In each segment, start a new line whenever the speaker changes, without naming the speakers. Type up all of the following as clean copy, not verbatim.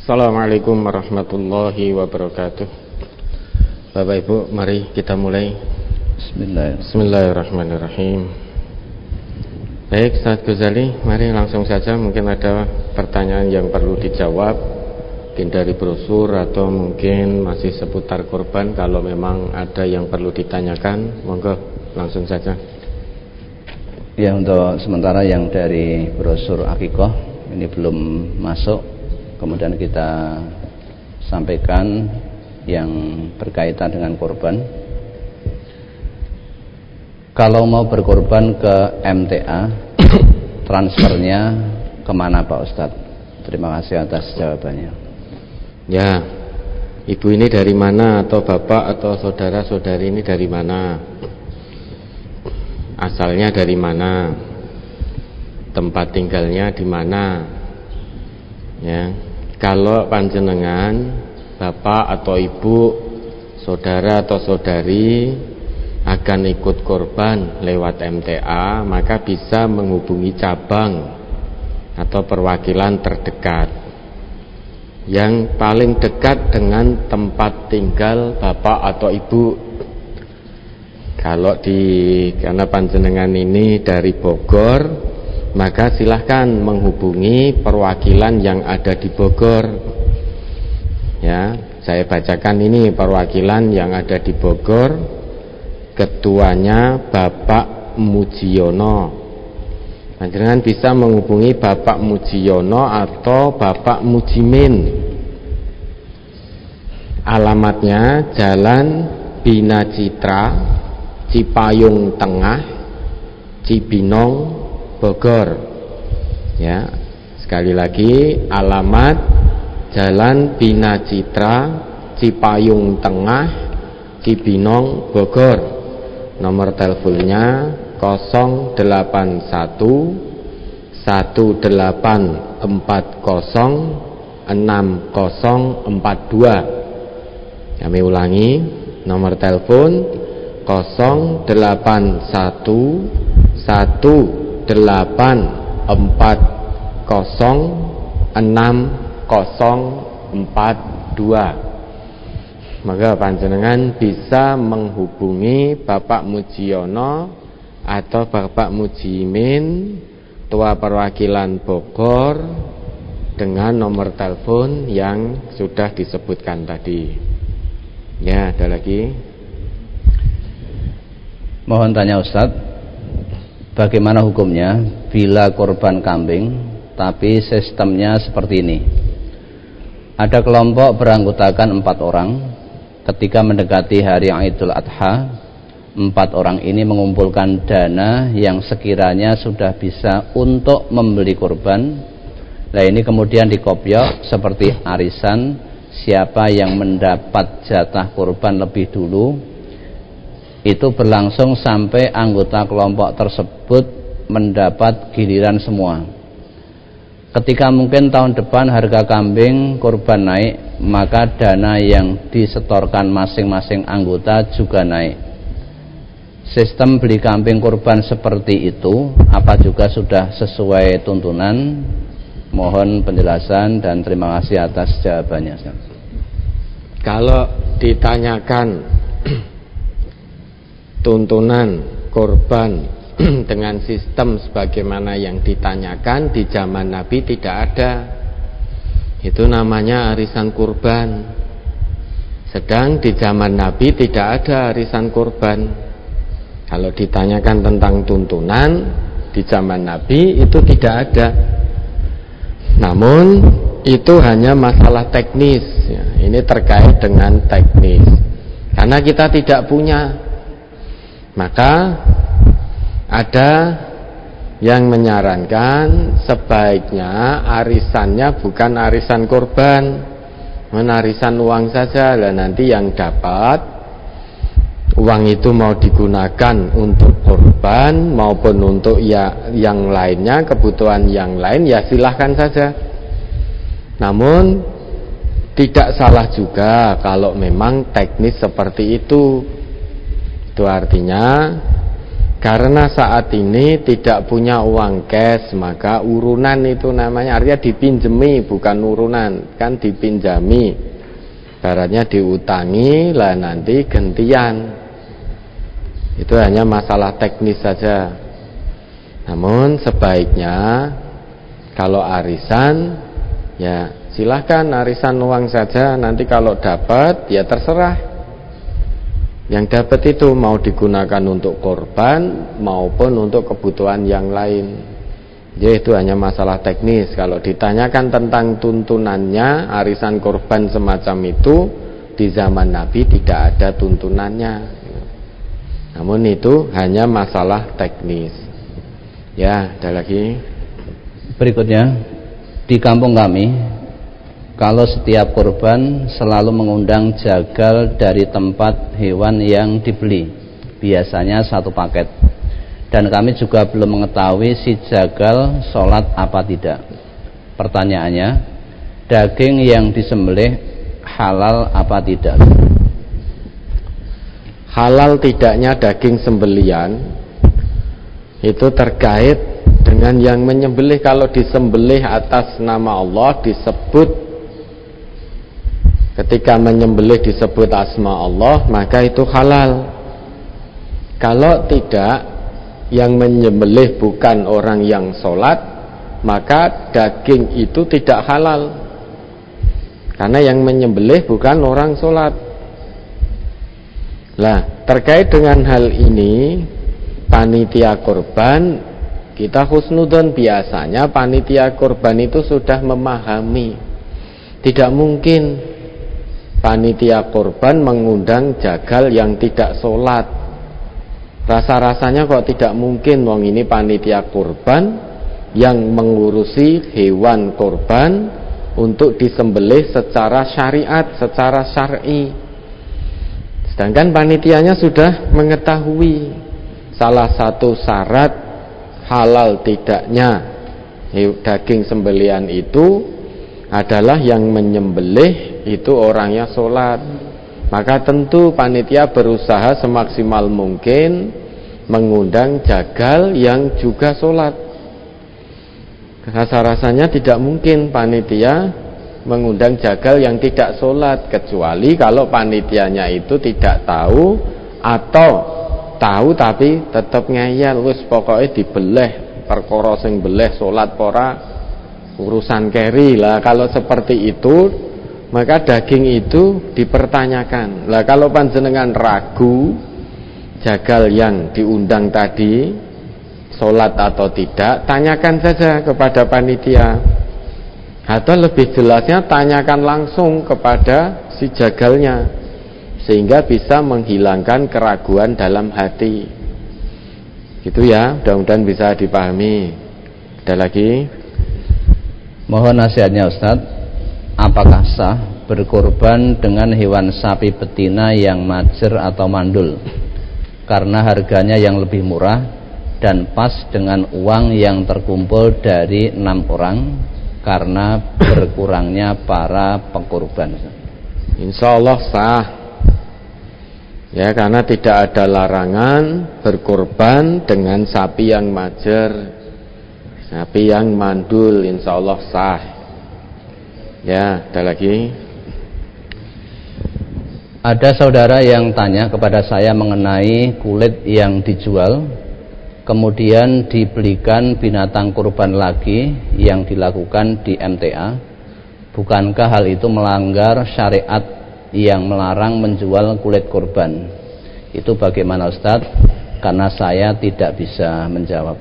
Assalamualaikum warahmatullahi wabarakatuh. Bapak Ibu, mari kita mulai. Bismillahirrahmanirrahim. Baik, Ustaz Ghazali, mari langsung saja. Mungkin ada pertanyaan yang perlu dijawab, mungkin dari brosur atau mungkin masih seputar korban. Kalau memang ada yang perlu ditanyakan, monggo langsung saja.
Ya, untuk sementara yang dari brosur akikoh ini belum masuk. Kemudian kita sampaikan yang berkaitan dengan korban. Kalau mau berkorban ke MTA, transfernya kemana Pak Ustadz? Terima kasih atas jawabannya.
Ya, ibu ini dari mana, atau bapak atau saudara-saudari ini dari mana? Asalnya dari mana? Tempat tinggalnya di mana? Ya, kalau panjenengan bapak atau ibu, saudara atau saudari akan ikut korban lewat MTA, maka bisa menghubungi cabang atau perwakilan terdekat yang paling dekat dengan tempat tinggal bapak atau ibu. Karena panjenengan ini dari Bogor, maka silahkan menghubungi perwakilan yang ada di Bogor. Ya, saya bacakan ini perwakilan yang ada di Bogor. Ketuanya Bapak Mujiono. Panjenengan bisa menghubungi Bapak Mujiono atau Bapak Mujimin. Alamatnya Jalan Bina Citra, Cipayung Tengah, Cibinong, Bogor. Ya, sekali lagi, alamat Jalan Bina Citra, Cipayung Tengah, Cibinong, Bogor. Nomor teleponnya 081 1840 6042. Kami ulangi, nomor telepon 081 1840 6042. Maka panjenengan bisa menghubungi Bapak Mujiono atau Bapak Mujimin, Tua Perwakilan Bogor, dengan nomor telepon yang sudah disebutkan tadi. Ya, ada lagi.
Mohon tanya Ustadz, bagaimana hukumnya bila korban kambing tapi sistemnya seperti ini? Ada kelompok beranggotakan 4 orang. Ketika mendekati hari Idul Adha, 4 orang ini mengumpulkan dana yang sekiranya sudah bisa untuk membeli korban. Nah, ini kemudian dikopiok seperti arisan, siapa yang mendapat jatah korban lebih dulu. Itu berlangsung sampai anggota kelompok tersebut mendapat giliran semua. Ketika mungkin tahun depan harga kambing korban naik, maka dana yang disetorkan masing-masing anggota juga naik. Sistem beli kambing korban seperti itu apa juga sudah sesuai tuntunan? Mohon penjelasan dan terima kasih atas jawabannya.
Kalau ditanyakan tuntunan korban dengan sistem sebagaimana yang ditanyakan, di zaman Nabi tidak ada. Itu namanya arisan kurban. Sedang di zaman Nabi tidak ada arisan kurban. Kalau ditanyakan tentang tuntunan, di zaman Nabi itu tidak ada. Namun itu hanya masalah teknis ya. Ini terkait dengan teknis. Karena kita tidak punya, maka ada yang menyarankan sebaiknya arisannya bukan arisan korban, arisan uang saja. Lah nanti yang dapat uang itu mau digunakan untuk korban maupun untuk yang lainnya, kebutuhan yang lain, ya silahkan saja. Namun tidak salah juga kalau memang teknis seperti itu. Itu artinya Karena saat ini tidak punya uang cash, maka urunan itu namanya, artinya dipinjemi, bukan urunan, kan dipinjami. Ibaratnya diutangi, lah nanti gantian. Itu hanya masalah teknis saja. Namun sebaiknya kalau arisan, ya silahkan arisan uang saja. Nanti kalau dapat, ya terserah. Yang dapat itu mau digunakan untuk korban maupun untuk kebutuhan yang lain. Jadi itu hanya masalah teknis. Kalau ditanyakan tentang tuntunannya, arisan korban semacam itu di zaman Nabi tidak ada tuntunannya. Namun itu hanya masalah teknis. Ya, ada lagi.
Berikutnya, di kampung kami, kalau setiap korban selalu mengundang jagal dari tempat hewan yang dibeli, biasanya satu paket. Dan kami juga belum mengetahui si jagal sholat apa tidak. Pertanyaannya, daging yang disembelih halal apa tidak?
Halal tidaknya daging sembelian itu terkait dengan yang menyembelih. Kalau disembelih atas nama Allah, disebut, ketika menyembelih disebut asma Allah, maka itu halal. Kalau tidak, yang menyembelih bukan orang yang sholat, maka daging itu tidak halal, karena yang menyembelih bukan orang sholat. Nah, terkait dengan hal ini, panitia korban, kita husnudon, biasanya panitia korban itu sudah memahami. Tidak mungkin panitia korban mengundang jagal yang tidak sholat. Rasa-rasanya kok tidak mungkin, wong ini panitia korban yang mengurusi hewan korban untuk disembelih secara syariat, secara syar'i. Sedangkan panitianya sudah mengetahui salah satu syarat halal tidaknya daging sembelian itu adalah yang menyembelih itu orangnya sholat. Maka tentu panitia berusaha semaksimal mungkin mengundang jagal yang juga sholat. Rasa-rasanya tidak mungkin panitia mengundang jagal yang tidak sholat, kecuali kalau panitianya itu tidak tahu, atau tahu tapi tetap ngeyel, wis pokoknya dibeleh, perkara sing beleh sholat pora urusan keri lah. Kalau seperti itu, maka daging itu dipertanyakan. Lah kalau panjenengan ragu jagal yang diundang tadi sholat atau tidak, tanyakan saja kepada panitia, atau lebih jelasnya tanyakan langsung kepada si jagalnya, sehingga bisa menghilangkan keraguan dalam hati. Gitu ya, mudah-mudahan bisa dipahami. Ada lagi?
Mohon nasihatnya Ustadz, apakah sah berkorban dengan hewan sapi betina yang majer atau mandul karena harganya yang lebih murah dan pas dengan uang yang terkumpul dari 6 orang karena berkurangnya para pengkorban?
Insya Allah sah ya, karena tidak ada larangan berkorban dengan sapi yang majer, sapi yang mandul, insya Allah sah. Ya, ada lagi?
Ada saudara yang tanya kepada saya mengenai kulit yang dijual kemudian dibelikan binatang kurban lagi yang dilakukan di MTA. Bukankah hal itu melanggar syariat yang melarang menjual kulit kurban? Itu bagaimana Ustadz? Karena saya tidak bisa menjawab.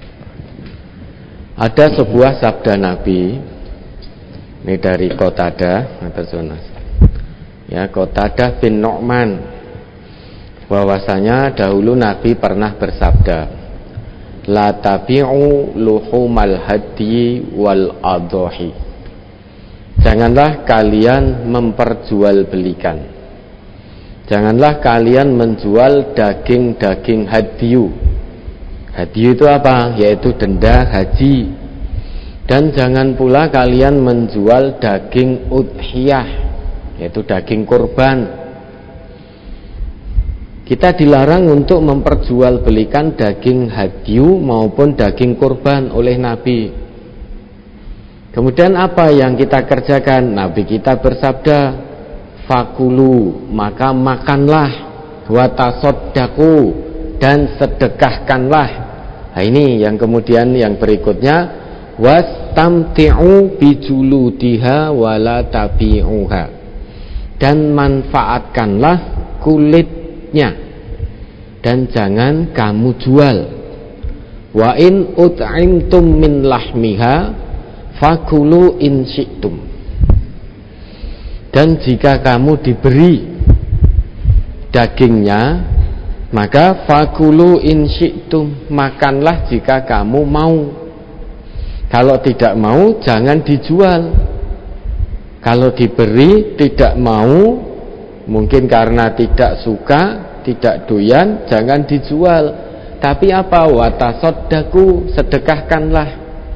Ada sebuah sabda Nabi, ini dari Qatadah, ya, Qatadah bin Nu'man, bahwasanya dahulu Nabi pernah bersabda, la tabi'u luhumal hadyi wal adhahi. Janganlah kalian memperjualbelikan, janganlah kalian menjual daging-daging hadyu. Hadyu itu apa? Yaitu denda haji. Dan jangan pula kalian menjual daging udhiyah, yaitu daging kurban. Kita dilarang untuk memperjualbelikan daging hadyu maupun daging kurban oleh Nabi. Kemudian apa yang kita kerjakan? Nabi kita bersabda, fakulu, maka makanlah, watasodaku, dan sedekahkanlah. Nah, ini yang kemudian yang berikutnya, wastamti'u bijuludiha wala tabi'uha, dan manfaatkanlah kulitnya dan jangan kamu jual. Wa in ut'imtum min lahmiha fakulu in syi'tum, dan jika kamu diberi dagingnya maka fakulu in syi'tum, makanlah jika kamu mau. Kalau tidak mau jangan dijual. Kalau diberi tidak mau, mungkin karena tidak suka, tidak doyan, jangan dijual. Tapi apa? Watasodaku, sedekahkanlah,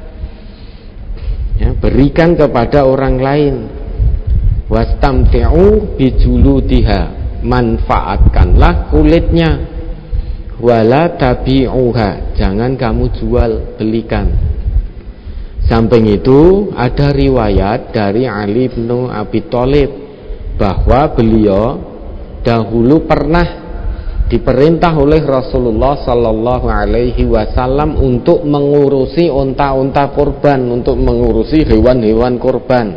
ya, berikan kepada orang lain. Wastamti'u bijuludiha, manfaatkanlah kulitnya. Wala tabi'uha, jangan kamu jual, belikan. Samping itu ada riwayat dari Ali bin Abi Thalib bahwa beliau dahulu pernah diperintah oleh Rasulullah sallallahu alaihi wasallam untuk mengurusi unta-unta kurban, untuk mengurusi hewan-hewan kurban.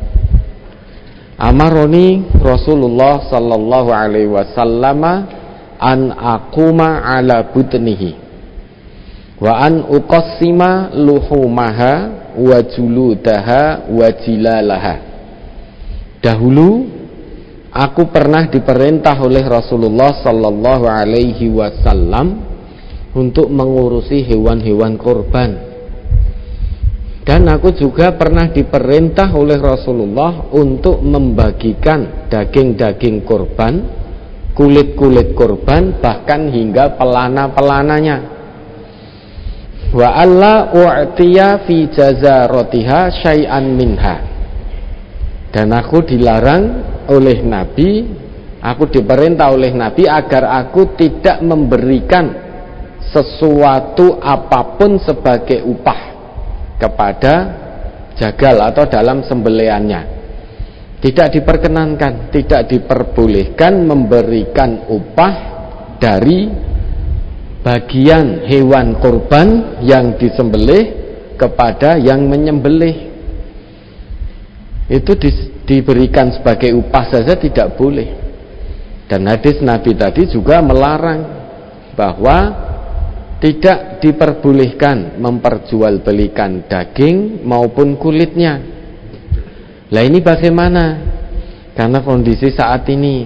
Amaroni Rasulullah sallallahu alaihi wasallam an aquma ala butnihi wa an uqassima luhumaha wa juludaha wa jilalaha. Dahulu aku pernah diperintah oleh Rasulullah sallallahu alaihi wasallam untuk mengurusi hewan-hewan kurban. Dan aku juga pernah diperintah oleh Rasulullah untuk membagikan daging-daging kurban, kulit-kulit kurban, bahkan hingga pelana-pelananya. Wa alla u'tiya fi jazaratiha syai'an minha. Dan aku dilarang oleh Nabi, aku diperintah oleh Nabi agar aku tidak memberikan sesuatu apapun sebagai upah kepada jagal atau dalam sembelihannya. Tidak diperkenankan, tidak diperbolehkan memberikan upah dari bagian hewan kurban yang disembelih kepada yang menyembelih. Itu diberikan sebagai upah saja tidak boleh. Dan hadis Nabi tadi juga melarang bahwa tidak diperbolehkan memperjualbelikan daging maupun kulitnya. Lah ini bagaimana? Karena kondisi saat ini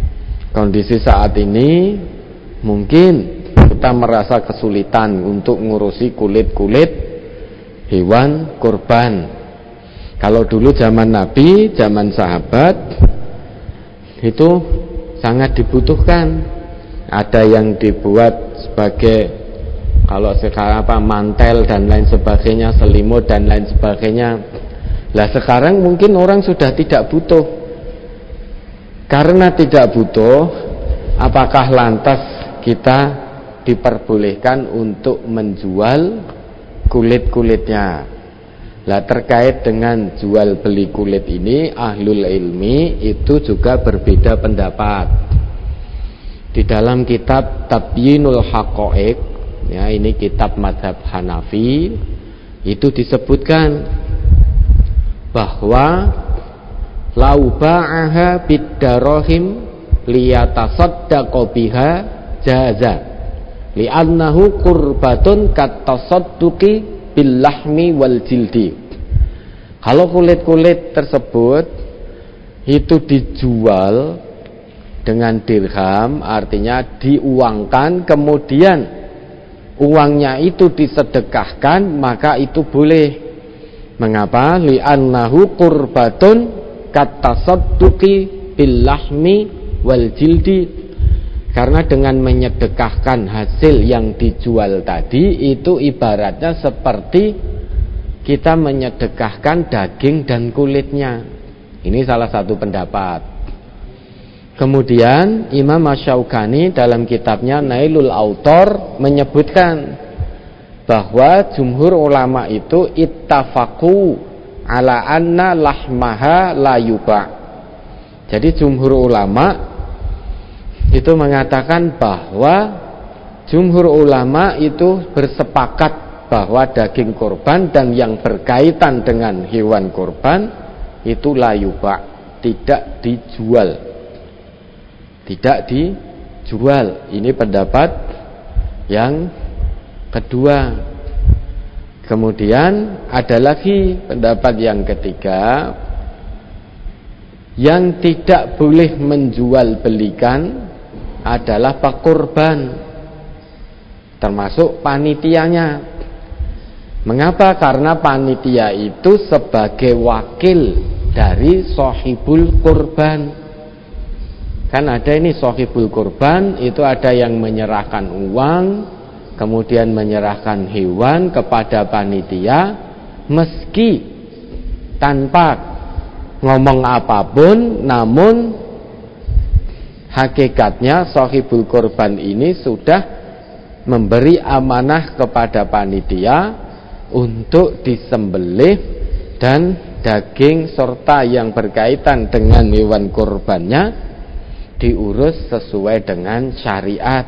mungkin kita merasa kesulitan untuk ngurusi kulit-kulit hewan kurban. Kalau dulu zaman Nabi, zaman sahabat, itu sangat dibutuhkan. Ada yang dibuat sebagai, kalau sekarang mantel dan lain sebagainya, selimut dan lain sebagainya. Lah sekarang mungkin orang sudah tidak butuh. Karena tidak butuh, apakah lantas kita diperbolehkan untuk menjual kulit-kulitnya? Lah terkait dengan jual beli kulit ini, ahlul ilmi itu juga berbeda pendapat. Di dalam kitab Tabyinul Haqaiq, ya ini kitab mazhab Hanafi, itu disebutkan bahwa lau ba'aha bid-darahim liyatasaddaqu biha jaza li'annahu qurbatun katasadduqi bil lahmi wal jildi. Kalau kulit-kulit tersebut itu dijual dengan dirham, artinya diuangkan, kemudian uangnya itu disedekahkan, maka itu boleh. Mengapa? Li'annahu qurbatun katasadduqi bil lahmi wal jildi. Karena dengan menyedekahkan hasil yang dijual tadi, itu ibaratnya seperti kita menyedekahkan daging dan kulitnya. Ini salah satu pendapat. Kemudian Imam Asy-Syaukani dalam kitabnya Nailul Autor menyebutkan bahwa jumhur ulama itu ittafaqu ala anna lahmaha la yuba. Jadi jumhur ulama itu mengatakan bahwa jumhur ulama itu bersepakat bahwa daging kurban dan yang berkaitan dengan hewan kurban itu la yuba, tidak dijual. Tidak dijual. Ini pendapat yang kedua. Kemudian ada lagi pendapat yang ketiga, yang tidak boleh menjual belikan adalah pekurban, termasuk panitianya. Mengapa? Karena panitia itu sebagai wakil dari sahibul kurban. Kan ada ini sahibul kurban, itu ada yang menyerahkan uang, kemudian menyerahkan hewan kepada panitia, meski tanpa ngomong apapun, namun hakikatnya sahibul kurban ini sudah memberi amanah kepada panitia untuk disembelih, dan daging serta yang berkaitan dengan hewan kurbannya diurus sesuai dengan syariat.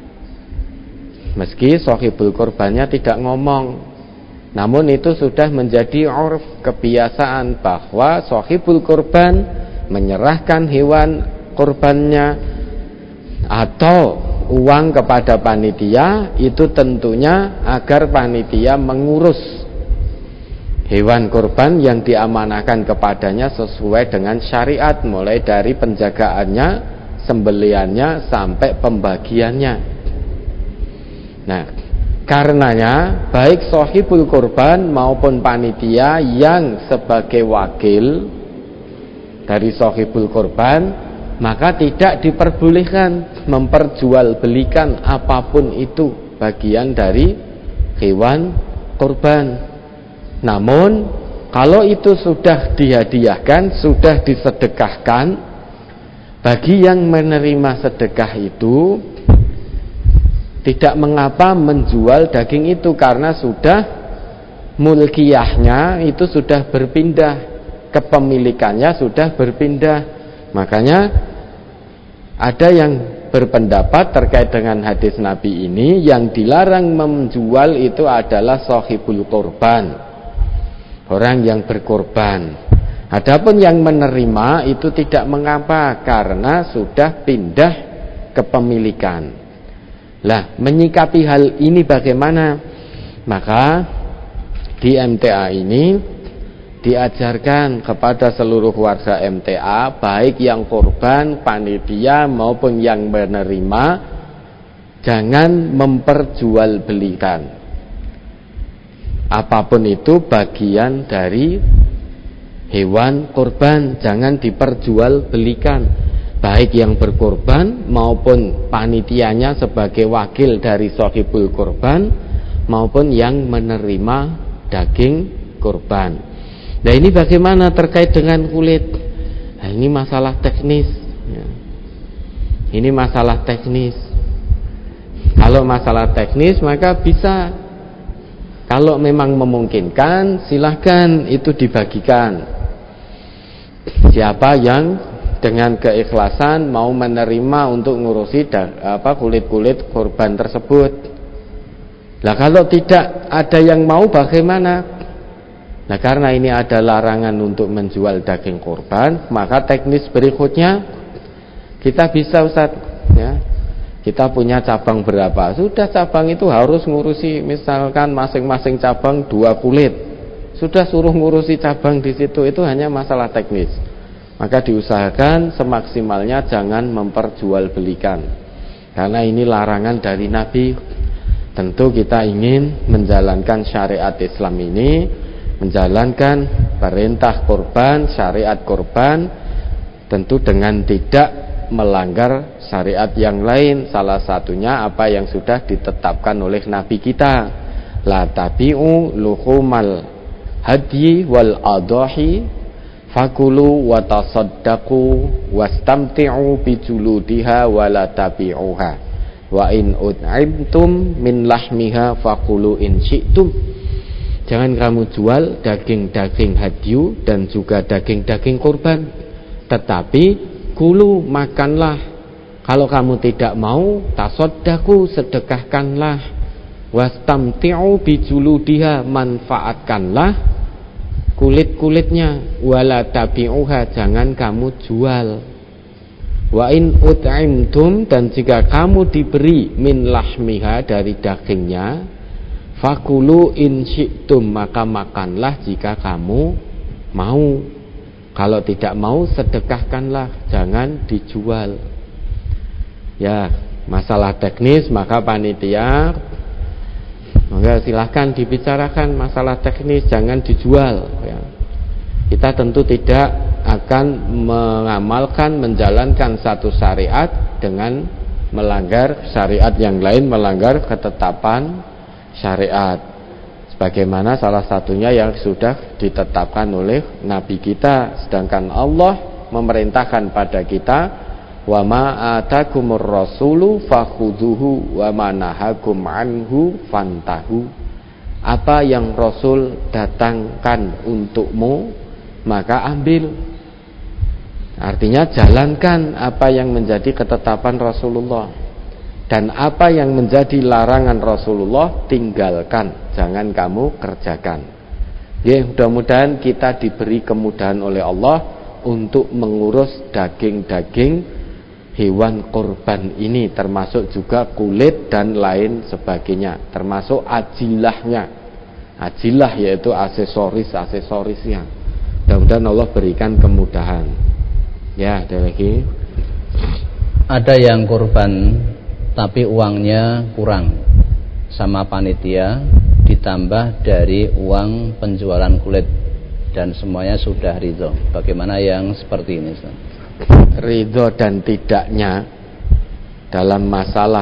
Meski sahibul kurbannya tidak ngomong, namun itu sudah menjadi urf, kebiasaan bahwa sahibul kurban menyerahkan hewan kurbannya atau uang kepada panitia, itu tentunya agar panitia mengurus hewan kurban yang diamanahkan kepadanya sesuai dengan syariat, mulai dari penjagaannya, sembeliannya sampai pembagiannya. Nah, karenanya baik sahibul kurban maupun panitia yang sebagai wakil dari sahibul kurban, maka tidak diperbolehkan memperjualbelikan apapun itu bagian dari hewan kurban. Namun kalau itu sudah dihadiahkan, sudah disedekahkan, bagi yang menerima sedekah itu tidak mengapa menjual daging itu, karena sudah mulkiyahnya itu sudah berpindah, kepemilikannya sudah berpindah. Makanya ada yang berpendapat terkait dengan hadis Nabi ini, yang dilarang menjual itu adalah sahibul kurban, orang yang berkorban. Adapun yang menerima itu tidak mengapa, karena sudah pindah kepemilikan. Lah, menyikapi hal ini bagaimana? Maka di MTA ini diajarkan kepada seluruh warga MTA, baik yang korban, panitia maupun yang menerima, jangan memperjualbelikan apapun itu bagian dari hewan kurban, jangan diperjualbelikan, baik yang berkorban maupun panitianya sebagai wakil dari sahibul kurban maupun yang menerima daging kurban. Nah, ini bagaimana terkait dengan kulit? Nah, ini masalah teknis ya. Ini masalah teknis. Kalau masalah teknis maka bisa, kalau memang memungkinkan silahkan itu dibagikan. Siapa yang dengan keikhlasan mau menerima untuk ngurusi kulit-kulit kurban tersebut. Nah, kalau tidak ada yang mau bagaimana? Nah, karena ini ada larangan untuk menjual daging kurban, maka teknis berikutnya kita bisa, Ustaz ya, kita punya cabang berapa, sudah cabang itu harus ngurusi, misalkan masing-masing cabang 2 kulit, sudah suruh ngurusi cabang di situ, itu hanya masalah teknis. Maka diusahakan semaksimalnya jangan memperjualbelikan, karena ini larangan dari Nabi. Tentu kita ingin menjalankan syariat Islam ini, menjalankan perintah kurban, syariat kurban, tentu dengan tidak melanggar syariat yang lain. Salah satunya apa yang sudah ditetapkan oleh Nabi kita, la tabi'u luhumal hadyi wal adahi Fakulu wa tasaddaqu wastamti'u bijuludiha wala tabi'uha wa in ut'imtum min lahmiha fakulu in syi'tum. Jangan kamu jual daging-daging hadyu dan juga daging-daging kurban, tetapi kulu, makanlah. Kalau kamu tidak mau, tasaddaqu, sedekahkanlah. Wastamti'u bijuludiha, manfaatkanlah kulit-kulitnya. Wala tabi'uha, jangan kamu jual. Wa in ut'imtum, dan jika kamu diberi min lahmiha, dari dagingnya, fakulu in syi'tum, maka makanlah jika kamu mau. Kalau tidak mau, sedekahkanlah, jangan dijual. Ya, masalah teknis, maka panitia, maka silahkan dibicarakan masalah teknis, jangan dijual ya. Kita tentu tidak akan mengamalkan, menjalankan satu syariat dengan melanggar syariat yang lain, melanggar ketetapan syariat, sebagaimana salah satunya yang sudah ditetapkan oleh Nabi kita. Sedangkan Allah memerintahkan pada kita, wa ma atakumur rasulu fakhuduhu wa ma nahakum anhu fantahu. Apa yang Rasul datangkan untukmu, maka ambil. Artinya jalankan apa yang menjadi ketetapan Rasulullah, dan apa yang menjadi larangan Rasulullah tinggalkan, jangan kamu kerjakan. Ya, mudah-mudahan kita diberi kemudahan oleh Allah untuk mengurus daging-daging hewan kurban ini, termasuk juga kulit dan lain sebagainya, termasuk ajilahnya. Ajilah yaitu aksesorisnya. Mudah-mudahan Allah berikan kemudahan. Ya, ada lagi.
Ada yang kurban tapi uangnya kurang sama panitia, ditambah dari uang penjualan kulit, dan semuanya sudah ridho. Bagaimana yang seperti ini, Ustaz?
Ridho dan tidaknya dalam masalah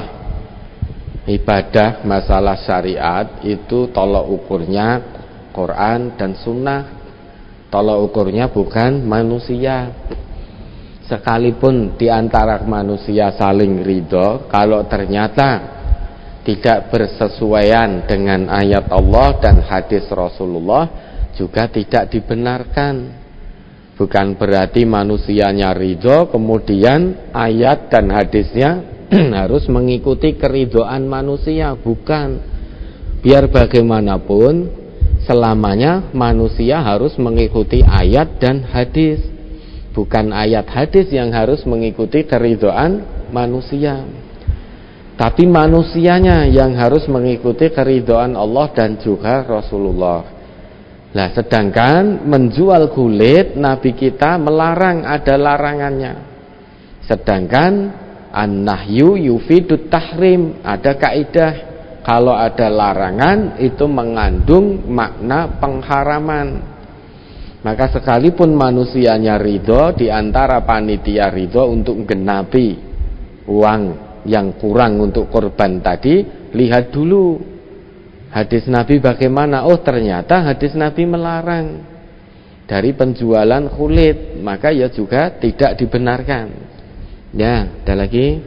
ibadah, masalah syariat, itu tolok ukurnya Quran dan Sunnah. Tolok ukurnya bukan manusia. Sekalipun di antara manusia saling ridho, kalau ternyata tidak bersesuaian dengan ayat Allah dan hadis Rasulullah, juga tidak dibenarkan. Bukan berarti manusianya ridho, kemudian ayat dan hadisnya harus mengikuti keridhoan manusia. Bukan. Biar bagaimanapun, selamanya manusia harus mengikuti ayat dan hadis, bukan ayat hadis yang harus mengikuti keridhoan manusia. Tapi manusianya yang harus mengikuti keridhoan Allah dan juga Rasulullah. Nah, sedangkan menjual kulit, Nabi kita melarang, ada larangannya. Sedangkan an-nahyu yufidut tahrim, ada kaidah, kalau ada larangan itu mengandung makna pengharaman. Maka sekalipun manusianya ridho, di antara panitia ridho untuk menggenapi uang yang kurang untuk kurban tadi, lihat dulu hadis Nabi bagaimana. Oh, ternyata hadis Nabi melarang dari penjualan kulit, maka ya juga tidak dibenarkan. Ya, ada lagi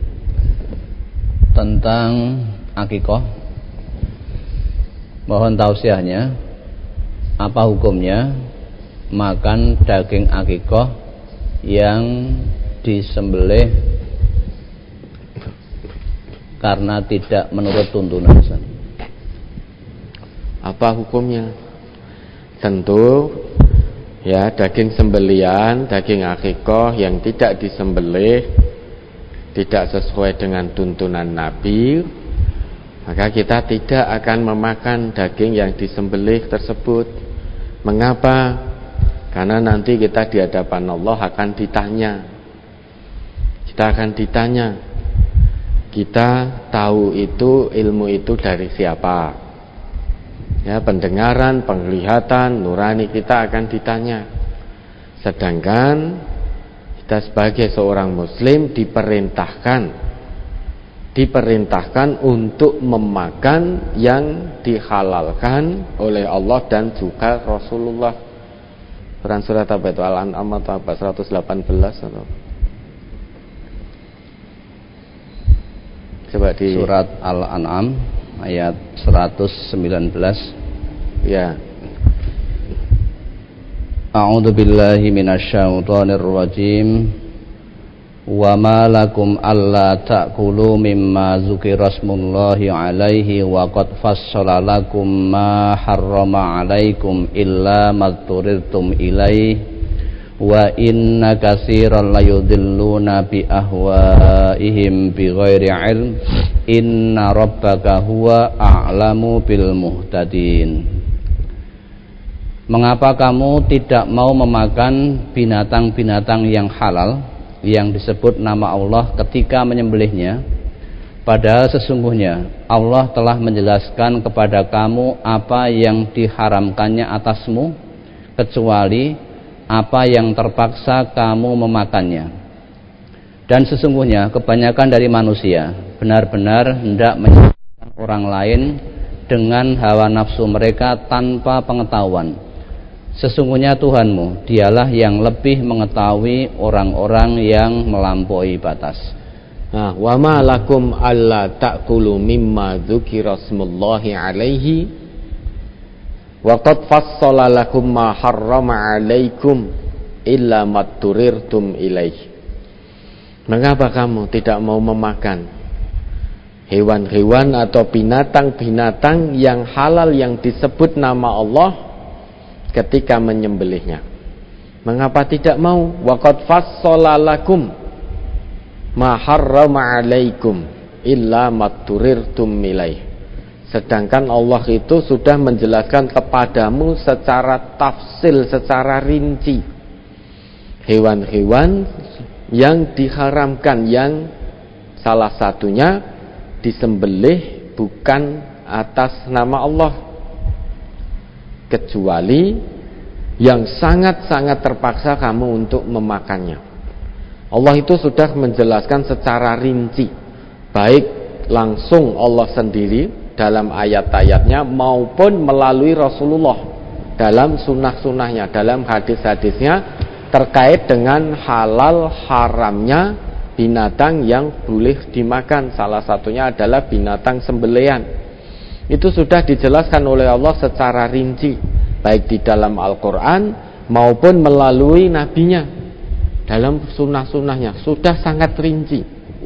tentang akikoh. Mohon tausiahnya, apa hukumnya makan daging akikoh yang disembelih karena tidak menurut tuntunan, Ustaz?
Apa hukumnya? Tentu ya, daging sembelian, daging akikoh yang tidak disembelih, tidak sesuai dengan tuntunan Nabi, maka kita tidak akan memakan daging yang disembelih tersebut. Mengapa? Karena nanti kita di hadapan Allah akan ditanya. Kita akan ditanya. Kita tahu itu, ilmu itu dari siapa? Ya, pendengaran, penglihatan, nurani kita akan ditanya. Sedangkan kita sebagai seorang muslim diperintahkan untuk memakan yang dihalalkan oleh Allah dan juga Rasulullah. Quran surat apa itu? Al-An'am atau apa? 118 atau? Coba di
surat Al-An'am ayat 119.
Ya.
A'udzu billahi minasyaitonir rajim. Wa ma lakum alla ta'kulu mimma dzukira smullahi 'alaihi wa qad fassala lakum ma harrama 'alaikum illa ma turirtum ilaihi wa inna katsiran layudilluna bi ahwaihim bighairi 'ilm inna rabbaka huwa a'lamu bil muhtadin. Mengapa kamu tidak mau memakan binatang-binatang yang halal yang disebut nama Allah ketika menyembelihnya, padahal sesungguhnya Allah telah menjelaskan kepada kamu apa yang diharamkannya atasmu, kecuali apa yang terpaksa kamu memakannya. Dan sesungguhnya kebanyakan dari manusia benar-benar hendak menyesatkan orang lain dengan hawa nafsu mereka tanpa pengetahuan. Sesungguhnya Tuhanmu, dialah yang lebih mengetahui orang-orang yang melampaui batas.
Nah, wa ma lakum alla ta'kulu mimma dzukira smullahi 'alaihi wa qad fassala lakum ma harrama 'alaikum illa ma turirtum ilaihi. Mengapa kamu tidak mau memakan hewan-hewan atau binatang-binatang yang halal yang disebut nama Allah ketika menyembelihnya? Mengapa tidak mau? Waqad fassala lakum ma harrama 'alaikum illa matturirtum ilaih. Sedangkan Allah itu sudah menjelaskan kepadamu secara tafsil, secara rinci hewan-hewan yang diharamkan, yang salah satunya disembelih bukan atas nama Allah, kecuali yang sangat-sangat terpaksa kamu untuk memakannya. Allah itu sudah menjelaskan secara rinci, baik langsung Allah sendiri dalam ayat-ayatnya maupun melalui Rasulullah dalam sunnah-sunnahnya, dalam hadis-hadisnya terkait dengan halal haramnya binatang yang boleh dimakan. Salah satunya adalah binatang sembelihan. Itu sudah dijelaskan oleh Allah secara rinci, baik di dalam Al-Quran maupun melalui nabinya dalam sunnah-sunnahnya, sudah sangat rinci.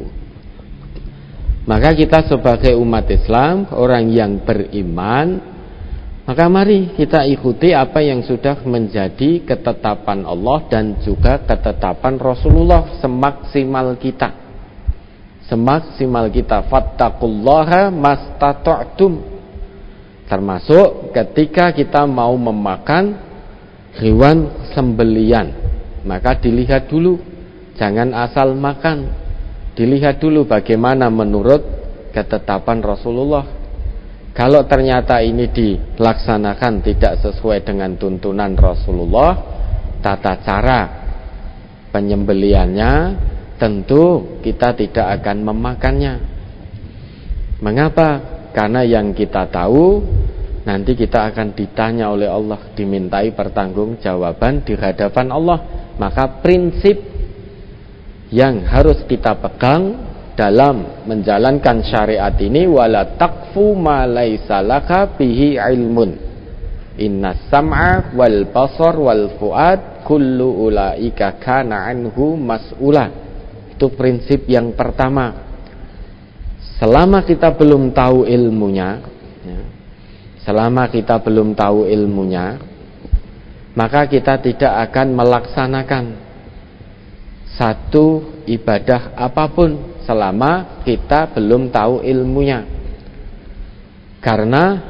Maka kita sebagai umat Islam, orang yang beriman, maka mari kita ikuti apa yang sudah menjadi ketetapan Allah dan juga ketetapan Rasulullah semaksimal kita. Semaksimal kita. Fattaqullaha mastata'tum. Termasuk ketika kita mau memakan hewan sembelian, maka dilihat dulu, jangan asal makan. Dilihat dulu bagaimana menurut ketetapan Rasulullah. Kalau ternyata ini dilaksanakan tidak sesuai dengan tuntunan Rasulullah, tata cara penyembeliannya, tentu kita tidak akan memakannya. Mengapa? Karena yang kita tahu, nanti kita akan ditanya oleh Allah, dimintai pertanggungjawaban di hadapan Allah. Maka prinsip yang harus kita pegang dalam menjalankan syariat ini, wala taqfu ma laisa laka bihi ilmun innas sam'a wal basar wal fuad kullu ulaika kana anhu mas'ula. Itu prinsip yang pertama. Selama kita belum tahu ilmunya, selama kita belum tahu ilmunya, maka kita tidak akan melaksanakan satu ibadah apapun selama kita belum tahu ilmunya. Karena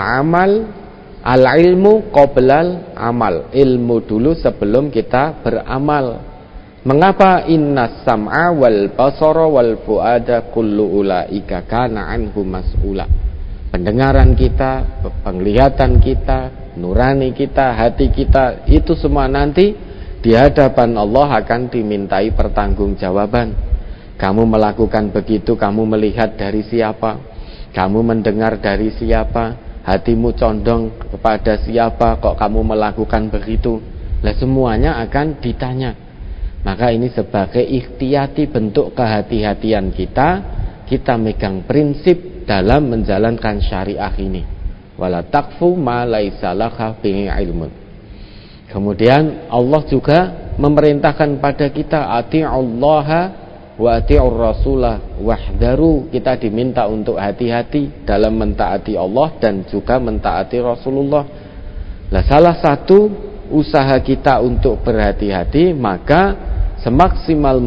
al-ilmu qoblal amal, ilmu dulu sebelum kita beramal. Mengapa? Innas sam'a wal basara wal fuada kullu ulaika kana anhu mas'ula. Pendengaran kita, penglihatan kita, nurani kita, hati kita, itu semua nanti di hadapan Allah akan dimintai pertanggungjawaban. Kamu melakukan begitu, kamu melihat dari siapa? Kamu mendengar dari siapa? Hatimu condong kepada siapa? Kok kamu melakukan begitu? Lah semuanya akan ditanya. Maka ini sebagai ikhtiyati bentuk kehati-hatian kita megang prinsip dalam menjalankan syariah ini. Wala taqfu ma laisa laka bihi ilmun. Kemudian Allah juga memerintahkan pada kita ati'ullaha wa ati'ur rasulah wahdaru. Kita diminta untuk hati-hati dalam mentaati Allah dan juga mentaati Rasulullah. Nah, salah satu usaha kita untuk berhati-hati, maka semaksimal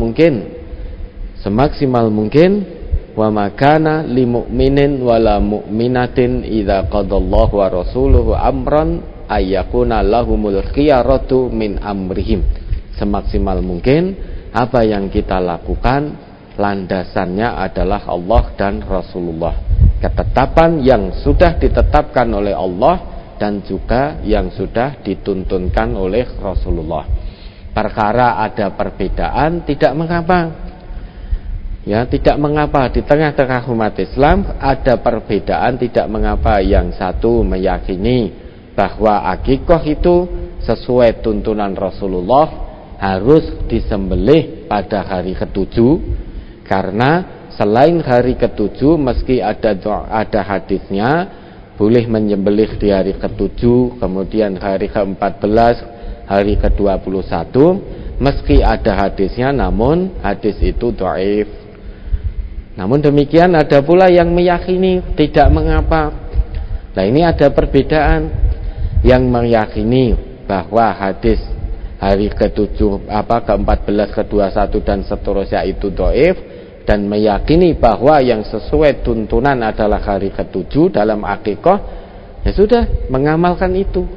mungkin wa makana li mu'minin wala mu'minatin idza qadallahu wa rasuluhu amran ayyakuna lahumul khiyaratu min amrihim. Semaksimal mungkin apa yang kita lakukan landasannya adalah Allah dan Rasulullah. Ketetapan yang sudah ditetapkan oleh Allah dan juga yang sudah dituntunkan oleh Rasulullah. Perkara ada perbedaan tidak mengapa. Ya, tidak mengapa. Di tengah-tengah umat Islam ada perbedaan tidak mengapa. Yang satu meyakini bahwa akikah itu sesuai tuntunan Rasulullah harus disembelih pada hari ketujuh, karena selain hari ketujuh meski ada hadisnya boleh menyembelih di hari ketujuh, kemudian hari ke-14, hari ke-21, meski ada hadisnya, namun hadis itu dhaif. Namun demikian ada pula yang meyakini tidak mengapa. Nah, ini ada perbedaan. Yang meyakini bahwa hadis hari ke-7, ke-14, ke-21 dan seterusnya itu dhaif, dan meyakini bahwa yang sesuai tuntunan adalah hari ke-7 dalam akikah, ya sudah mengamalkan itu.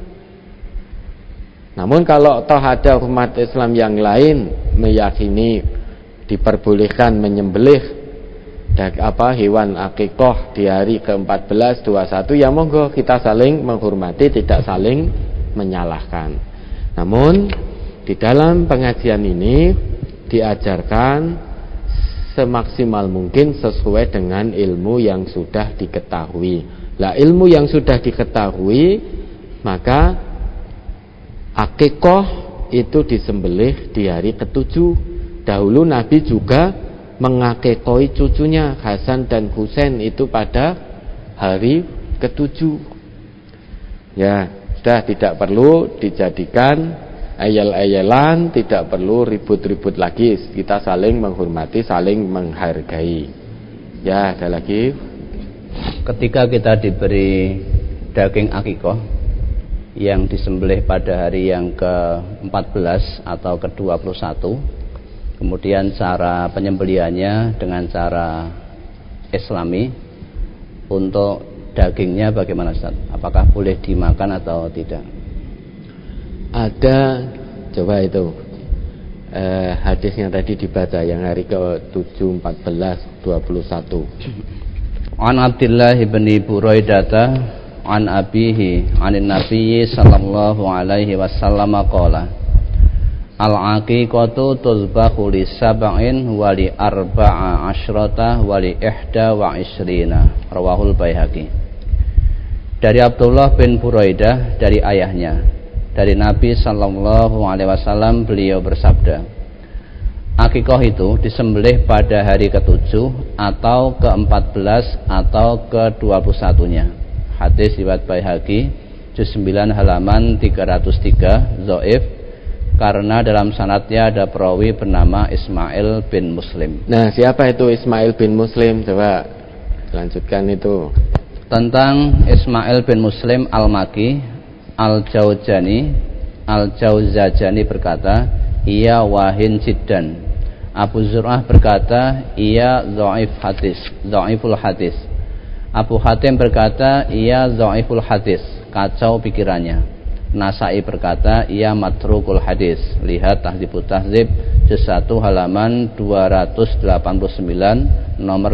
Namun kalau toh ada umat Islam yang lain meyakini diperbolehkan menyembelih hewan akikah di hari ke-14, 21, ya monggo kita saling menghormati, tidak saling menyalahkan. Namun di dalam pengajian ini diajarkan semaksimal mungkin sesuai dengan ilmu yang sudah diketahui. Lah ilmu yang sudah diketahui, maka akikah itu disembelih di hari ke-7. Dahulu Nabi juga mengakikoi cucunya Hasan dan Husain itu pada hari ke-7. Ya, sudah tidak perlu dijadikan ayel-ayelan, tidak perlu ribut-ribut lagi. Kita saling menghormati, saling menghargai. Ya, ada lagi.
Ketika kita diberi daging akikah yang disembelih pada hari yang ke-14 atau ke-21, kemudian cara penyembelihannya dengan cara Islami, untuk dagingnya bagaimana Ustaz? Apakah boleh dimakan atau tidak?
Ada, coba itu hadisnya tadi dibaca yang hari ke-7, 14, 21.
An Abdullah bin Buraidata an abihi anin nabiyyi sallallahu alaihi wasallam qala al-aqiqatu tuzbahu li sab'in wa li arba'a asyrata wa li ihda wa ishrina, rawahul Baihaqi. Dari Abdullah bin Buraidah dari ayahnya, dari Nabi sallallahu alaihi wasallam, beliau bersabda, akikah itu disembelih pada hari ke-7 atau ke-14 atau ke-21-nya. Hadis riwayat Baihaqi juz 9 halaman 303, dhaif karena dalam sanadnya ada perawi bernama Ismail bin Muslim.
Nah, siapa itu Ismail bin Muslim? Coba lanjutkan itu.
Tentang Ismail bin Muslim al-Maki al-Jauzajani berkata, ia wahin jiddan. Abu Zur'ah berkata, ia dhaiful hadis. Abu Hatim berkata, ia dhaiful hadis, kacau pikirannya. Nasai berkata, ia matrukul hadis. Lihat Tahdzibut Tahdzib juz 1 halaman 289 nomor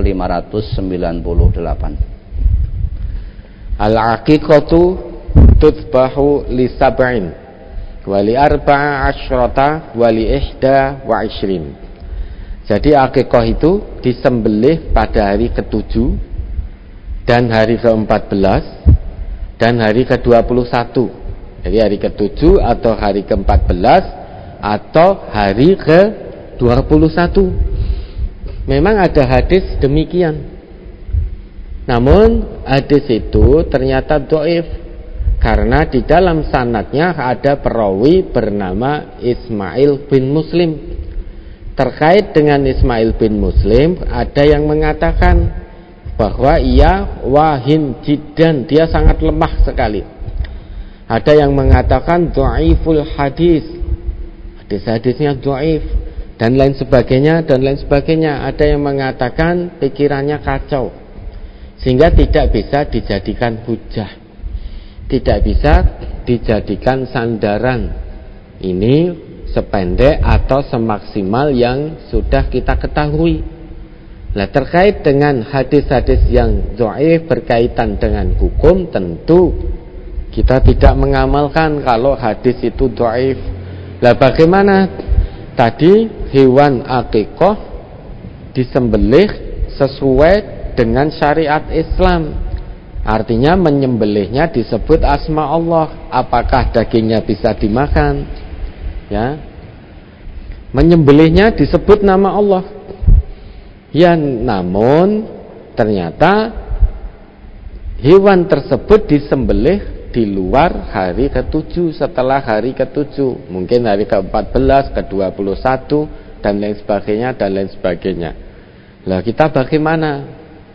598.
Al-aqiqatu tudbahu li sab'in wa li arba'a asyrata wa li ihda wa ishrin. Jadi akikah itu disembelih pada hari ke-7 dan hari ke-14 dan hari ke-21. Jadi hari ke-7 atau hari ke-14 atau hari ke-21. Memang ada hadis demikian. Namun hadis itu ternyata dhaif karena di dalam sanadnya ada perawi bernama Ismail bin Muslim. Terkait dengan Ismail bin Muslim, ada yang mengatakan bahwa ia wahin jiddan, dia sangat lemah sekali. Ada yang mengatakan dhaiful hadis, hadis-hadisnya dhaif, dan lain sebagainya, dan lain sebagainya. Ada yang mengatakan pikirannya kacau, sehingga tidak bisa dijadikan hujah, tidak bisa dijadikan sandaran. Ini sependek atau semaksimal yang sudah kita ketahui. Nah, terkait dengan hadis-hadis yang dhaif berkaitan dengan hukum, tentu kita tidak mengamalkan kalau hadis itu dhaif. Lah bagaimana? Tadi hewan akikah disembelih sesuai dengan syariat Islam. Artinya menyembelihnya disebut asma Allah. Apakah dagingnya bisa dimakan? Ya. Menyembelihnya disebut nama Allah. Ya, namun ternyata hewan tersebut disembelih di luar hari ke-7, setelah hari ke-7, mungkin hari ke-14, ke-21 dan lain sebagainya dan lain sebagainya. Lah kita bagaimana?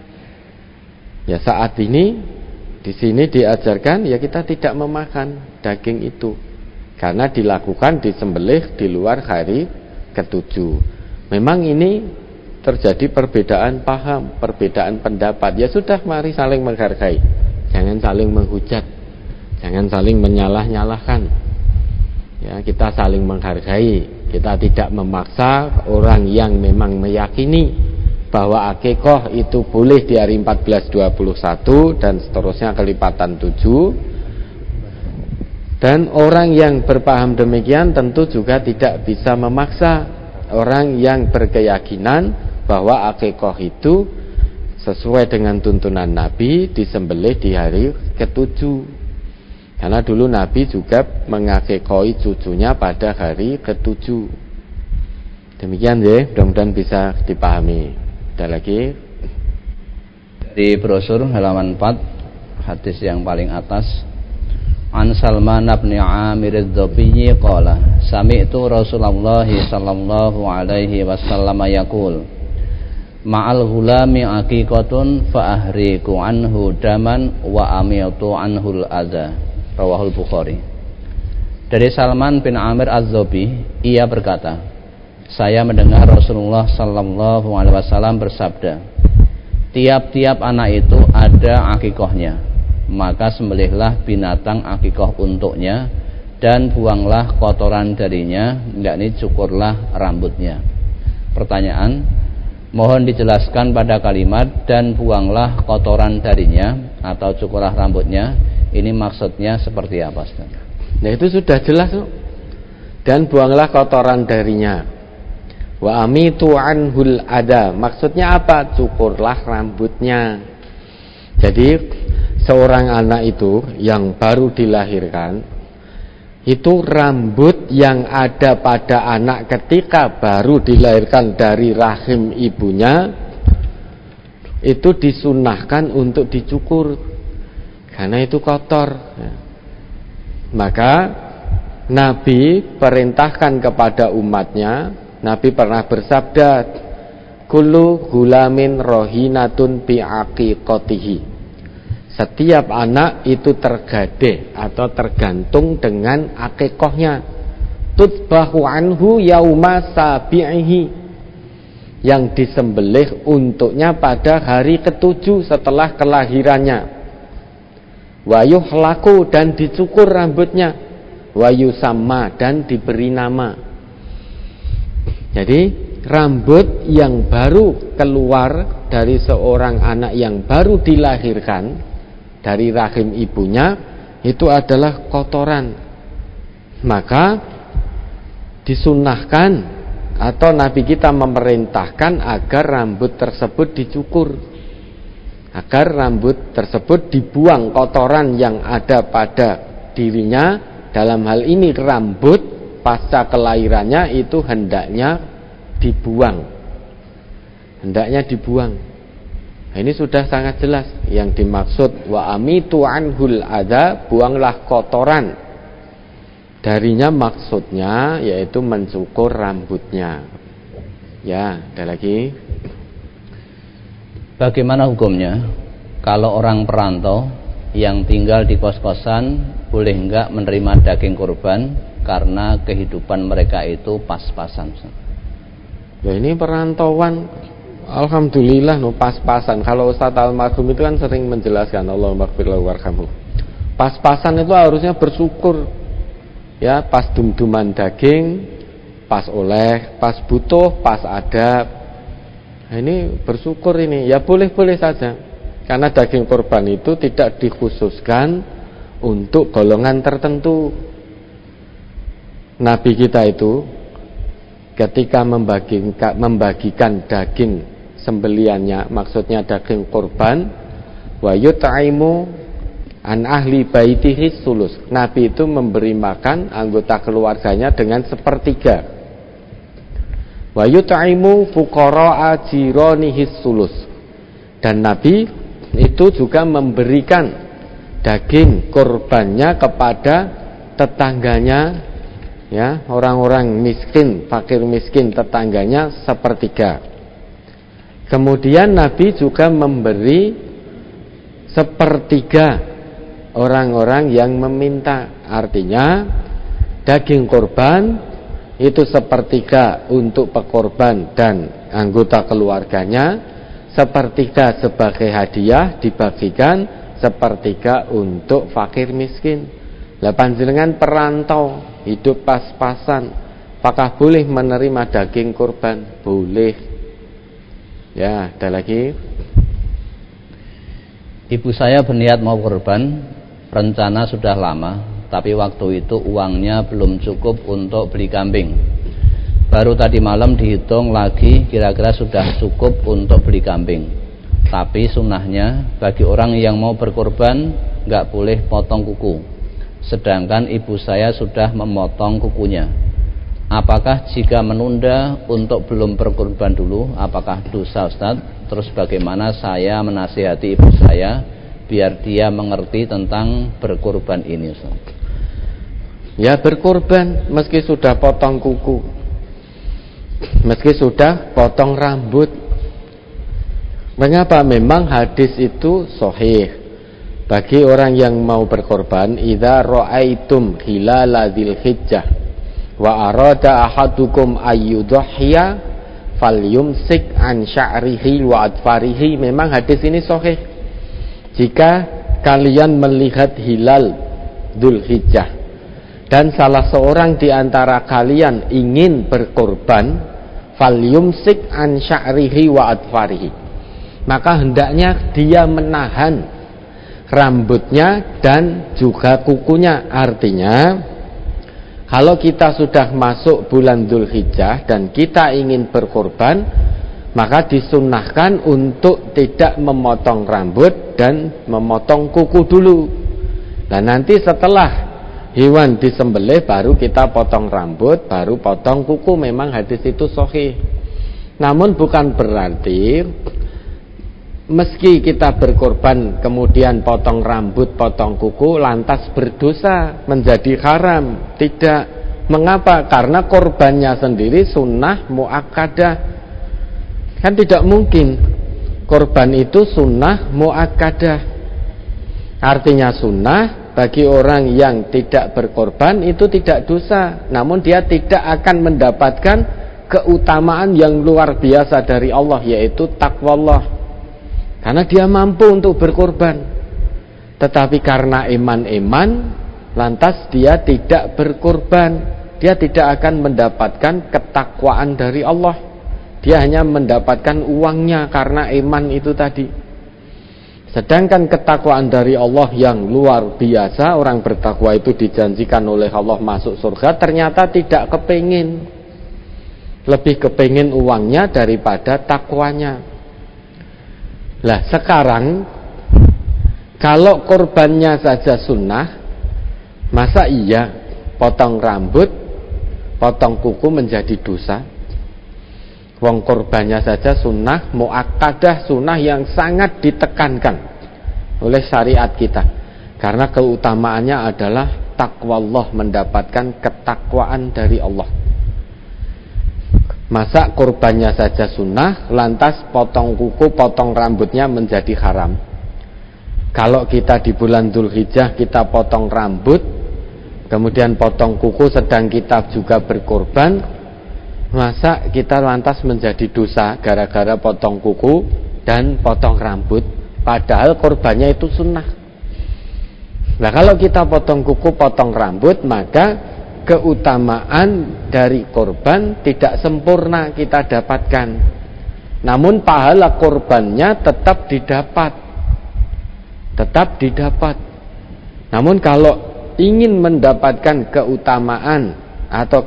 Ya saat ini di sini diajarkan ya kita tidak memakan daging itu karena dilakukan disembelih di luar hari ke-7. Memang ini terjadi perbedaan paham, perbedaan pendapat. Ya sudah, mari saling menghargai. Jangan saling menghujat, jangan saling menyalah-nyalahkan. Ya, kita saling menghargai. Kita tidak memaksa orang yang memang meyakini bahwa akikah itu boleh di hari 14, 21 dan seterusnya kelipatan 7. Dan orang yang berpaham demikian tentu juga tidak bisa memaksa orang yang berkeyakinan bahwa akikah itu sesuai dengan tuntunan Nabi disembelih di hari ke-7. Karena dulu Nabi juga mengakikahi cucunya pada hari ke-7. Demikian ya, mudah-mudahan bisa dipahami. Ada lagi
di brosur halaman 4, hadis yang paling atas. An Salman bin Amir ad-Dhabi qala sami'tu Rasulullah sallallahu alaihi wasallam yaqul ma'al ghulami aqiqatun fa ahriqu anhu daman wa amitu anhul adza. Rawahul Bukhari. Dari Salman bin Amir Az-Dhabi, ia berkata, saya mendengar Rasulullah sallallahu alaihi wasallam bersabda, tiap-tiap anak itu ada akikahnya, maka sembelihlah binatang akikah untuknya dan buanglah kotoran darinya, yakni cukurlah rambutnya. Pertanyaan, mohon dijelaskan pada kalimat dan buanglah kotoran darinya atau cukurlah rambutnya, ini maksudnya seperti apa, Ustaz?
Nah itu sudah jelas. Dan buanglah kotoran darinya. Wa amitu anhul ada, maksudnya apa? Cukurlah rambutnya. Jadi seorang anak itu yang baru dilahirkan, itu rambut yang ada pada anak ketika baru dilahirkan dari rahim ibunya itu disunahkan untuk dicukur karena itu kotor. Maka Nabi perintahkan kepada umatnya, Nabi pernah bersabda, kullu gulamin rohinatun bi aqiqatihi. Setiap anak itu tergadeh atau tergantung dengan akikahnya. Tutbahu anhu yauma sabi'ihi, yang disembelih untuknya pada hari ke-7 setelah kelahirannya. Wa yuhlaku, dan dicukur rambutnya. Wa yusamma, dan diberi nama. Jadi rambut yang baru keluar dari seorang anak yang baru dilahirkan dari rahim ibunya itu adalah kotoran, maka disunahkan atau Nabi kita memerintahkan agar rambut tersebut dicukur, agar rambut tersebut dibuang kotoran yang ada pada dirinya dalam hal ini rambut pasca kelahirannya itu hendaknya dibuang. Nah, ini sudah sangat jelas yang dimaksud wa amitu anhul adza, buanglah kotoran darinya, maksudnya yaitu mencukur rambutnya. Ya, ada lagi.
Bagaimana hukumnya kalau orang perantau yang tinggal di kos-kosan boleh enggak menerima daging kurban karena kehidupan mereka itu pas-pasan?
Ya ini perantauan, alhamdulillah pas-pasan. Kalau Ustaz almarhum itu kan sering menjelaskan, Allahumma ighfir lahu warhamhu. Pas-pasan itu harusnya bersyukur. Ya, pas dum-duman daging, pas oleh, pas butuh, pas adab. Nah, ini bersyukur ini. Ya boleh-boleh saja. Karena daging kurban itu tidak dikhususkan untuk golongan tertentu. Nabi kita itu ketika membagikan daging sembeliannya, maksudnya daging kurban, wa yut'imu an ahli baitihi sulus. Nabi itu memberi makan anggota keluarganya dengan sepertiga. Wa yut'imu fuqara'a jiranihi sulus. Dan Nabi itu juga memberikan daging kurbannya kepada tetangganya, ya, orang-orang miskin, fakir miskin tetangganya sepertiga. Kemudian Nabi juga memberi sepertiga orang-orang yang meminta. Artinya daging kurban itu sepertiga untuk pekorban dan anggota keluarganya, sepertiga sebagai hadiah dibagikan, sepertiga untuk fakir miskin. Lah panjenengan perantau hidup pas-pasan, apakah boleh menerima daging kurban? Boleh. Ya, ada lagi.
Ibu saya berniat mau kurban, rencana sudah lama, tapi waktu itu uangnya belum cukup untuk beli kambing. Baru tadi malam dihitung lagi, kira-kira sudah cukup untuk beli kambing. Tapi sunnahnya bagi orang yang mau berkorban nggak boleh potong kuku, sedangkan ibu saya sudah memotong kukunya. Apakah jika menunda untuk belum berkorban dulu, apakah dosa, Ustaz? Terus bagaimana saya menasihati ibu saya biar dia mengerti tentang berkorban ini, Ustaz?
Ya, berkorban meski sudah potong kuku, meski sudah potong rambut. Mengapa? Memang hadis itu sahih. Bagi orang yang mau berkorban, idza ra'aitum hilala dzilhijjah wa arada ahadukum ayyudhiya falyumsik an sya'rihi wa adfarihi. Memang hadis ini sahih. Jika kalian melihat hilal Dzulhijjah dan salah seorang di antara kalian ingin berkorban, falyumsik an sya'rihi wa adfarihi, maka hendaknya dia menahan rambutnya dan juga kukunya. Artinya kalau kita sudah masuk bulan Dzulhijjah dan kita ingin berkorban, maka disunnahkan untuk tidak memotong rambut dan memotong kuku dulu. Nah, nanti setelah hewan disembelih baru kita potong rambut, baru potong kuku. Memang hadis itu sahih. Namun bukan berarti meski kita berkorban kemudian potong rambut, potong kuku lantas berdosa, menjadi haram. Tidak. Mengapa? Karena korbannya sendiri sunnah muakkadah. Kan tidak mungkin korban itu sunnah muakkadah. Artinya sunnah bagi orang yang tidak berkorban itu tidak dosa, namun dia tidak akan mendapatkan keutamaan yang luar biasa dari Allah, yaitu taqwallah. Karena dia mampu untuk berkorban. Tetapi karena iman-iman, lantas dia tidak berkorban. Dia tidak akan mendapatkan ketakwaan dari Allah. Dia hanya mendapatkan uangnya karena iman itu tadi. Sedangkan ketakwaan dari Allah yang luar biasa, orang bertakwa itu dijanjikan oleh Allah masuk surga, ternyata tidak kepingin. Lebih kepingin uangnya daripada takwanya. Lah sekarang kalau korbannya saja sunnah, masa iya potong rambut, potong kuku menjadi dosa? Wong korbannya saja sunnah muakkadah, sunnah yang sangat ditekankan oleh syariat kita, karena keutamaannya adalah taqwallah, mendapatkan ketakwaan dari Allah. Masa korbannya saja sunnah, lantas potong kuku, potong rambutnya menjadi haram? Kalau kita di bulan Dzulhijjah kita potong rambut, kemudian potong kuku, sedang kita juga berkorban, masa kita lantas menjadi dosa gara-gara potong kuku dan potong rambut, padahal korbannya itu sunnah? Nah, kalau kita potong kuku, potong rambut, maka keutamaan dari korban tidak sempurna kita dapatkan. Namun pahala korbannya tetap didapat. Namun kalau ingin mendapatkan keutamaan atau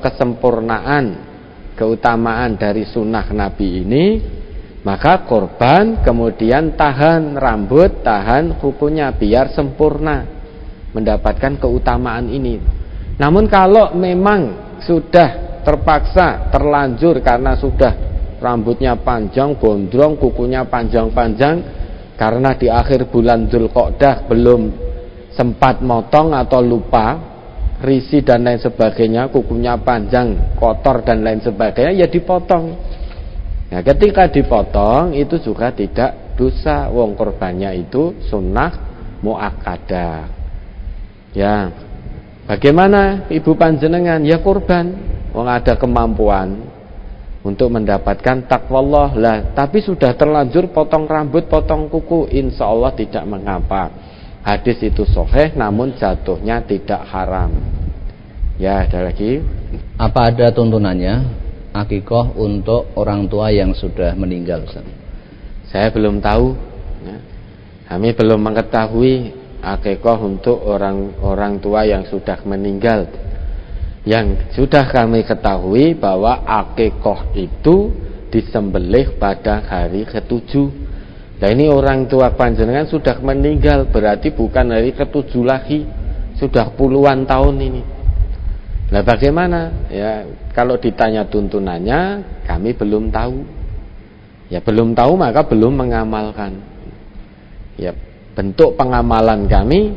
keutamaan dari sunnah Nabi ini, maka korban kemudian tahan rambut, tahan kukunya biar sempurna mendapatkan keutamaan ini. Namun kalau memang sudah terpaksa, terlanjur karena sudah rambutnya panjang, gondrong, kukunya panjang-panjang, karena di akhir bulan Dzulqa'dah belum sempat motong atau lupa, risi dan lain sebagainya, kukunya panjang, kotor dan lain sebagainya, ya dipotong. Nah, ketika dipotong itu juga tidak dosa, wong korbannya itu sunnah muakkadah. Ya, bagaimana ibu panjenengan? Ya korban, wong ada kemampuan untuk mendapatkan taqwallah lah, tapi sudah terlanjur potong rambut, potong kuku, insya Allah tidak mengapa. Hadis itu sahih, namun jatuhnya tidak haram. Ya, ada lagi.
Apa ada tuntunannya akikah untuk orang tua yang sudah meninggal, Ustaz?
Saya belum tahu. Ya. Kami belum mengetahui akikah untuk orang tua yang sudah meninggal. Yang sudah kami ketahui bahwa akikah itu disembelih pada hari ke-7. Nah, ini orang tua panjenengan sudah meninggal, berarti bukan hari ke-7 lagi, sudah puluhan tahun ini. Nah, bagaimana? Ya, kalau ditanya tuntunannya, kami belum tahu. Ya, belum tahu maka belum mengamalkan. Ya, bentuk pengamalan kami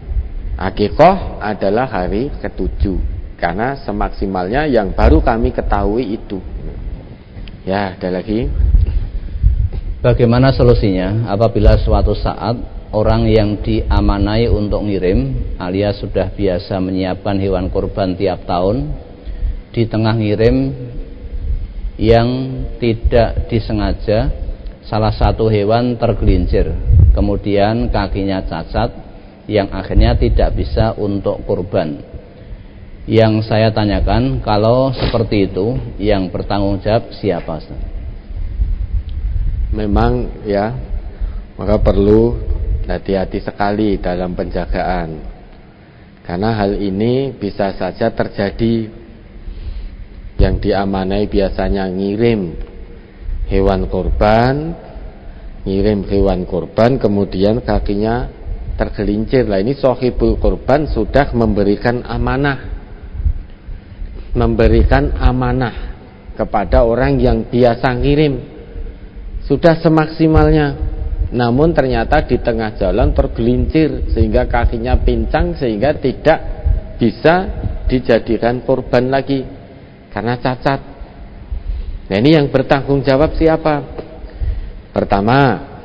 akikah adalah hari ke-7, karena semaksimalnya yang baru kami ketahui itu. Ya, ada lagi.
Bagaimana solusinya apabila suatu saat orang yang diamanai untuk ngirim alias sudah biasa menyiapkan hewan kurban tiap tahun, di tengah ngirim yang tidak disengaja salah satu hewan tergelincir, kemudian kakinya cacat yang akhirnya tidak bisa untuk kurban. Yang saya tanyakan, kalau seperti itu yang bertanggung jawab siapa, Ustaz?
Memang ya, maka perlu hati-hati sekali dalam penjagaan, karena hal ini bisa saja terjadi. Yang diamanai biasanya ngirim hewan kurban, kemudian kakinya tergelincir. Lah, ini sohibul kurban sudah memberikan amanah kepada orang yang biasa ngirim, sudah semaksimalnya, namun ternyata di tengah jalan tergelincir sehingga kakinya pincang, sehingga tidak bisa dijadikan kurban lagi karena cacat. Nah, ini yang bertanggung jawab siapa? Pertama,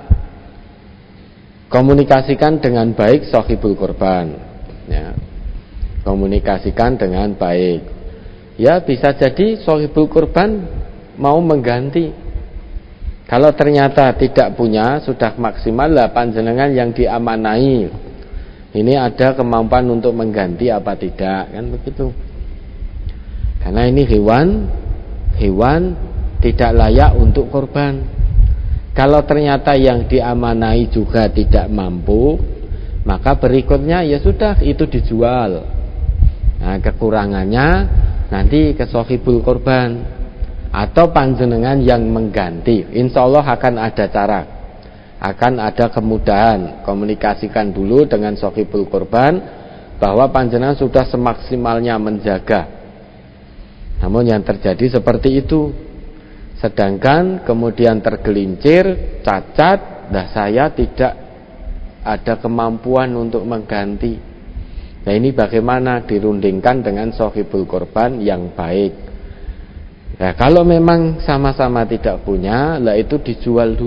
komunikasikan dengan baik sohibul kurban, ya. Komunikasikan dengan baik. Ya, bisa jadi sohibul kurban mau mengganti. Kalau ternyata tidak punya, sudah maksimal lah panjenengan yang diamanai ini ada kemampuan untuk mengganti apa tidak, kan begitu. Karena ini hewan tidak layak untuk korban. Kalau ternyata yang diamanai juga tidak mampu, maka berikutnya ya sudah, itu dijual. Nah, kekurangannya nanti ke sohibul korban atau panjenengan yang mengganti. Insya Allah akan ada cara, akan ada kemudahan. Komunikasikan dulu dengan sohibul korban, bahwa panjenengan sudah semaksimalnya menjaga. Namun yang terjadi seperti itu. Sedangkan kemudian tergelincir, cacat, saya tidak ada kemampuan untuk mengganti. Nah ini bagaimana dirundingkan dengan sohibul korban yang baik. Nah kalau memang sama-sama tidak punya, lah itu dijual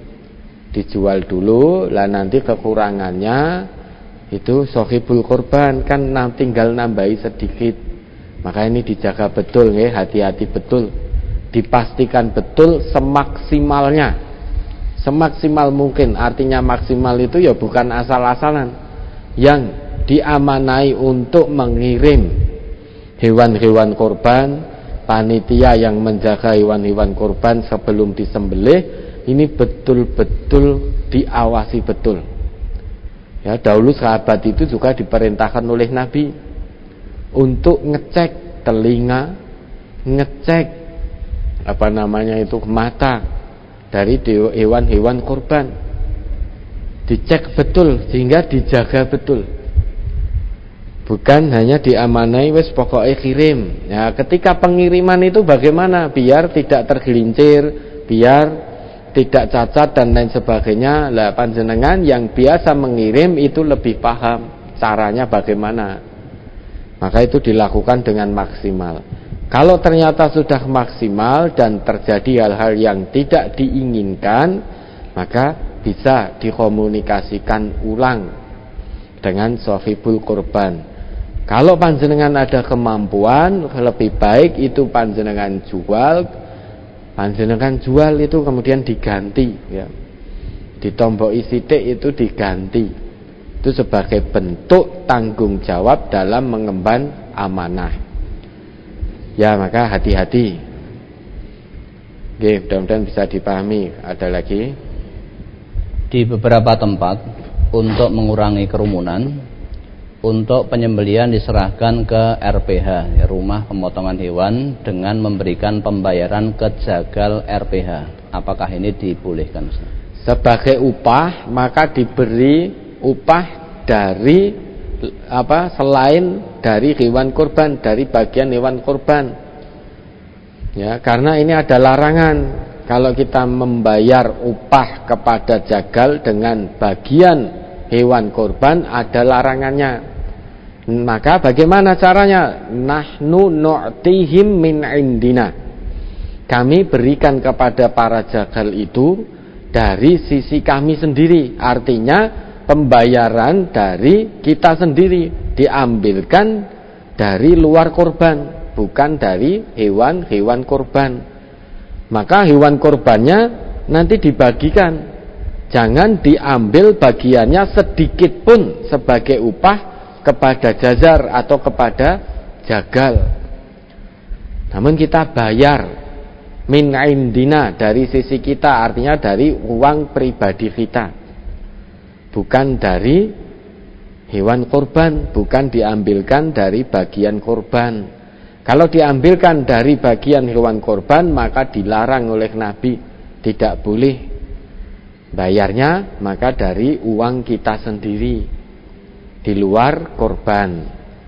dulu, lah nanti kekurangannya itu sohibul korban kan tinggal nambahi sedikit. Maka ini dijaga betul ya, hati-hati betul, dipastikan betul semaksimal mungkin. Artinya maksimal itu ya bukan asal-asalan, yang diamanai untuk mengirim hewan-hewan korban, panitia yang menjaga hewan-hewan korban sebelum disembelih, ini betul-betul diawasi betul. Ya, dahulu sahabat itu juga diperintahkan oleh Nabi untuk ngecek telinga, ngecek mata dari hewan-hewan korban, dicek betul sehingga dijaga betul. Bukan hanya diamanai wes pokoknya kirim. Ya, ketika pengiriman itu bagaimana biar tidak tergelincir, biar tidak cacat dan lain sebagainya. Lah panjenengan yang biasa mengirim itu lebih paham caranya bagaimana. Maka itu dilakukan dengan maksimal. Kalau ternyata sudah maksimal dan terjadi hal-hal yang tidak diinginkan, maka bisa dikomunikasikan ulang dengan sohibul korban. Kalau panjenengan ada kemampuan, lebih baik itu panjenengan jual itu kemudian diganti ya. Ditomboki sithik itu diganti. Itu sebagai bentuk tanggung jawab dalam mengemban amanah. Ya, maka hati-hati. Oke, mudah-mudahan bisa dipahami. Ada lagi?
Di beberapa tempat untuk mengurangi kerumunan, untuk penyembelihan diserahkan ke RPH, rumah pemotongan hewan, dengan memberikan pembayaran ke jagal RPH. Apakah ini dibolehkan?
Sebagai upah, maka diberi upah dari selain dari hewan kurban, dari bagian hewan kurban. Ya, karena ini ada larangan. Kalau kita membayar upah kepada jagal dengan bagian hewan kurban, ada larangannya. Maka bagaimana caranya? Nahnu nu'tihim min indina. Kami berikan kepada para jagal itu dari sisi kami sendiri. Artinya pembayaran dari kita sendiri, diambilkan dari luar korban, bukan dari hewan-hewan korban. Maka hewan korbannya nanti dibagikan. Jangan diambil bagiannya sedikit pun sebagai upah kepada jazar atau kepada jagal. Namun kita bayar min indina, dari sisi kita, artinya dari uang pribadi kita, bukan dari hewan korban, bukan diambilkan dari bagian korban. Kalau diambilkan dari bagian hewan korban, maka dilarang oleh Nabi, tidak boleh. Bayarnya maka dari uang kita sendiri, di luar korban.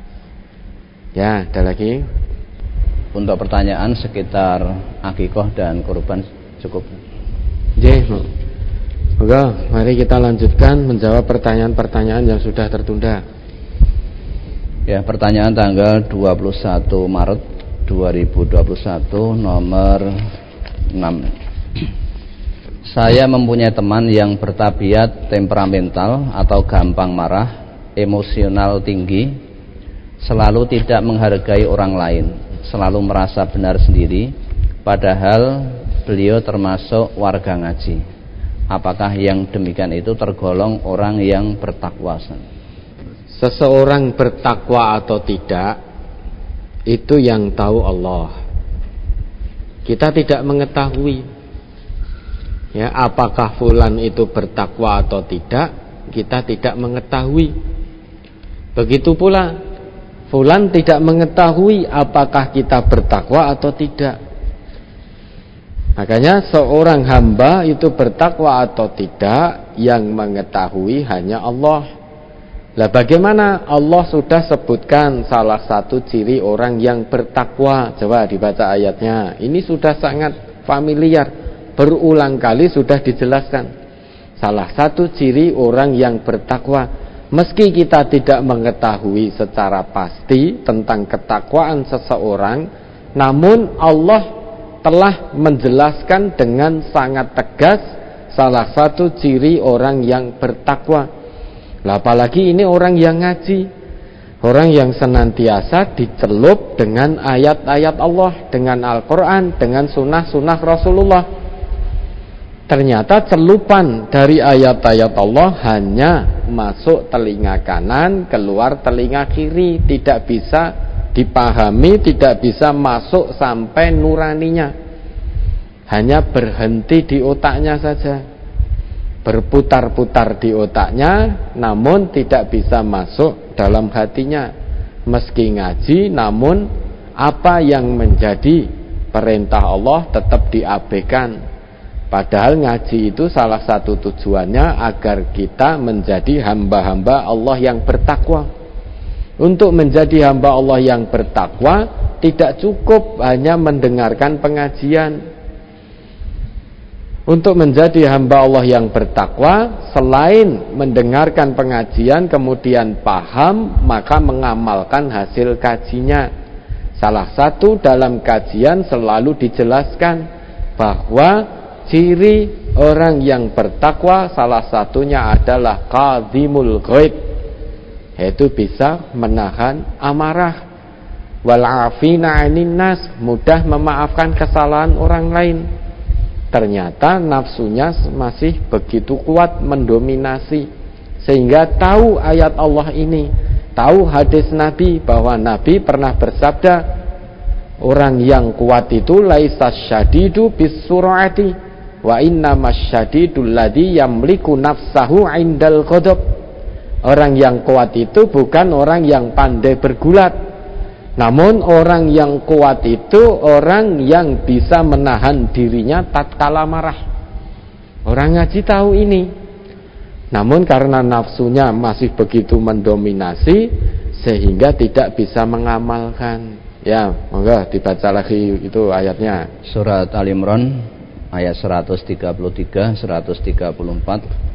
Ya, ada lagi?
Untuk pertanyaan sekitar akikoh dan kurban cukup.
Oke, mari kita lanjutkan menjawab pertanyaan-pertanyaan yang sudah tertunda.
Ya, pertanyaan tanggal 21 Maret 2021 nomor 6. Saya mempunyai teman yang bertabiat temperamental atau gampang marah, emosional tinggi, selalu tidak menghargai orang lain, selalu merasa benar sendiri, padahal beliau termasuk warga ngaji. Apakah yang demikian itu tergolong orang yang bertakwa?
Seseorang bertakwa atau tidak, itu yang tahu Allah. Kita tidak mengetahui ya, apakah fulan itu bertakwa atau tidak, kita tidak mengetahui. Begitu pula fulan tidak mengetahui apakah kita bertakwa atau tidak. Makanya seorang hamba itu bertakwa atau tidak, yang mengetahui hanya Allah. Lah bagaimana Allah sudah sebutkan salah satu ciri orang yang bertakwa? Coba dibaca ayatnya. Ini sudah sangat familiar, berulang kali sudah dijelaskan. Salah satu ciri orang yang bertakwa, meski kita tidak mengetahui secara pasti tentang ketakwaan seseorang, namun Allah telah menjelaskan dengan sangat tegas salah satu ciri orang yang bertakwa. Lah apalagi ini orang yang ngaji, orang yang senantiasa dicelup dengan ayat-ayat Allah, dengan Al-Quran, dengan sunnah-sunnah Rasulullah. Ternyata celupan dari ayat-ayat Allah hanya masuk telinga kanan, keluar telinga kiri, tidak bisa dipahami, tidak bisa masuk sampai nuraninya, hanya berhenti di otaknya saja, berputar-putar di otaknya, namun tidak bisa masuk dalam hatinya. Meski ngaji, namun apa yang menjadi perintah Allah tetap diabaikan. Padahal ngaji itu salah satu tujuannya agar kita menjadi hamba-hamba Allah yang bertakwa. Untuk menjadi hamba Allah yang bertakwa, tidak cukup hanya mendengarkan pengajian. Untuk menjadi hamba Allah yang bertakwa, selain mendengarkan pengajian kemudian paham, maka mengamalkan hasil kajinya. Salah satu dalam kajian selalu dijelaskan bahwa ciri orang yang bertakwa salah satunya adalah qadhimul ghaib, yaitu bisa menahan amarah, wal afina 'anin nas, mudah memaafkan kesalahan orang lain. Ternyata nafsunya masih begitu kuat mendominasi, sehingga tahu ayat Allah ini, tahu hadis Nabi bahwa Nabi pernah bersabda, orang yang kuat itu laisa syadidu bisur'ati wa innamas syadidul ladzi yamliku nafsahu 'indal ghadab. Orang yang kuat itu bukan orang yang pandai bergulat, namun orang yang kuat itu orang yang bisa menahan dirinya tatkala marah. Orang ngaji tahu ini, namun karena nafsunya masih begitu mendominasi sehingga tidak bisa mengamalkan. Ya, monggo dibaca lagi itu ayatnya.
Surat Al-Imran ayat 133, 134.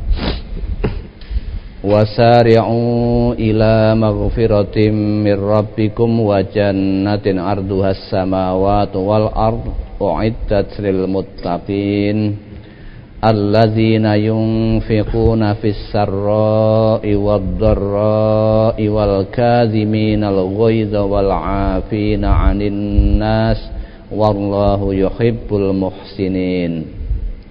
Wasari'u ila maghfiratin mir rabbikum wa jannatin arduhas samawati wal ard u'iddat lil muttaqin alladzina yunfiquna fis sarra'i wad dharra'i wal kadhiminal ghaidha wal 'afina 'anil nas wallahu yuhibbul muhsinin.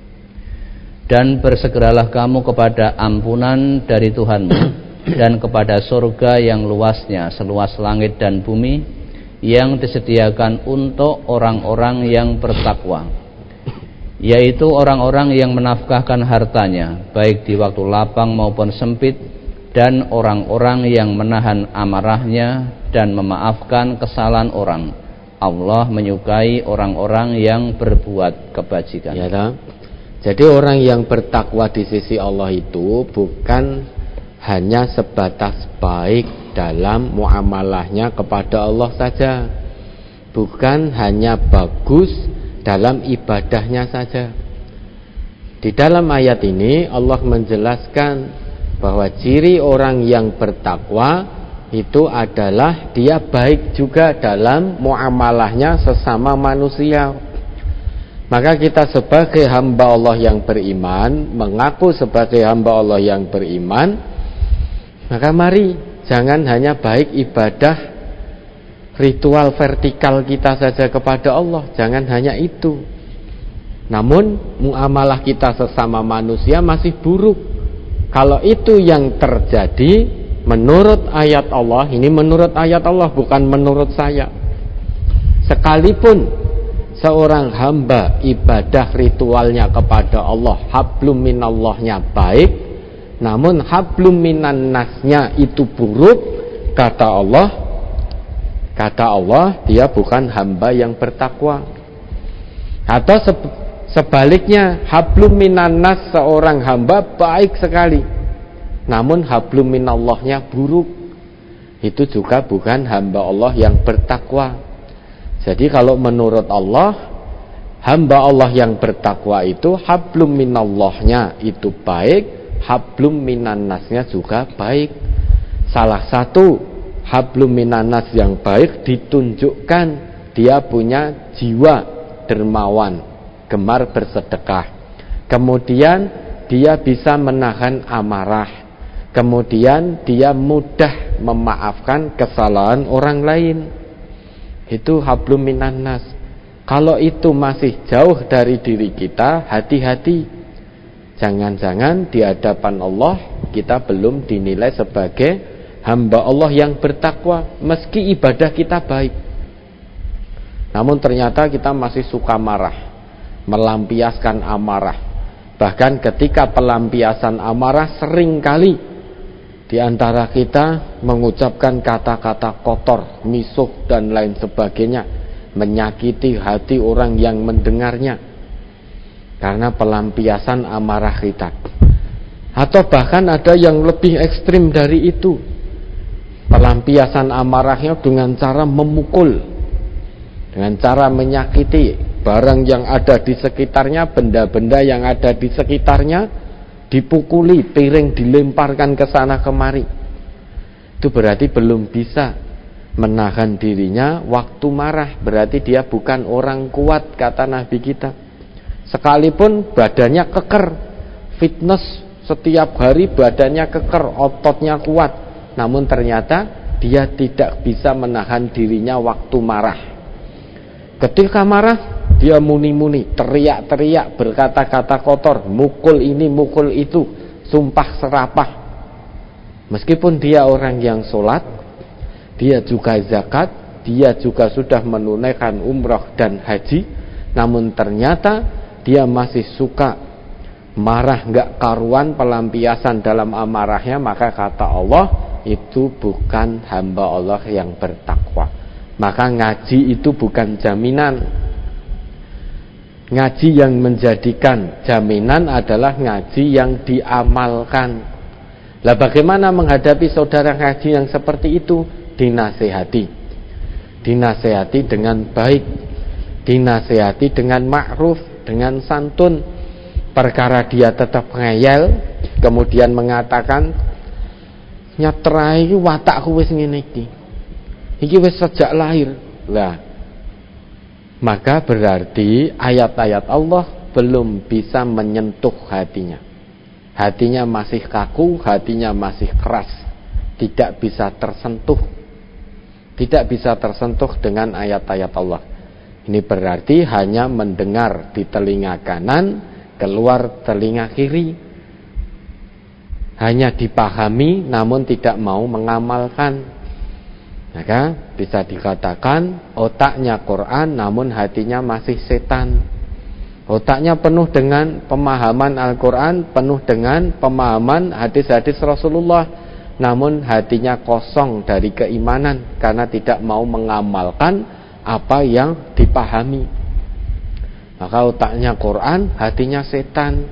Dan bersegeralah kamu kepada ampunan dari Tuhanmu dan kepada surga yang luasnya seluas langit dan bumi, yang disediakan untuk orang-orang yang bertakwa, yaitu orang-orang yang menafkahkan hartanya baik di waktu lapang maupun sempit, dan orang-orang yang menahan amarahnya dan memaafkan kesalahan orang. Allah menyukai orang-orang yang berbuat kebajikan.
Ya, jadi orang yang bertakwa di sisi Allah itu bukan hanya sebatas baik dalam muamalahnya kepada Allah saja, bukan hanya bagus dalam ibadahnya saja. Di dalam ayat ini Allah menjelaskan bahwa ciri orang yang bertakwa itu adalah dia baik juga dalam muamalahnya sesama manusia. Maka kita sebagai hamba Allah yang beriman, mengaku sebagai hamba Allah yang beriman, maka mari jangan hanya baik ibadah ritual vertikal kita saja kepada Allah, jangan hanya itu. Namun muamalah kita sesama manusia masih buruk. Kalau itu yang terjadi menurut ayat Allah, ini menurut ayat Allah bukan menurut saya. Sekalipun seorang hamba ibadah ritualnya kepada Allah hablum minallahnya baik, namun hablum minan nasnya itu buruk, kata Allah dia bukan hamba yang bertakwa. Atau sebaliknya, hablum minan nas, seorang hamba baik sekali, namun hablum minallahnya buruk, itu juga bukan hamba Allah yang bertakwa. Jadi kalau menurut Allah, hamba Allah yang bertakwa itu hablum minallahnya itu baik, hablum minannasnya juga baik. Salah satu hablum minannas yang baik ditunjukkan dia punya jiwa dermawan, gemar bersedekah. Kemudian dia bisa menahan amarah. Kemudian dia mudah memaafkan kesalahan orang lain. Itu hablum minannas. Kalau itu masih jauh dari diri kita, hati-hati. Jangan-jangan di hadapan Allah kita belum dinilai sebagai hamba Allah yang bertakwa, meski ibadah kita baik. Namun ternyata kita masih suka marah, melampiaskan amarah. Bahkan ketika pelampiasan amarah, seringkali di antara kita mengucapkan kata-kata kotor, misuh dan lain sebagainya, menyakiti hati orang yang mendengarnya karena pelampiasan amarah kita. Atau bahkan ada yang lebih ekstrim dari itu, pelampiasan amarahnya dengan cara memukul, dengan cara menyakiti barang yang ada di sekitarnya, benda-benda yang ada di sekitarnya dipukuli, piring dilemparkan ke sana kemari. Itu berarti belum bisa menahan dirinya waktu marah, berarti dia bukan orang kuat, kata Nabi kita. Sekalipun badannya keker, fitness setiap hari badannya keker, ototnya kuat, namun ternyata dia tidak bisa menahan dirinya waktu marah. Ketika marah, dia muni-muni, teriak-teriak, berkata-kata kotor, mukul ini, mukul itu, sumpah serapah. Meskipun dia orang yang sholat, dia juga zakat, dia juga sudah menunaikan umrah dan haji, namun ternyata dia masih suka marah gak karuan, pelampiasan dalam amarahnya, maka kata Allah, itu bukan hamba Allah yang bertakwa. Maka ngaji itu bukan jaminan. Ngaji yang menjadikan jaminan adalah ngaji yang diamalkan. Lah bagaimana menghadapi saudara ngaji yang seperti itu? Dinasehati. Dinasehati dengan baik, dinasehati dengan ma'ruf, dengan santun. Perkara dia tetap ngeyel, kemudian mengatakan, nyatrai watakku wis ngene iki wis sejak lahir. Lah, maka berarti ayat-ayat Allah belum bisa menyentuh hatinya. Hatinya masih kaku, hatinya masih keras, tidak bisa tersentuh. Tidak bisa tersentuh dengan ayat-ayat Allah. Ini berarti hanya mendengar di telinga kanan, keluar telinga kiri. Hanya dipahami namun tidak mau mengamalkan. Maka bisa dikatakan otaknya Quran namun hatinya masih setan. Otaknya penuh dengan pemahaman Al-Quran, penuh dengan pemahaman hadis-hadis Rasulullah, namun hatinya kosong dari keimanan karena tidak mau mengamalkan apa yang dipahami. Maka otaknya Quran, hatinya setan.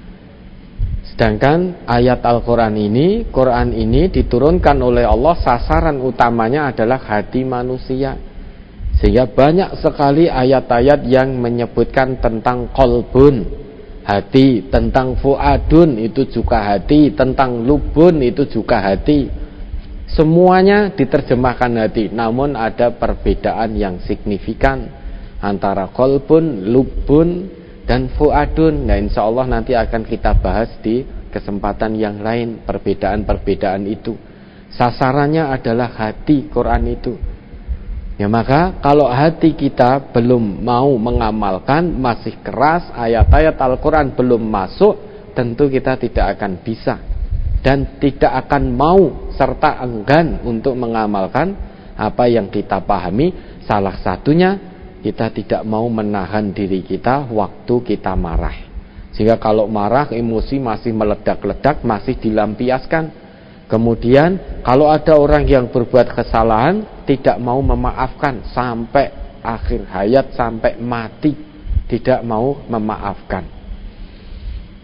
Sedangkan ayat Al-Quran ini diturunkan oleh Allah, sasaran utamanya adalah hati manusia. Sehingga banyak sekali ayat-ayat yang menyebutkan tentang qalbun, hati, tentang fuadun, itu juga hati, tentang lubun, itu juga hati. Semuanya diterjemahkan hati, namun ada perbedaan yang signifikan antara qalbun, lubun, dan fuadun. Nah, insya Allah nanti akan kita bahas di kesempatan yang lain perbedaan-perbedaan itu. Sasarannya adalah hati Quran itu. Ya, maka kalau hati kita belum mau mengamalkan, masih keras, ayat-ayat Al-Quran belum masuk, tentu kita tidak akan bisa dan tidak akan mau serta enggan untuk mengamalkan apa yang kita pahami. Salah satunya, kita tidak mau menahan diri kita waktu kita marah. Sehingga kalau marah, emosi masih meledak-ledak, masih dilampiaskan. Kemudian kalau ada orang yang berbuat kesalahan, tidak mau memaafkan sampai akhir hayat, sampai mati, tidak mau memaafkan.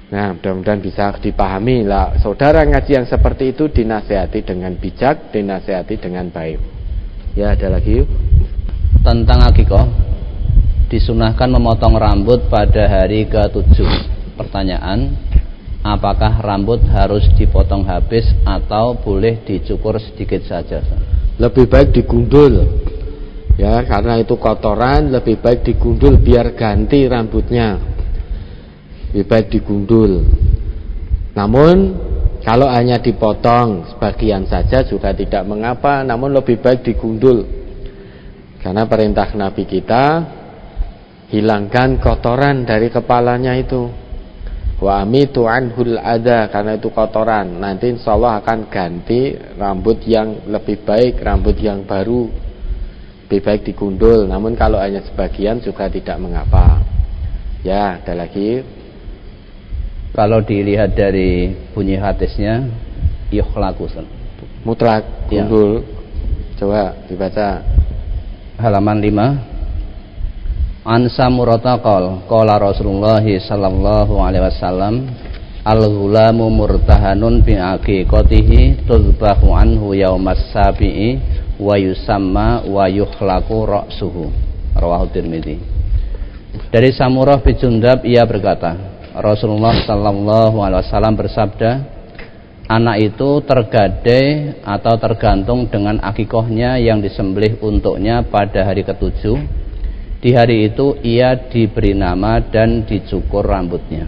Nah, mudah-mudahan bisa dipahami lah. Saudara ngaji yang seperti itu dinasihati dengan bijak, dinasihati dengan baik. Ya, ada lagi yuk.
Tentang akikoh, disunahkan memotong rambut pada hari ke-7. Pertanyaan, apakah rambut harus dipotong habis atau boleh dicukur sedikit saja?
Lebih baik digundul. Ya, karena itu kotoran, lebih baik digundul biar ganti rambutnya. Lebih baik digundul. Namun kalau hanya dipotong sebagian saja juga tidak mengapa, namun lebih baik digundul. Karena perintah Nabi kita, hilangkan kotoran dari kepalanya itu. Wa amitu anhul adha, karena itu kotoran. Nanti insya Allah akan ganti rambut yang lebih baik, rambut yang baru. Lebih baik digundul. Namun kalau hanya sebagian juga tidak mengapa. Ya, ada lagi.
Kalau dilihat dari bunyi hadisnya, yukhlaqu,
mutlak gundul. Ya. Coba dibaca.
Halaman 5. An Samurata qala Rasulullah sallallahu alaihi wasallam, al-ghulamu murtahanun bi aqiqatihi tuzbahu anhu yaumas sabi'i wa yusamma wa yukhlaqu ra'suhu. Rawahu Tirmidzi. Dari Samurah bin Jundab, ia berkata, Rasulullah sallallahu alaihi wasallam bersabda, anak itu tergadai atau tergantung dengan akikohnya yang disembelih untuknya pada hari ke-7. Di hari itu ia diberi nama dan dicukur rambutnya.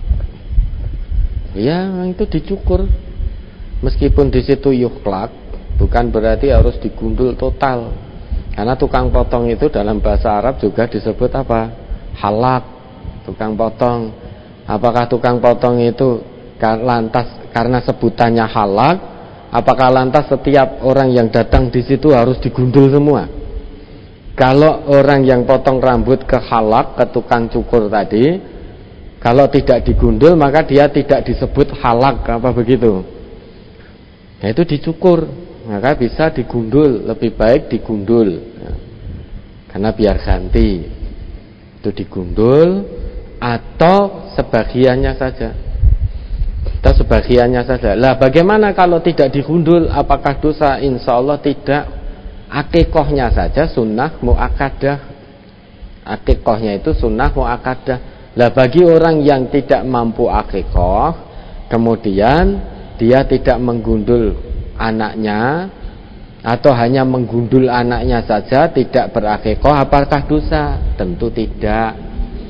Ya, itu dicukur. Meskipun di situ yukhlaq, bukan berarti harus digundul total. Karena tukang potong itu dalam bahasa Arab juga disebut apa? Halak, tukang potong. Apakah tukang potong itu lantas karena sebutannya halak? Apakah lantas setiap orang yang datang di situ harus digundul semua? Kalau orang yang potong rambut ke halak, ke tukang cukur tadi, kalau tidak digundul maka dia tidak disebut halak, apa begitu? Nah, itu dicukur, maka bisa digundul, lebih baik digundul. Karena biar ganti. Itu digundul atau sebagiannya saja. Atau sebagiannya saja. Lah bagaimana kalau tidak digundul? Apakah dosa? Insya Allah tidak. Akikohnya saja sunnah muakkadah. Akikohnya itu sunnah muakkadah. Lah bagi orang yang tidak mampu akikoh, kemudian dia tidak menggundul anaknya atau hanya menggundul anaknya saja, tidak berakikoh, apakah dosa? Tentu tidak.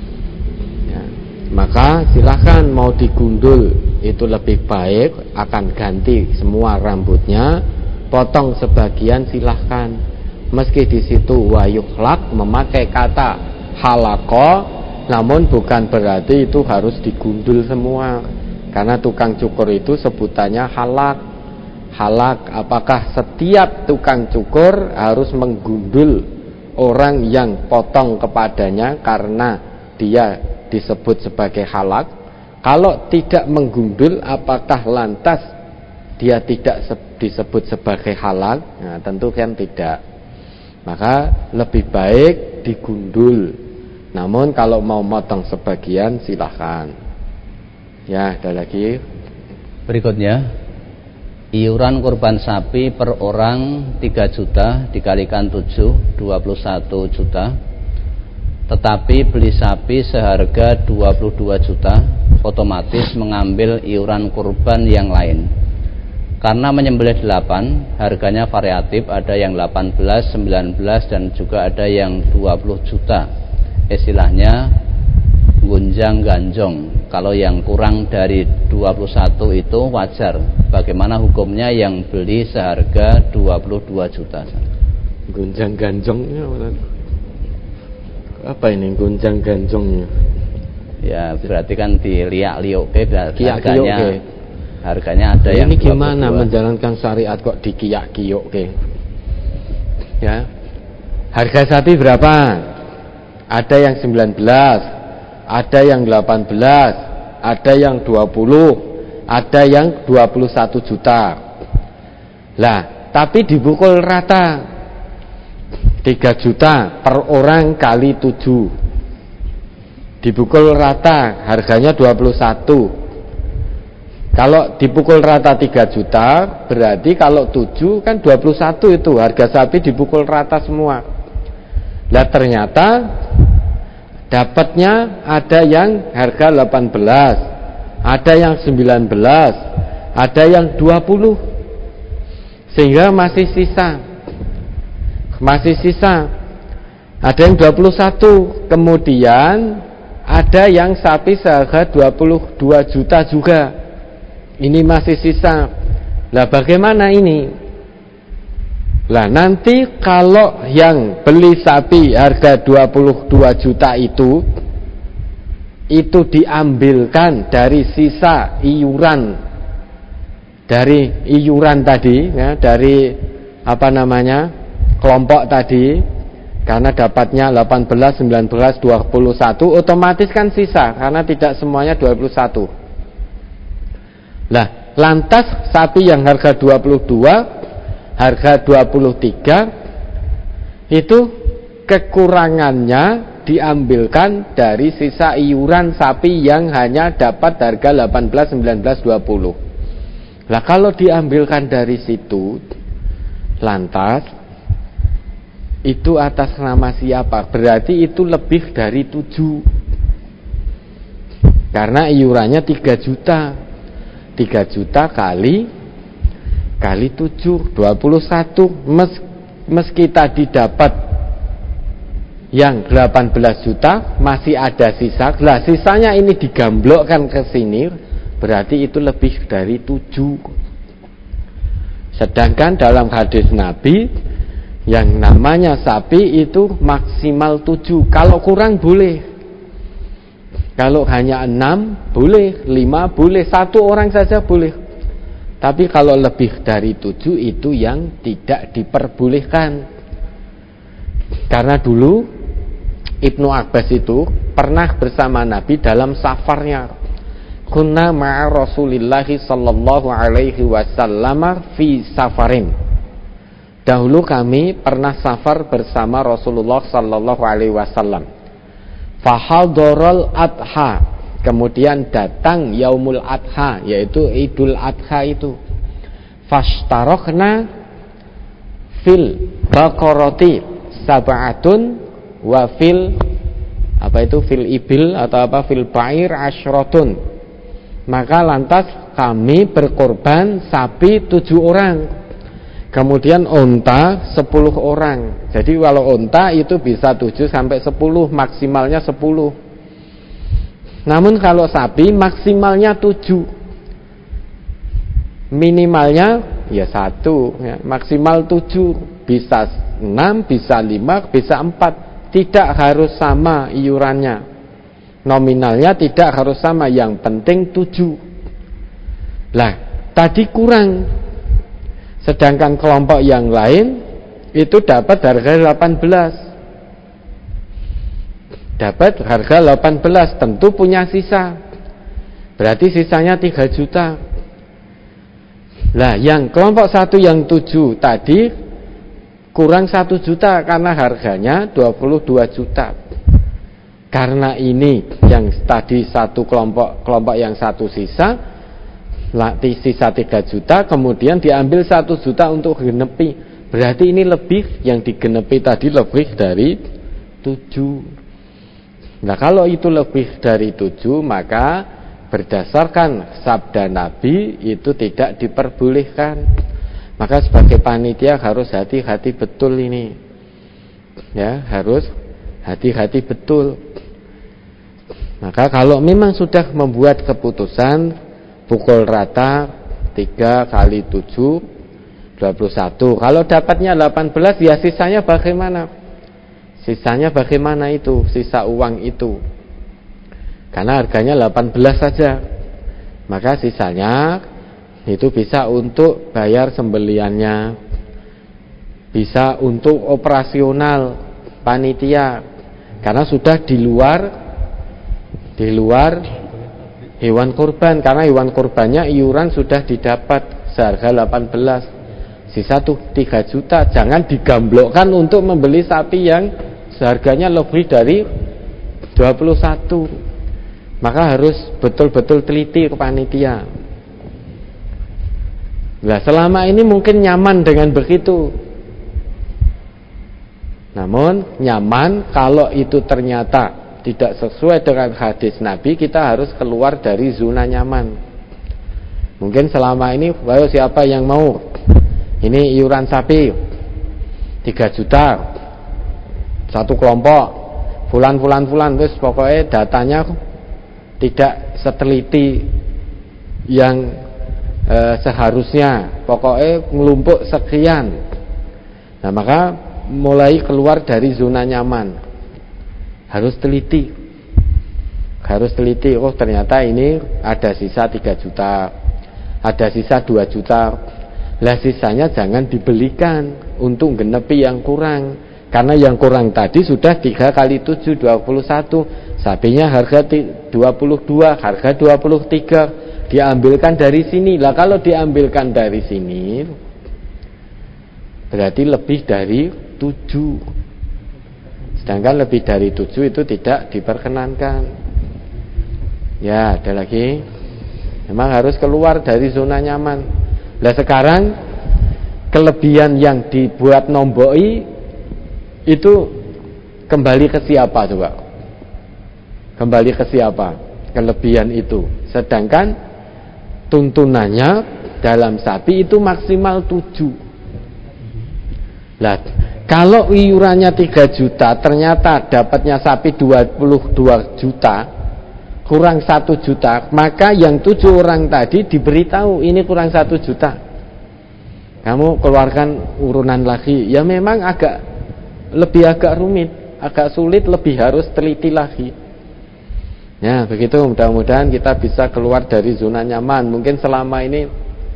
Maka silahkan mau digundul itu lebih baik, akan ganti semua rambutnya, potong sebagian silahkan. Meski di situ wayuhlak memakai kata halako, namun bukan berarti itu harus digundul semua. Karena tukang cukur itu sebutannya halak. Halak, apakah setiap tukang cukur harus menggundul orang yang potong kepadanya karena dia disebut sebagai halak? Kalau tidak menggundul, apakah lantas dia tidak disebut sebagai halak? Nah, tentu kan tidak. Maka lebih baik digundul. Namun kalau mau motong sebagian silahkan. Ya, ada lagi. Berikutnya, iuran kurban sapi per orang 3 juta dikalikan 7, 21 juta. Tetapi beli sapi seharga 22 juta, otomatis mengambil iuran kurban yang lain. Karena menyembelih 8, harganya variatif, ada yang 18, 19 dan juga ada yang 20 juta. Istilahnya gunjang ganjong. Kalau yang kurang dari 21 itu wajar. Bagaimana hukumnya yang beli seharga 22 juta? Gunjang ganjongnya apa ini gunjang ganjongnya? Ya berarti kan diliak-liuk harganya ada yang ini gimana 22. Menjalankan syariat kok dikiyak-kiyuk ya. Harga sapi berapa? Ada yang 19, ada yang 18, ada yang 20, ada yang 21 juta. Lah tapi dibukul rata 3 juta per orang kali 7, dibukul rata harganya 21.
Kalau dipukul rata 3 juta, berarti kalau 7 kan 21 itu harga sapi dipukul rata semua. Lah ternyata dapatnya ada yang harga 18, ada yang 19, ada yang 20. Sehingga masih sisa. Ada yang 21, kemudian ada yang sapi seharga 22 juta juga. Ini masih sisa. Lah bagaimana ini? Lah nanti kalau yang beli sapi harga 22 juta itu diambilkan dari sisa iuran, dari iuran tadi ya, dari kelompok tadi, karena dapatnya 18, 19, 21, otomatis kan sisa karena tidak semuanya 21. Lah, lantas sapi yang harga 22, harga 23 itu kekurangannya diambilkan dari sisa iuran sapi yang hanya dapat harga 18, 19, 20. Lah kalau diambilkan dari situ, lantas itu atas nama siapa? Berarti itu lebih dari 7. Karena iurannya 3 juta. 3 juta kali 7, 21. Meski tadi dapat yang 18 juta, masih ada sisa. Lah sisanya ini digamblokkan ke sini, berarti itu lebih dari 7. Sedangkan dalam hadis Nabi, yang namanya sapi itu maksimal 7. Kalau kurang boleh. Kalau hanya 6 boleh, 5 boleh, 1 orang saja boleh. Tapi kalau lebih dari 7 itu yang tidak diperbolehkan. Karena dulu Ibnu Abbas itu pernah bersama Nabi dalam safarnya. Kunna ma'a Rasulillahi sallallahu alaihi wasallam fi safarin. Dahulu kami pernah safar bersama Rasulullah sallallahu alaihi wasallam. Fahadharul adha, kemudian datang yaumul adha, yaitu idul adha itu. Fashtarokna fil baqarati sab'atun wa fil fil ibil atau fil ba'ir asyratun. Maka lantas kami berkorban sapi 7 orang, kemudian onta 10 orang. Jadi kalau onta itu bisa 7 sampai 10, maksimalnya 10. Namun kalau sapi maksimalnya 7, minimalnya ya 1 ya, maksimal 7. Bisa 6, bisa 5, bisa 4. Tidak harus sama iurannya, nominalnya tidak harus sama, yang penting 7. Lah tadi kurang, sedangkan kelompok yang lain itu dapat harga 18. Dapat harga 18, tentu punya sisa. Berarti sisanya 3 juta. Lah yang kelompok 1 yang 7 tadi kurang 1 juta karena harganya 22 juta. Karena ini yang tadi satu kelompok yang satu sisa 3 juta, kemudian diambil 1 juta untuk genepi. Berarti ini lebih, yang digenepi tadi lebih dari 7. Nah kalau itu lebih dari 7, maka berdasarkan sabda Nabi itu tidak diperbolehkan. Maka sebagai panitia harus hati-hati betul ini. Ya, harus hati-hati betul. Maka kalau memang sudah membuat keputusan pukul rata 3 kali 7 21. Kalau dapatnya 18, ya sisanya bagaimana? Sisanya bagaimana itu? Sisa uang itu. Karena harganya 18 saja. Maka sisanya itu bisa untuk bayar sembeliannya, bisa untuk operasional panitia. Karena sudah di luar hewan kurban, karena hewan kurbannya iuran sudah didapat seharga 18. Sisa tuh 3 juta, jangan digamblokkan untuk membeli sapi yang seharganya lebih dari 21. Maka harus betul-betul teliti ke panitia. Nah, selama ini mungkin nyaman dengan begitu. Namun nyaman kalau itu ternyata tidak sesuai dengan hadis Nabi, kita harus keluar dari zona nyaman. Mungkin selama ini, siapa yang mau? Ini iuran sapi 3 juta satu kelompok. Fulan, terus pokoknya datanya tidak seteliti yang seharusnya, pokoknya ngelumpuk sekian. Nah, maka mulai keluar dari zona nyaman. Harus teliti. Oh, ternyata ini ada sisa 3 juta, ada sisa 2 juta. Lah sisanya jangan dibelikan untuk genepi yang kurang. Karena yang kurang tadi sudah 3 kali 7 21. Sapinya harga 22, harga 23, diambilkan dari sini. Lah kalau diambilkan dari sini berarti lebih dari 7. Sedangkan lebih dari 7 itu tidak diperkenankan. Ya, ada lagi. Memang harus keluar dari zona nyaman. Lah sekarang kelebihan yang dibuat nomboi itu kembali ke siapa coba? Kembali ke siapa? Kelebihan itu. Sedangkan tuntunannya dalam sapi itu maksimal 7. Lah, kalau iurannya 3 juta, ternyata dapatnya sapi 22 juta, kurang 1 juta, maka yang 7 orang tadi diberitahu ini kurang 1 juta. Kamu keluarkan urunan lagi. Ya memang agak rumit, agak sulit, lebih harus teliti lagi. Ya, begitu. Mudah-mudahan kita bisa keluar dari zona nyaman. Mungkin selama ini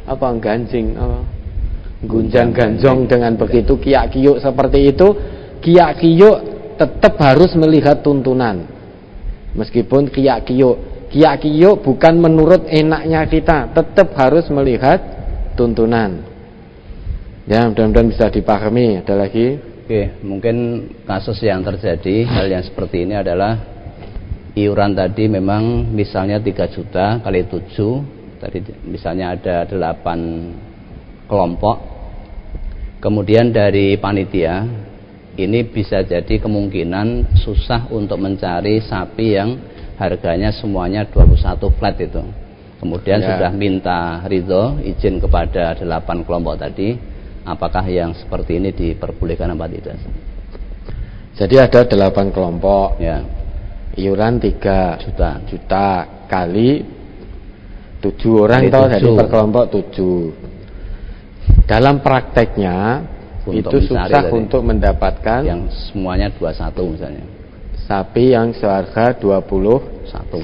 gunjang-ganjong dengan begitu kiak kiyuk seperti itu. Kiak kiyuk tetap harus melihat tuntunan. Meskipun kiak kiyuk bukan menurut enaknya kita, tetap harus melihat tuntunan. Ya, mudah-mudahan bisa dipahami. Ada lagi?
Oke, mungkin kasus yang terjadi hal yang seperti ini adalah iuran tadi memang misalnya 3 juta kali 7, tadi misalnya ada 8 kelompok. Kemudian dari panitia ini bisa jadi kemungkinan susah untuk mencari sapi yang harganya semuanya 21 flat itu. Kemudian sudah minta ridho izin kepada 8 kelompok tadi. Apakah yang seperti ini diperbolehkan apa tidak?
Jadi ada 8 kelompok.
Ya.
Iuran 3 juta kali 7 orang dari per kelompok 7. Dalam prakteknya itu susah untuk mendapatkan
yang semuanya 21 misalnya.
Sapi yang seharga 21.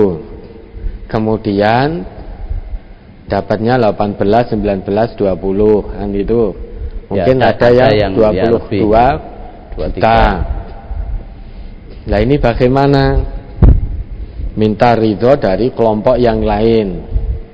Kemudian dapatnya 18, 19, 20 kan itu. Mungkin ya, ada yang 22 juta. Nah, ini bagaimana? Minta ridho dari kelompok yang lain.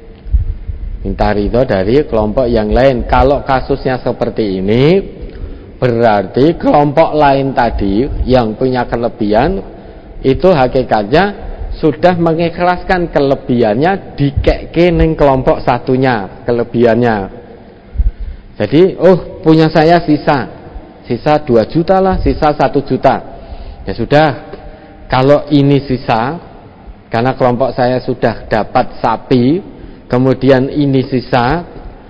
Kalau kasusnya seperti ini, berarti kelompok lain tadi yang punya kelebihan itu hakikatnya sudah mengikhlaskan kelebihannya, dikeke ning kelompok satunya kelebihannya. Jadi, punya saya sisa 2 juta lah, sisa 1 juta. Ya sudah, kalau ini sisa, karena kelompok saya sudah dapat sapi, kemudian ini sisa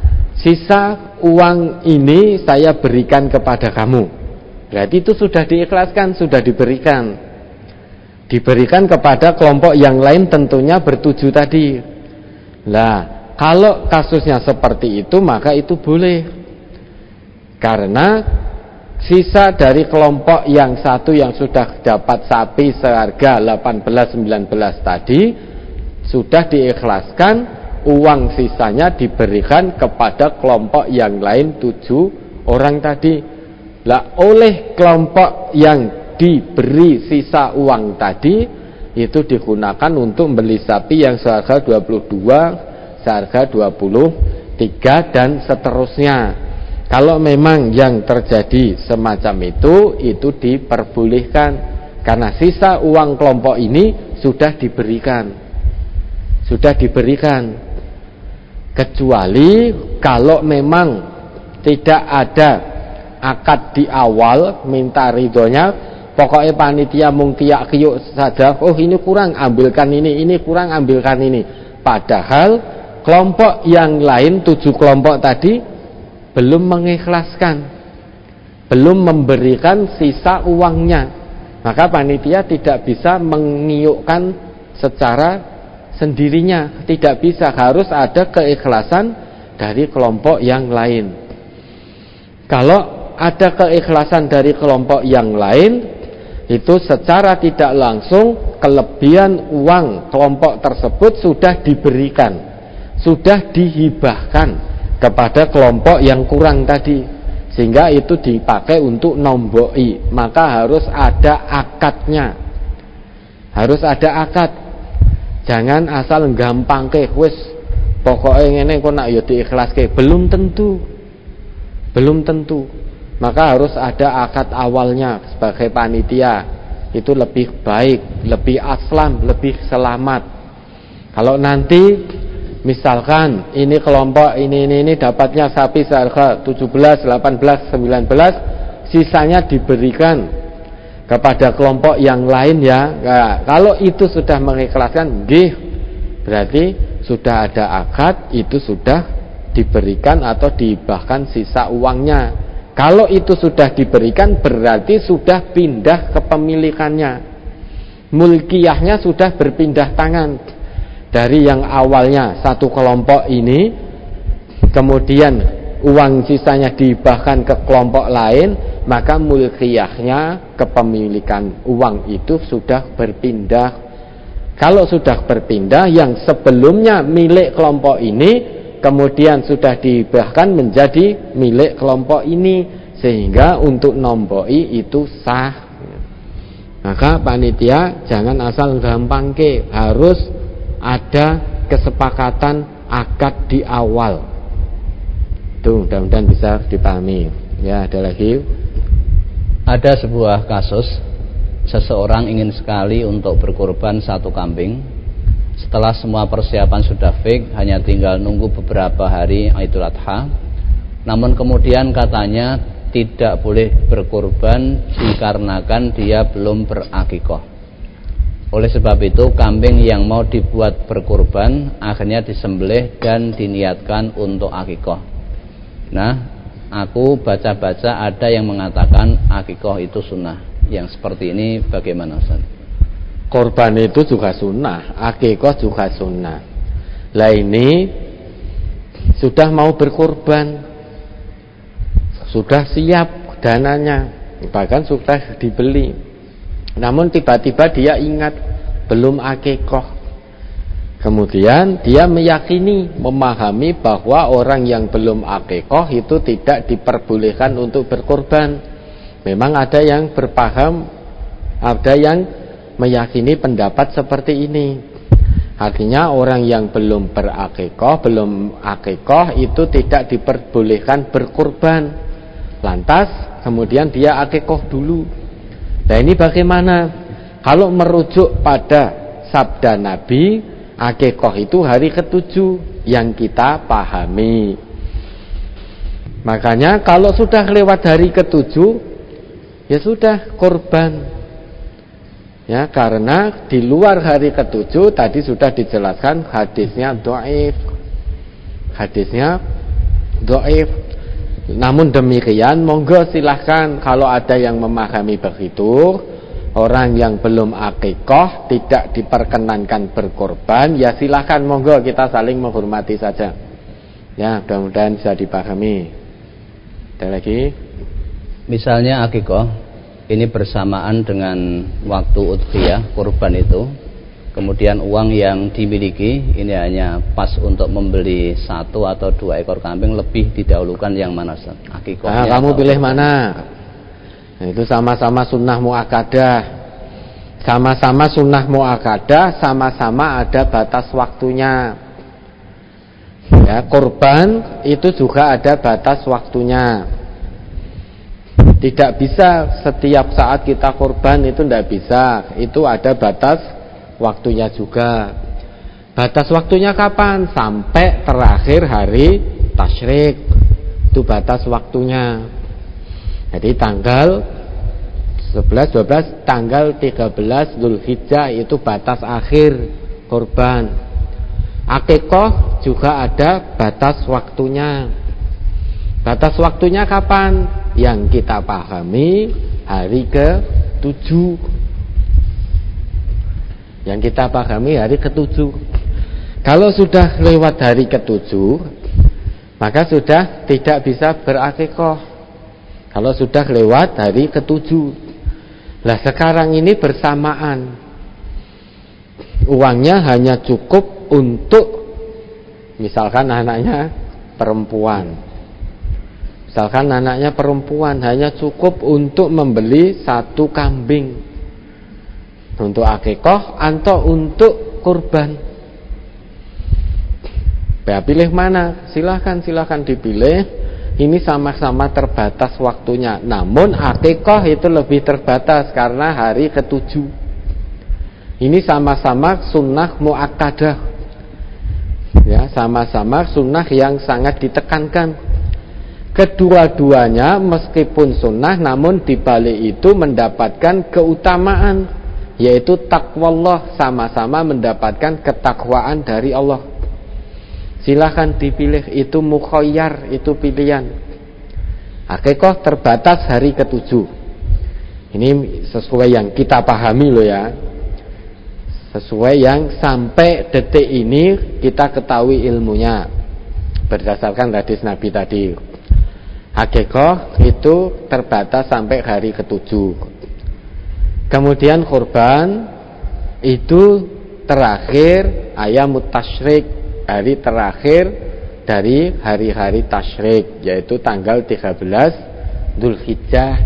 uang ini saya berikan kepada kamu. Berarti itu sudah diikhlaskan, sudah diberikan kepada kelompok yang lain, tentunya bertuju tadi. Nah, kalau kasusnya seperti itu, maka itu boleh. Karena sisa dari kelompok yang satu yang sudah dapat sapi seharga 18, 19 tadi sudah diikhlaskan, uang sisanya diberikan kepada kelompok yang lain 7 orang tadi. Lah, oleh kelompok yang diberi sisa uang tadi itu digunakan untuk beli sapi yang seharga 22, seharga 23 dan seterusnya. Kalau memang yang terjadi semacam itu diperbolehkan karena sisa uang kelompok ini sudah diberikan. Kecuali kalau memang tidak ada akad di awal minta ridhonya, pokoknya panitia mung tiak kiyuk saja, oh ini kurang ambilkan ini kurang ambilkan ini. Padahal kelompok yang lain 7 kelompok tadi belum mengikhlaskan, belum memberikan sisa uangnya, maka panitia tidak bisa mengiukkan secara sendirinya, tidak bisa, harus ada keikhlasan dari kelompok yang lain. Kalau ada keikhlasan dari kelompok yang lain, itu secara tidak langsung kelebihan uang kelompok tersebut sudah diberikan, sudah dihibahkan kepada kelompok yang kurang tadi, sehingga itu dipakai untuk nomboi. Maka harus ada akadnya, harus ada akad. Jangan asal gampang ke wis pokoknya ngene kok nak yo diikhlaske, belum tentu. Maka harus ada akad awalnya sebagai panitia. Itu lebih baik, lebih aslam, lebih selamat. Kalau nanti misalkan ini kelompok ini dapatnya sapi seharga 17, 18, 19, sisanya diberikan kepada kelompok yang lain ya. Nah, kalau itu sudah mengikhlaskan, berarti sudah ada akad, itu sudah diberikan atau dihibahkan sisa uangnya. Kalau itu sudah diberikan, berarti sudah pindah kepemilikannya, mulkiyahnya sudah berpindah tangan. Dari yang awalnya satu kelompok ini, kemudian uang sisanya dihibahkan ke kelompok lain, maka mulkiyahnya, kepemilikan uang itu sudah berpindah. Kalau sudah berpindah, yang sebelumnya milik kelompok ini kemudian sudah dihibahkan menjadi milik kelompok ini, sehingga untuk nomboi itu sah. Maka panitia jangan asal gampang harus ada kesepakatan akad di awal. Itu mudah-mudahan bisa dipahami. Ya, ada lagi.
Ada sebuah kasus, seseorang ingin sekali untuk berkurban 1 kambing. Setelah semua persiapan sudah fix, hanya tinggal nunggu beberapa hari Idul Adha. Namun kemudian katanya tidak boleh berkurban dikarenakan dia belum berakikah. Oleh sebab itu kambing yang mau dibuat berkurban akhirnya disembelih dan diniatkan untuk akikah. Nah, aku baca-baca ada yang mengatakan akikah itu sunnah. Yang seperti ini bagaimana Ustaz?
Korban itu juga sunnah, akikah juga sunnah. Lah ini sudah mau berkorban, sudah siap dananya, bahkan sudah dibeli. Namun tiba-tiba dia ingat belum akikah. Kemudian dia meyakini, memahami bahwa orang yang belum akikah itu tidak diperbolehkan untuk berkorban. Memang ada yang berpaham, ada yang meyakini pendapat seperti ini. Artinya orang yang belum berakikah, belum akikah itu tidak diperbolehkan berkorban. Lantas kemudian dia akikah dulu. Nah ini bagaimana? Kalau merujuk pada sabda Nabi, akikah itu hari ke-7 yang kita pahami. Makanya kalau sudah lewat hari ke-7, ya sudah korban. Ya, karena di luar hari ke-7 tadi sudah dijelaskan hadisnya dhaif. Namun demikian, monggo silahkan kalau ada yang memahami begitu, orang yang belum akikah tidak diperkenankan berkorban, ya silahkan, monggo kita saling menghormati saja. Ya, mudah-mudahan bisa dipahami. Ada lagi?
Misalnya akikah ini bersamaan dengan waktu udhiyah, kurban itu. Kemudian uang yang dimiliki ini hanya pas untuk membeli 1 atau 2 ekor kambing, lebih didahulukan yang mana Ustaz? Akikahnya.
Nah, kamu pilih mana? Nah, itu sama-sama sunnah muakkadah. Sama-sama sunnah muakkadah, sama-sama ada batas waktunya. Ya, kurban itu juga ada batas waktunya. Tidak bisa setiap saat kita kurban, itu tidak bisa. Itu ada batas waktunya juga. Batas waktunya kapan? Sampai terakhir hari tasyrik. Itu batas waktunya. Jadi tanggal 11, 12, tanggal 13 Dzulhijjah itu batas akhir kurban. Akikah juga ada batas waktunya. Batas waktunya kapan? Yang kita pahami hari ke-7. Yang kita pahami hari ke-7. Kalau sudah lewat hari ke-7, maka sudah tidak bisa berakikah. Kalau sudah lewat hari ke-7. Lah sekarang ini bersamaan. Uangnya hanya cukup untuk misalkan anaknya perempuan. Misalkan anaknya perempuan hanya cukup untuk membeli 1 kambing untuk akikah atau untuk kurban. Ya, pilih mana? Silahkan dipilih. Ini sama-sama terbatas waktunya. Namun akikah itu lebih terbatas karena hari ke-7. Ini sama-sama sunnah muakkadah. Ya, sama-sama sunnah yang sangat ditekankan. Kedua-duanya meskipun sunnah, namun dibalik itu mendapatkan keutamaan, yaitu taqwallah, sama-sama mendapatkan ketakwaan dari Allah. Silahkan dipilih, itu mukhayyar, itu pilihan. Akikah terbatas hari ke-7. Ini sesuai yang kita pahami loh ya. Sesuai yang sampai detik ini kita ketahui ilmunya berdasarkan hadis Nabi tadi. Akikah itu terbatas sampai hari ke-7. Kemudian kurban itu terakhir ayamut tasyrik, hari terakhir dari hari-hari tasyrik, yaitu tanggal 13 Dzulhijjah.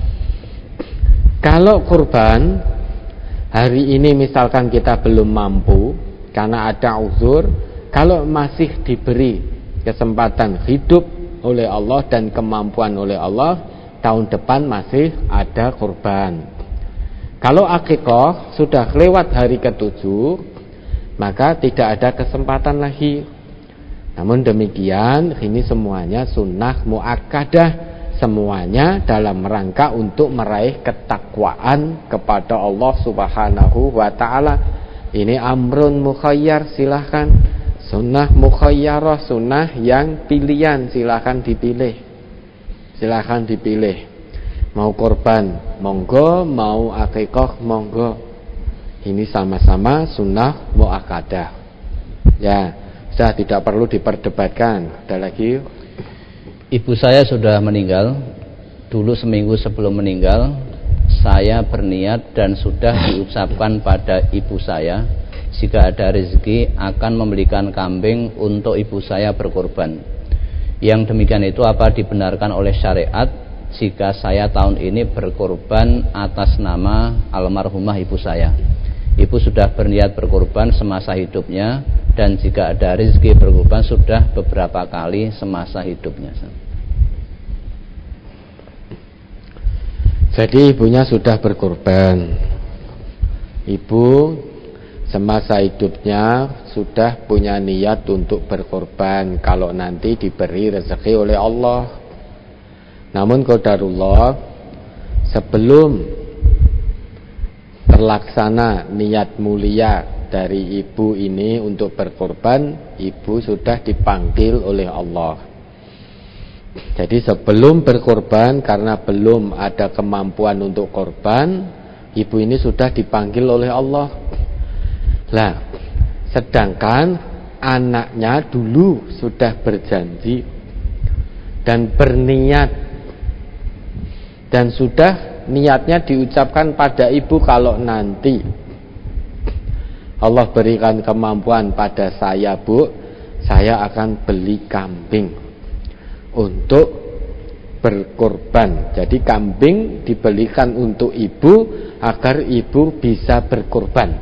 Kalau kurban hari ini misalkan kita belum mampu karena ada uzur, kalau masih diberi kesempatan hidup oleh Allah dan kemampuan oleh Allah, tahun depan masih ada kurban. Kalau akikah sudah lewat hari ke-7, maka tidak ada kesempatan lagi. Namun demikian, ini semuanya sunnah muakkadah, semuanya dalam rangka untuk meraih ketakwaan kepada Allah Subhanahu wa ta'ala. Ini amrun mukhayyar, silahkan. Sunnah mukhayyarah, sunnah yang pilihan, silahkan dipilih. Silahkan dipilih. Mau korban, monggo. Mau akikah, monggo. Ini sama-sama sunnah muakkadah. Ya, sudah tidak perlu diperdebatkan. Ada lagi?
Ibu saya sudah meninggal. Dulu seminggu sebelum meninggal, saya berniat dan sudah diucapkan pada ibu saya, jika ada rezeki akan membelikan kambing untuk ibu saya berkorban. Yang demikian itu apa dibenarkan oleh syariat jika saya tahun ini berkorban atas nama almarhumah ibu saya? Ibu sudah berniat berkorban semasa hidupnya, dan jika ada rezeki berkorban sudah beberapa kali semasa hidupnya.
Jadi ibunya sudah berkorban. Ibu semasa hidupnya sudah punya niat untuk berkorban kalau nanti diberi rezeki oleh Allah. Namun qadarullah, sebelum terlaksana niat mulia dari ibu ini untuk berkorban, ibu sudah dipanggil oleh Allah. Jadi sebelum berkorban, karena belum ada kemampuan untuk korban, ibu ini sudah dipanggil oleh Allah. Lah, sedangkan anaknya dulu sudah berjanji dan berniat, dan sudah niatnya diucapkan pada ibu, kalau nanti Allah berikan kemampuan pada saya, Bu, saya akan beli kambing untuk berkorban. Jadi kambing dibelikan untuk ibu agar ibu bisa berkorban.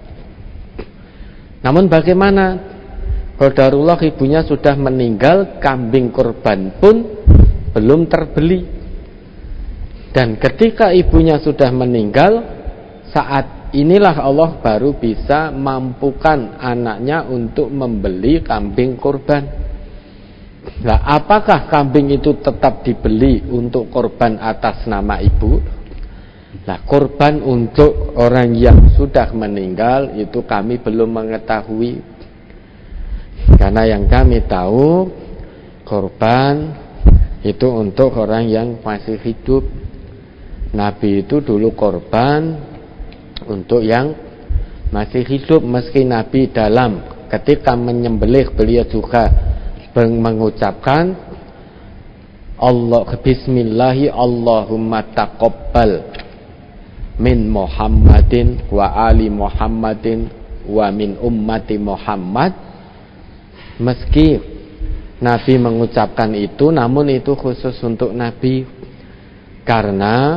Namun bagaimana? Qadarullah, ibunya sudah meninggal, kambing korban pun belum terbeli. Dan ketika ibunya sudah meninggal, saat inilah Allah baru bisa mampukan anaknya untuk membeli kambing kurban. Nah, apakah kambing itu tetap dibeli untuk kurban atas nama ibu? Nah, kurban untuk orang yang sudah meninggal itu kami belum mengetahui. Karena yang kami tahu, kurban itu untuk orang yang masih hidup. Nabi itu dulu kurban untuk yang masih hidup, meski Nabi dalam ketika menyembelih beliau juga mengucapkan Allah bismillahi Allahumma taqabbal min Muhammadin wa ali Muhammadin wa min ummati Muhammad. Meski Nabi mengucapkan itu, namun itu khusus untuk Nabi, karena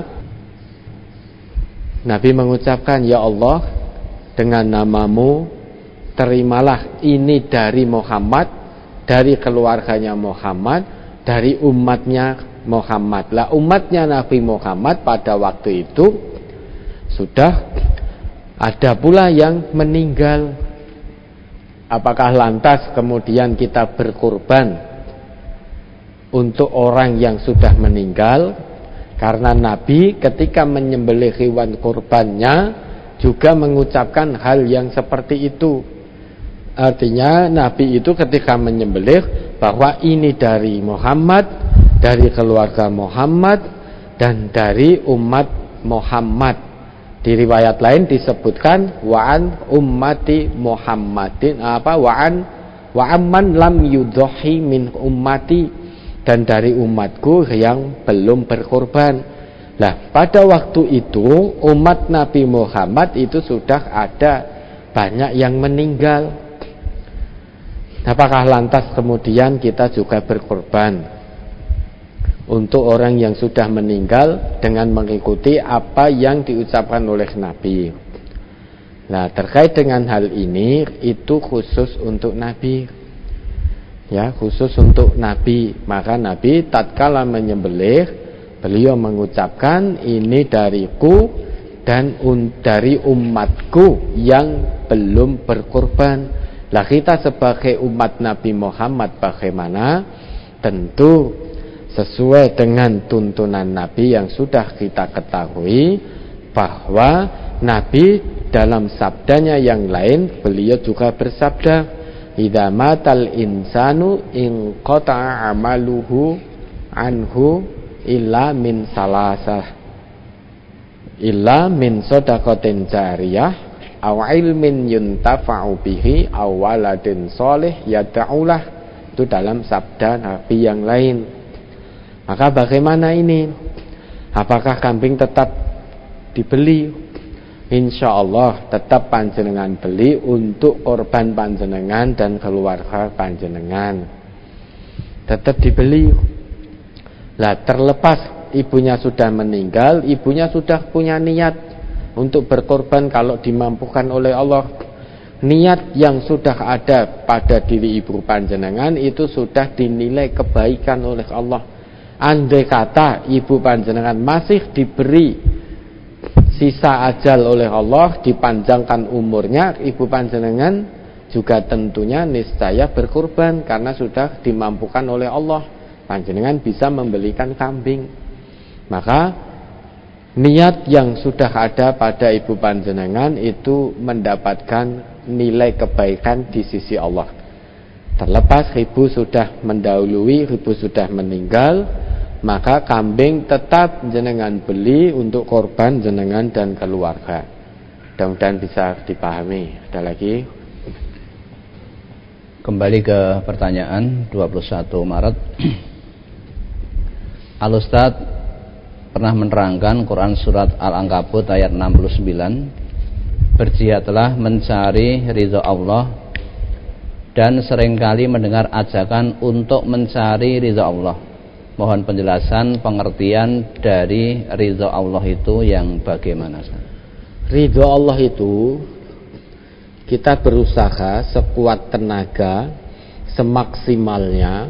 Nabi mengucapkan, ya Allah, dengan namamu terimalah ini dari Muhammad, dari keluarganya Muhammad, dari umatnya Muhammad. Lah, umatnya Nabi Muhammad pada waktu itu sudah ada pula yang meninggal. Apakah lantas kemudian kita berkurban untuk orang yang sudah meninggal? Karena Nabi ketika menyembelih hewan kurbannya juga mengucapkan hal yang seperti itu. Artinya Nabi itu ketika menyembelih bahwa ini dari Muhammad, dari keluarga Muhammad, dan dari umat Muhammad. Di riwayat lain disebutkan wa'an ummati Muhammadin, wa'amman lam yudhahi min ummati, dan dari umatku yang belum berkorban. Nah, pada waktu itu umat Nabi Muhammad itu sudah ada banyak yang meninggal. Apakah lantas kemudian kita juga berkorban untuk orang yang sudah meninggal dengan mengikuti apa yang diucapkan oleh Nabi? Nah, terkait dengan hal ini itu khusus untuk Nabi. Ya, khusus untuk Nabi. Maka Nabi tatkala menyembelih, beliau mengucapkan ini dariku dan dari umatku yang belum berkorban. Lah, kita sebagai umat Nabi Muhammad bagaimana? Tentu sesuai dengan tuntunan Nabi yang sudah kita ketahui, bahwa Nabi dalam sabdanya yang lain beliau juga bersabda, idza matal insanu in qata'a amaluhu anhu illa min salasah, illa min shadaqatin jariyah aw ilmin yuntafa'u bihi aw waladin sholih yad'ulah. Itu dalam sabda Nabi yang lain. Maka bagaimana ini? Apakah kambing tetap dibeli? Insya Allah tetap panjenengan beli untuk korban panjenengan dan keluarga panjenengan. Tetap dibeli. Lah, terlepas ibunya sudah meninggal, ibunya sudah punya niat untuk berkorban kalau dimampukan oleh Allah. Niat yang sudah ada pada diri ibu panjenengan itu sudah dinilai kebaikan oleh Allah. Andai kata ibu panjenengan masih diberi sisa ajal oleh Allah, dipanjangkan umurnya, ibu panjenengan juga tentunya niscaya berkorban karena sudah dimampukan oleh Allah. Panjenengan bisa membelikan kambing. Maka niat yang sudah ada pada ibu panjenengan itu mendapatkan nilai kebaikan di sisi Allah. Terlepas ibu sudah mendahului, ibu sudah meninggal, maka kambing tetap jenengan beli untuk korban jenengan dan keluarga. Mudah-mudahan bisa dipahami. Ada lagi?
Kembali ke pertanyaan 21 Maret. Al-Ustaz pernah menerangkan Quran surat Al-Ankabut ayat 69, berjihadlah mencari ridha Allah, dan seringkali mendengar ajakan untuk mencari ridha Allah. Mohon penjelasan pengertian dari ridha Allah itu yang bagaimana?
Ridha Allah itu kita berusaha sekuat tenaga, semaksimalnya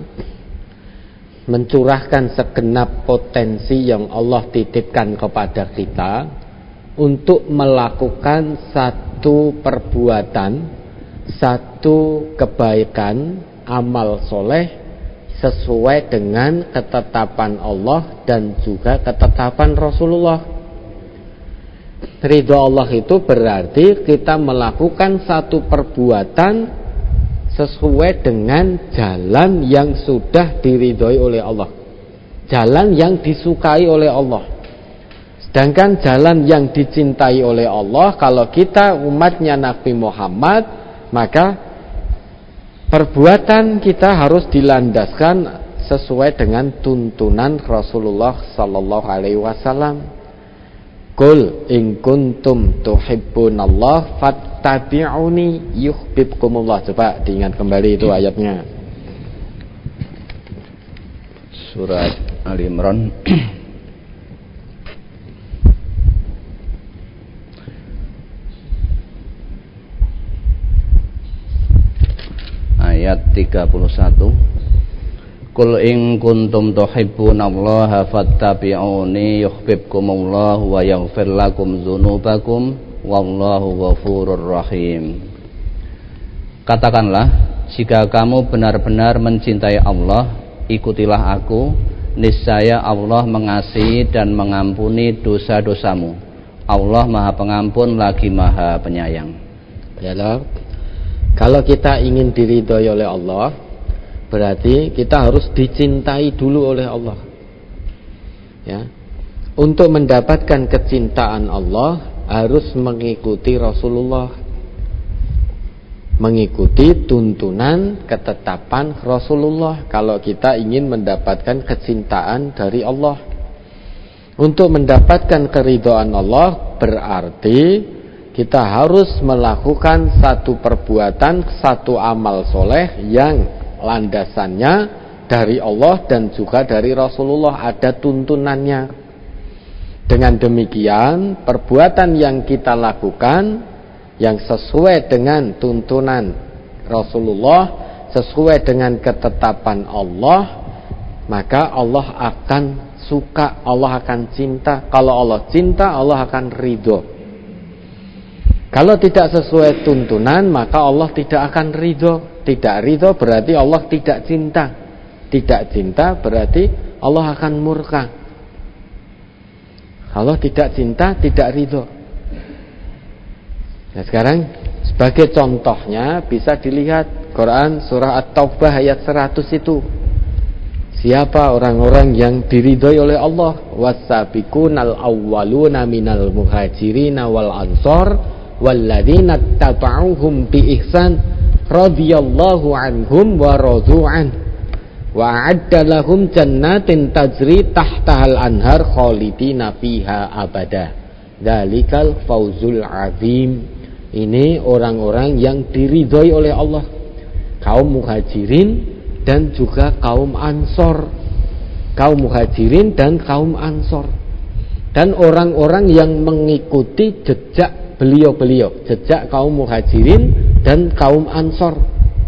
mencurahkan segenap potensi yang Allah titipkan kepada kita
untuk melakukan satu perbuatan, satu kebaikan, amal soleh sesuai dengan ketetapan Allah dan juga ketetapan Rasulullah. Ridho Allah itu berarti kita melakukan satu perbuatan sesuai dengan jalan yang sudah diridhoi oleh Allah, jalan yang disukai oleh Allah. Sedangkan jalan yang dicintai oleh Allah, kalau kita umatnya Nabi Muhammad, maka perbuatan kita harus dilandaskan sesuai dengan tuntunan Rasulullah sallallahu alaihi wasallam. Qul in kuntum tuhibbunallah fattabi'uni yuhibbukumullah. Coba diingat kembali itu ayatnya.
Surat Ali Imran ayat 31. Qul in kuntum tuhibbunallaha fattabi'uni yuhibbukumullah wa yaghfir lakum dzunubakum wallahu ghafurur rahim. Katakanlah, jika kamu benar-benar mencintai Allah, ikutilah aku, niscaya Allah mengasihi dan mengampuni dosa-dosamu. Allah Maha Pengampun lagi Maha Penyayang.
Ya, kalau kita ingin diridhoi oleh Allah, berarti kita harus dicintai dulu oleh Allah. Ya. Untuk mendapatkan kecintaan Allah harus mengikuti Rasulullah, mengikuti tuntunan ketetapan Rasulullah. Kalau kita ingin mendapatkan kecintaan dari Allah, untuk mendapatkan keridhaan Allah berarti kita harus melakukan satu perbuatan, satu amal soleh yang landasannya dari Allah dan juga dari Rasulullah, ada tuntunannya. Dengan demikian, perbuatan yang kita lakukan yang sesuai dengan tuntunan Rasulullah, sesuai dengan ketetapan Allah, maka Allah akan suka, Allah akan cinta. Kalau Allah cinta, Allah akan ridho. Kalau tidak sesuai tuntunan, maka Allah tidak akan ridho. Tidak ridho berarti Allah tidak cinta. Tidak cinta berarti Allah akan murka. Kalau tidak cinta, tidak ridho. Nah, sekarang sebagai contohnya bisa dilihat Quran surah At-Taubah ayat 100 itu. Siapa orang-orang yang diridhoi oleh Allah? Was-sabiqunal awwaluna minal muhajirin wal ansor walladzina tabauhum bi ihsan radhiyallahu anhum wa radu'an wa a'adda lahum jannatin tajri tahtahal anhar khalidina fiha abada dzalikal fawzul azim. Ini orang-orang yang diridhoi oleh Allah, kaum muhajirin dan juga kaum ansor. Kaum muhajirin dan kaum ansor, dan orang-orang yang mengikuti jejak beliau-beliau, jejak kaum muhajirin dan kaum ansor.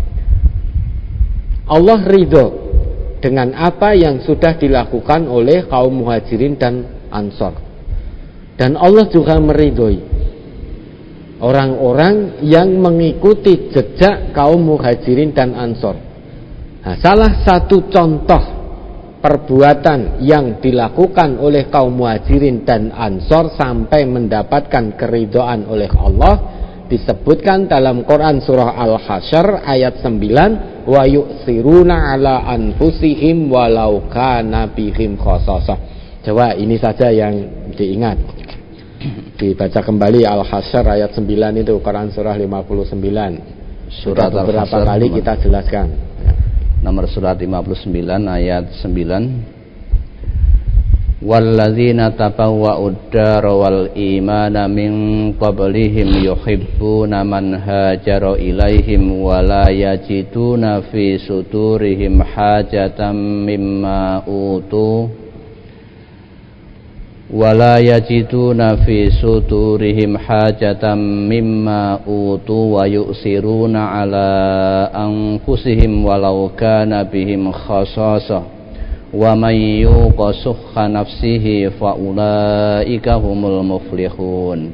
Allah ridho dengan apa yang sudah dilakukan oleh kaum muhajirin dan ansor, dan Allah juga meridhoi orang-orang yang mengikuti jejak kaum muhajirin dan ansor. Nah, salah satu contoh perbuatan yang dilakukan oleh kaum muhajirin dan ansor sampai mendapatkan keridhaan oleh Allah disebutkan dalam Quran surah Al-Hasyr ayat 9, wa yu'siruna ala anfusihim walau kana bihim khasasah. Coba ini saja yang diingat. Dibaca kembali Al-Hasyr ayat 9 itu, Quran surah 59. Sudah beberapa kali kita jelaskan.
Nomor surat 59 ayat 9. Walladzina tabawwa'ud dara wal imana min qablihim yuhibbuna man hajara ilaihim wa la yajiduna fi sudurihim hajatan mimma utu wala yajiduna fi sudurihim hajatan mimma utu wa yu'siruna ala anfusihim walau kana bihim khasasah wa may yuqa shuhha nafsihi fa ulaika humul muflihun.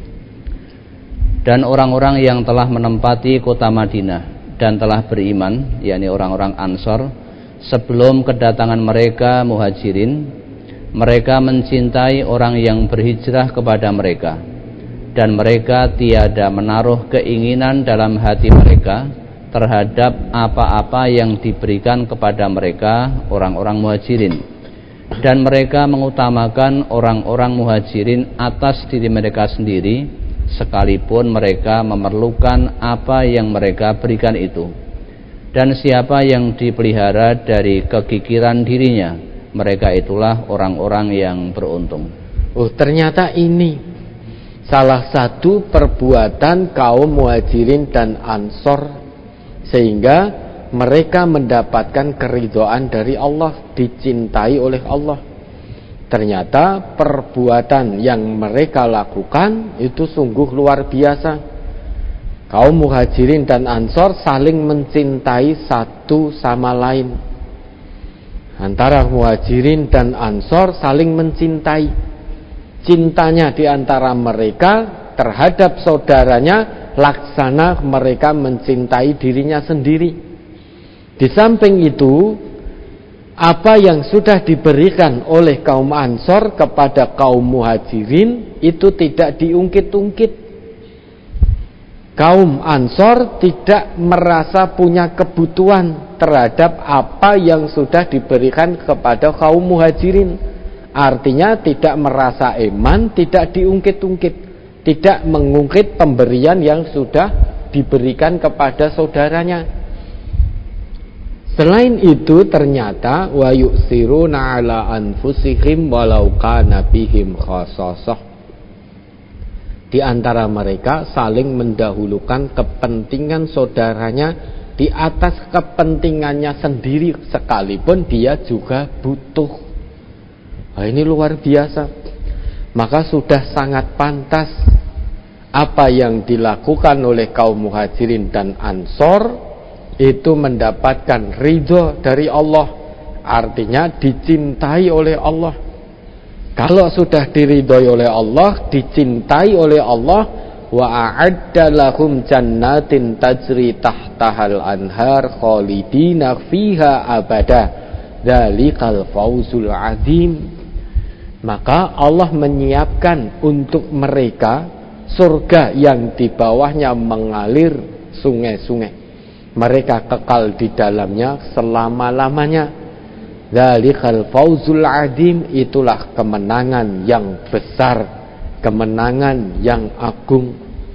Dan orang-orang yang telah menempati kota Madinah dan telah beriman, yakni orang-orang Ansor, sebelum kedatangan mereka Muhajirin, mereka mencintai orang yang berhijrah kepada mereka, dan mereka tiada menaruh keinginan dalam hati mereka terhadap apa-apa yang diberikan kepada mereka orang-orang Muhajirin, dan mereka mengutamakan orang-orang Muhajirin atas diri mereka sendiri, sekalipun mereka memerlukan apa yang mereka berikan itu. Dan siapa yang dipelihara dari kekikiran dirinya, mereka itulah orang-orang yang beruntung.
Ternyata ini salah satu perbuatan kaum Muhajirin dan Ansor, sehingga mereka mendapatkan keridhaan dari Allah, dicintai oleh Allah. Ternyata perbuatan yang mereka lakukan itu sungguh luar biasa. Kaum Muhajirin dan Ansor saling mencintai satu sama lain. Antara Muhajirin dan Ansor saling mencintai. Cintanya di antara mereka terhadap saudaranya laksana mereka mencintai dirinya sendiri. Di samping itu, apa yang sudah diberikan oleh kaum Ansor kepada kaum Muhajirin itu tidak diungkit-ungkit. Kaum Ansor tidak merasa punya kebutuhan terhadap apa yang sudah diberikan kepada kaum Muhajirin. Artinya tidak merasa eman, tidak diungkit-ungkit, tidak mengungkit pemberian yang sudah diberikan kepada saudaranya. Selain itu, ternyata wa yu'siruna ala anfusihim walau kana bihim khassasah. Di antara mereka saling mendahulukan kepentingan saudaranya di atas kepentingannya sendiri, sekalipun dia juga butuh. Nah, ini luar biasa. Maka sudah sangat pantas apa yang dilakukan oleh kaum Muhajirin dan Ansor itu mendapatkan ridho dari Allah, artinya dicintai oleh Allah. Kalau sudah diridhoi oleh Allah, dicintai oleh Allah, wa a'adda lahum jannatin tajri tahtahal anhar khalidina fiha abada dzalikal fawzul azim. Maka Allah menyiapkan untuk mereka surga yang di bawahnya mengalir sungai-sungai. Mereka kekal di dalamnya selama-lamanya. Dzalikal fawzul azim, itulah kemenangan yang besar, kemenangan yang agung.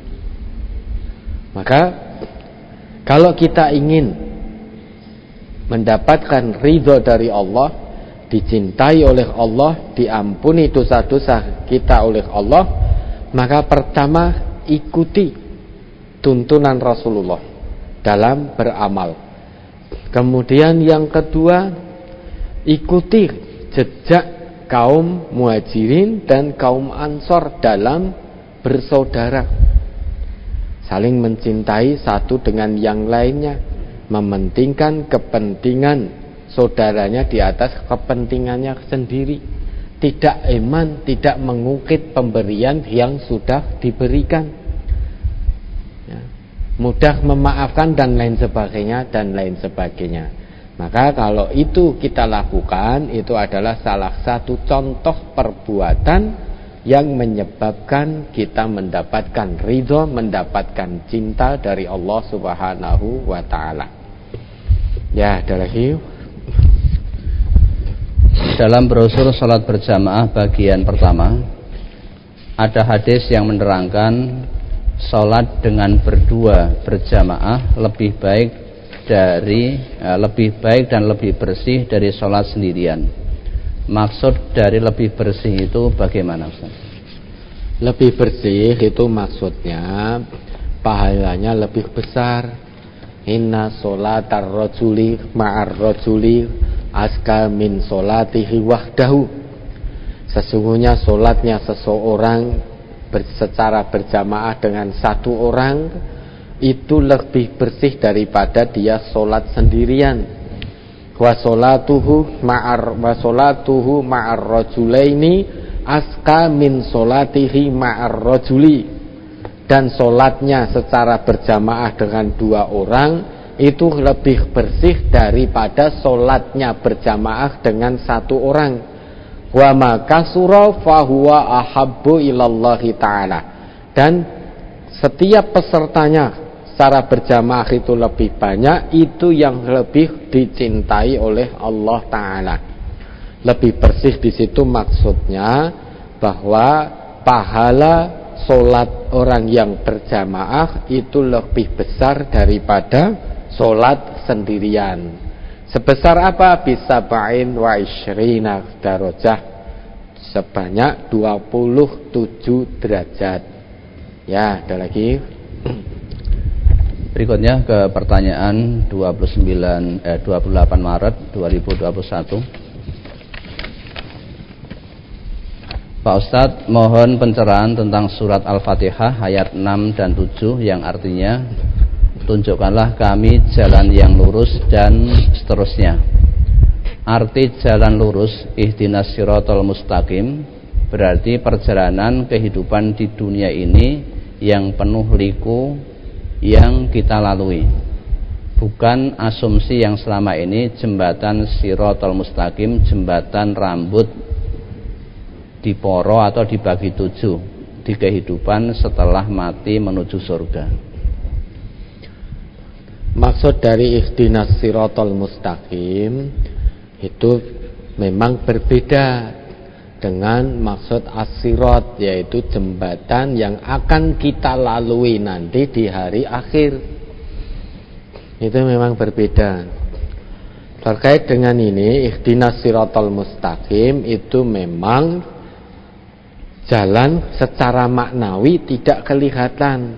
Maka kalau kita ingin mendapatkan ridho dari Allah, dicintai oleh Allah, diampuni dosa-dosa kita oleh Allah, maka pertama ikuti tuntunan Rasulullah dalam beramal. Kemudian yang kedua, ikuti jejak kaum Muhajirin dan kaum Ansor dalam bersaudara, saling mencintai satu dengan yang lainnya, mementingkan kepentingan saudaranya di atas kepentingannya sendiri, tidak eman, tidak mengungkit pemberian yang sudah diberikan, ya, mudah memaafkan dan lain sebagainya. Maka kalau itu kita lakukan, itu adalah salah satu contoh perbuatan yang menyebabkan kita mendapatkan ridho, mendapatkan cinta dari Allah Subhanahu wa ta'ala. Ya, ada lagi.
Dalam brosur salat berjamaah bagian pertama, ada hadis yang menerangkan salat dengan berdua berjamaah lebih baik dan lebih bersih dari sholat sendirian. Maksud dari lebih bersih itu bagaimana, Ustaz?
Lebih bersih itu maksudnya pahalanya lebih besar. Inna sholatar rajuli ma'ar rajuli aska min sholatihi wahdahu. Sesungguhnya sholatnya seseorang secara berjamaah dengan satu orang itu lebih bersih daripada dia sholat sendirian. wa salatuhu ma'ar rajulaini aska min salatihi ma'ar rajuli, dan solatnya secara berjamaah dengan dua orang itu lebih bersih daripada solatnya berjamaah dengan satu orang. Wa ma kasura fahuwa ahabbu ilallahi ta'ala, dan setiap pesertanya secara berjamaah itu lebih banyak, itu yang lebih dicintai oleh Allah Ta'ala. Lebih bersih di situ maksudnya bahwa pahala solat orang yang berjamaah itu lebih besar daripada solat sendirian. Sebesar apa? Bisa ba'in wa isyrina darajah, sebanyak 27 derajat. Ya, ada lagi.
Berikutnya ke pertanyaan 28 Maret 2021. Pak Ustadz, mohon pencerahan tentang surat Al-Fatihah ayat 6 dan 7 yang artinya tunjukkanlah kami jalan yang lurus dan seterusnya. Arti jalan lurus ihdinas siratal mustaqim berarti perjalanan kehidupan di dunia ini yang penuh liku yang kita lalui, bukan asumsi yang selama ini jembatan siratal mustaqim, jembatan rambut diporo atau dibagi 7 di kehidupan setelah mati menuju surga.
Maksud dari ihdinas siratal mustaqim itu memang berbeda dengan maksud as-sirat, yaitu jembatan yang akan kita lalui nanti di hari akhir. Itu memang berbeda. Terkait dengan ini, ihdinas siratal mustaqim itu memang jalan secara maknawi tidak kelihatan.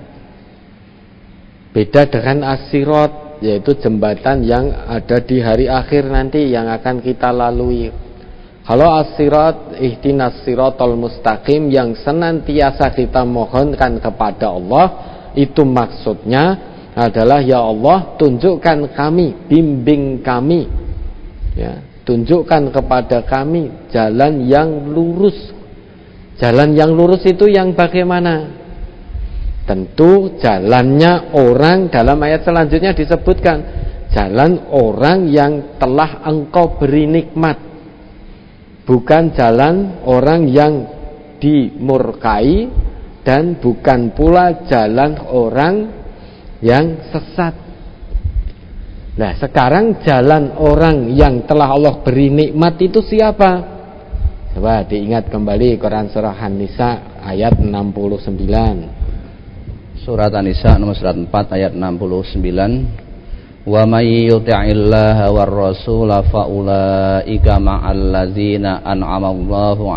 Beda dengan as-sirat, yaitu jembatan yang ada di hari akhir nanti yang akan kita lalui. Kalau as-sirat, ihdinas siratal mustaqim yang senantiasa kita mohonkan kepada Allah, itu maksudnya adalah ya Allah, tunjukkan kami, bimbing kami, ya, tunjukkan kepada kami jalan yang lurus. Jalan yang lurus itu yang bagaimana? Tentu jalannya orang, dalam ayat selanjutnya disebutkan jalan orang yang telah engkau beri nikmat, bukan jalan orang yang dimurkai, dan bukan pula jalan orang yang sesat. Nah, sekarang jalan orang yang telah Allah beri nikmat itu siapa? Coba diingat kembali Quran surah An-Nisa ayat 69.
Surat An-Nisa nomor 4 ayat 69. Wa may yuti'illaha war rasula fa ulaika ma'al ladzina an'ama Allahu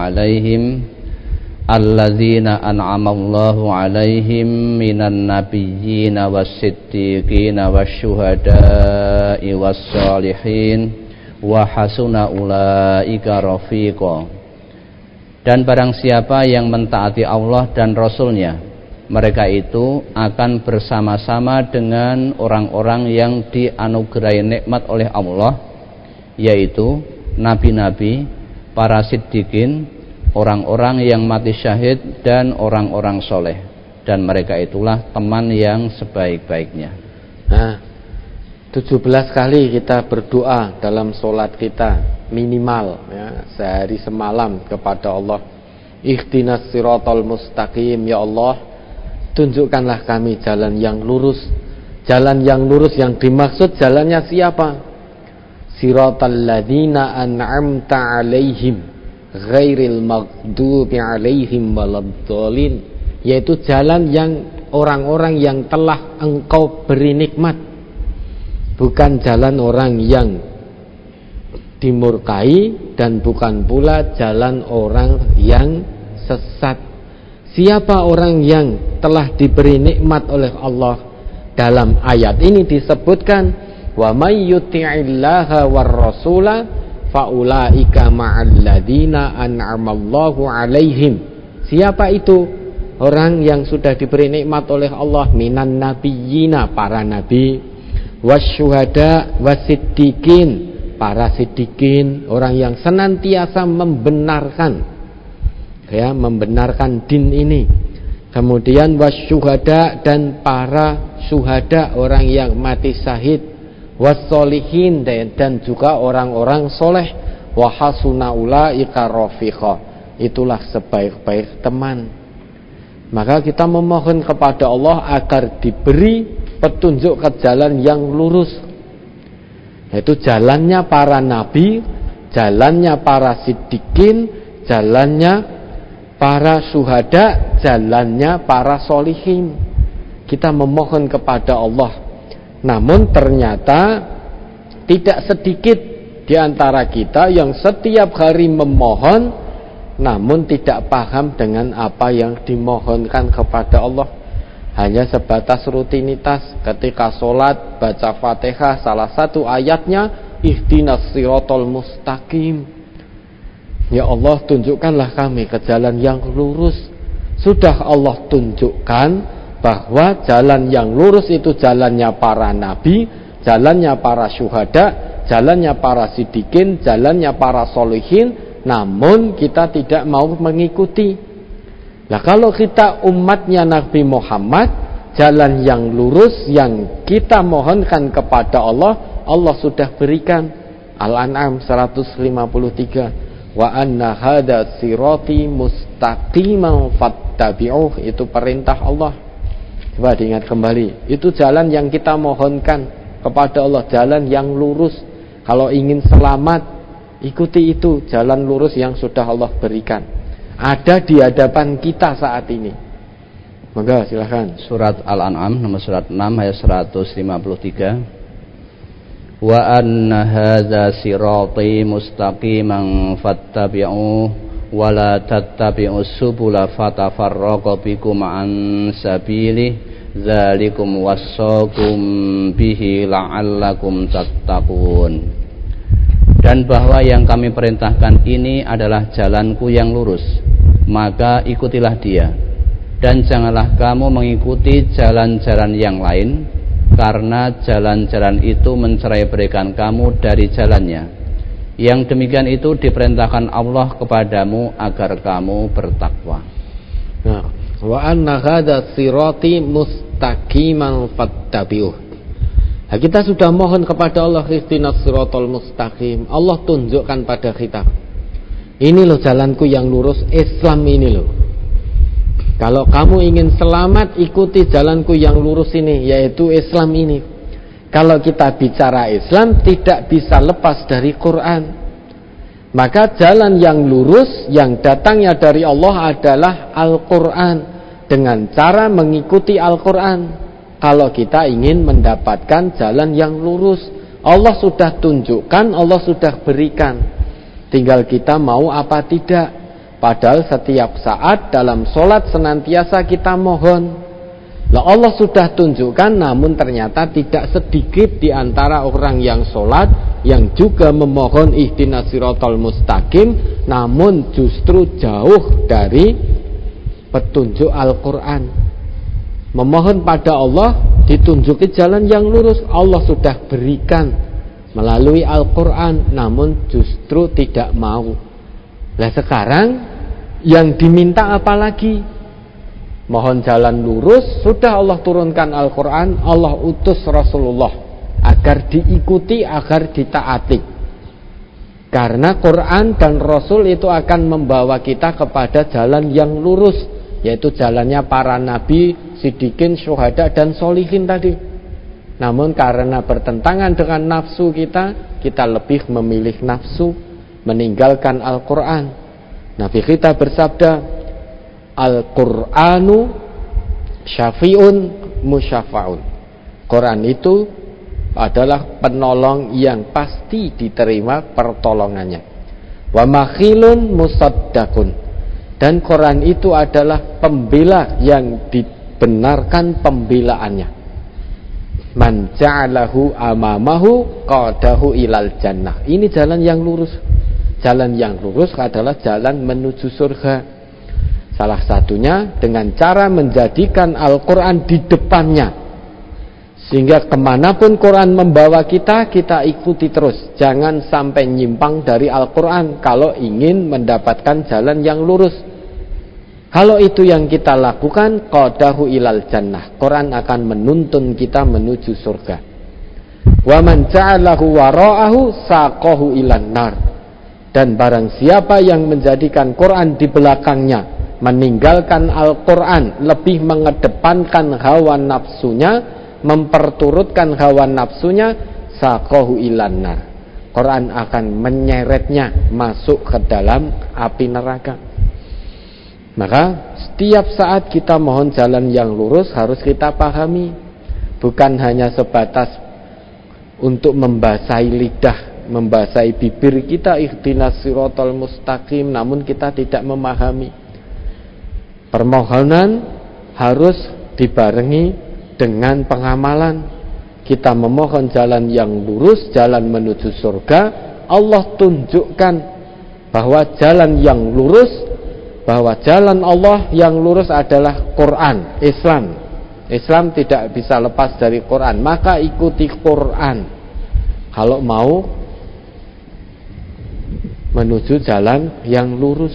'alaihim minan nabiyyina was-siddiqina wasyuhada'i was-shalihin wa hasuna ulaika rafiqa. Dan barang siapa yang mentaati Allah dan Rasulnya, mereka itu akan bersama-sama dengan orang-orang yang dianugerahi nikmat oleh Allah, yaitu nabi-nabi, para siddiqin, orang-orang yang mati syahid, dan orang-orang soleh. Dan mereka itulah teman yang sebaik-baiknya.
Nah, 17 kali kita berdoa dalam sholat kita minimal, ya, sehari semalam kepada Allah. Ihdinas siratal mustaqim, ya Allah, tunjukkanlah kami jalan yang lurus. Jalan yang lurus yang dimaksud jalannya siapa? Siratal ladzina an'amta 'alaihim ghairil maghdubi 'alaihim waladdallin, yaitu jalan yang orang-orang yang telah engkau beri nikmat, bukan jalan orang yang dimurkai, dan bukan pula jalan orang yang sesat. Siapa orang yang telah diberi nikmat oleh Allah? Dalam ayat ini disebutkan wa may yuti'illaha war rasula fa ulaika ma'al ladzina an'amallahu 'alaihim. Siapa itu? Orang yang sudah diberi nikmat oleh Allah, minan nabiyyina, para nabi, wasyuhada wasiddiqin, para siddiqin, orang yang senantiasa membenarkan, ya, membenarkan din ini. Kemudian wasyuhada, dan para syuhada, orang yang mati syahid, wassolihin, dan juga orang-orang soleh, wa hasuna ulaika rafiqa, itulah sebaik-baik teman. Maka kita memohon kepada Allah agar diberi petunjuk ke jalan yang lurus, yaitu jalannya para nabi, jalannya para siddiqin, jalannya para syuhada, jalannya para solihin. Kita memohon kepada Allah. Namun ternyata tidak sedikit di antara kita yang setiap hari memohon, namun tidak paham dengan apa yang dimohonkan kepada Allah. Hanya sebatas rutinitas. Ketika sholat baca Fatihah, salah satu ayatnya ihdinas siratal mustaqim, ya Allah tunjukkanlah kami ke jalan yang lurus. Sudah Allah tunjukkan bahwa jalan yang lurus itu jalannya para nabi, jalannya para syuhada, jalannya para siddiqin, jalannya para solihin. Namun kita tidak mau mengikuti. Nah, kalau kita umatnya Nabi Muhammad, jalan yang lurus yang kita mohonkan kepada Allah, Allah sudah berikan. Al-An'am 153. Wa anna hadza sirati mustaqiman fattabi'uh, itu perintah Allah. Coba diingat kembali, itu jalan yang kita mohonkan kepada Allah, jalan yang lurus. Kalau ingin selamat, ikuti itu jalan lurus yang sudah Allah berikan. Ada di hadapan kita saat ini. Monggo silakan.
Surat Al-An'am nomor surat 6 ayat 153. Wa anna hadza sirati mustaqiman fattabi'uhu wa la tattabi'us subula fatafarraqa bikum an sabilihi dzalikum wassaqum bihi la'allakum tattaqun. Dan bahwa yang kami perintahkan ini adalah jalanku yang lurus, maka ikutilah dia, dan janganlah kamu mengikuti jalan-jalan yang lain, karena jalan-jalan itu mencerai-beraikan kamu dari jalannya. Yang demikian itu diperintahkan Allah kepadamu agar kamu bertakwa.
Nah, wa anna hadza sirati mustaqiman fattabi'uh. Nah, kita sudah mohon kepada Allah ihdinas siratal mustaqim. Allah tunjukkan pada kita, ini loh jalanku yang lurus, Islam ini loh. Kalau kamu ingin selamat, ikuti jalanku yang lurus ini, yaitu Islam ini. Kalau kita bicara Islam, tidak bisa lepas dari Quran. Maka jalan yang lurus yang datangnya dari Allah adalah Al-Quran, dengan cara mengikuti Al-Quran. Kalau kita ingin mendapatkan jalan yang lurus, Allah sudah tunjukkan, Allah sudah berikan. Tinggal kita mau apa tidak. Padahal setiap saat dalam sholat senantiasa kita mohon. Lah Allah sudah tunjukkan, namun ternyata tidak sedikit di antara orang yang sholat yang juga memohon ihdinas siratal mustaqim, namun justru jauh dari petunjuk Al-Quran. Memohon pada Allah ditunjuki jalan yang lurus, Allah sudah berikan melalui Al-Quran, namun justru tidak mau. Nah sekarang yang diminta apa lagi? Mohon jalan lurus, sudah Allah turunkan Al-Quran, Allah utus Rasulullah agar diikuti, agar ditaati. Karena Quran dan Rasul itu akan membawa kita kepada jalan yang lurus, yaitu jalannya para nabi, siddiqin, syuhada, dan solihin tadi. Namun karena bertentangan dengan nafsu kita lebih memilih nafsu, meninggalkan Al-Quran. Nabi kita bersabda, Al-Qur'anu syafi'un musyafa'un. Quran itu adalah penolong yang pasti diterima pertolongannya. Wa makhilun musaddaqun. Dan Quran itu adalah pembela yang dibenarkan pembelaannya. Man ja'alahu amamahu qadahu ilal jannah. Ini jalan yang lurus. Jalan yang lurus adalah jalan menuju surga. Salah satunya dengan cara menjadikan Al-Quran di depannya, Sehingga kemanapun Quran membawa kita, kita ikuti terus. Jangan sampai nyimpang dari Al-Quran kalau ingin mendapatkan jalan yang lurus. Kalau itu yang kita lakukan, qadahu ilal jannah. Quran akan menuntun kita menuju surga. Wa man ja'alahu wara'ahu saqahu ilan nar. Dan barang siapa yang menjadikan Quran di belakangnya, meninggalkan Al-Quran, lebih mengedepankan hawa nafsunya, memperturutkan hawa nafsunya, saqahu ilan nar. Quran akan menyeretnya masuk ke dalam api neraka. Maka setiap saat kita mohon jalan yang lurus harus kita pahami, bukan hanya sebatas untuk membasahi lidah, membasahi bibir kita ihdinas siratal mustaqim, namun kita tidak memahami. Permohonan harus dibarengi dengan pengamalan. Kita memohon jalan yang lurus, jalan menuju surga. Allah tunjukkan bahwa jalan yang lurus, bahwa jalan Allah yang lurus adalah Quran, Islam. Islam tidak bisa lepas dari Quran, maka ikuti Quran kalau mau menuju jalan yang lurus.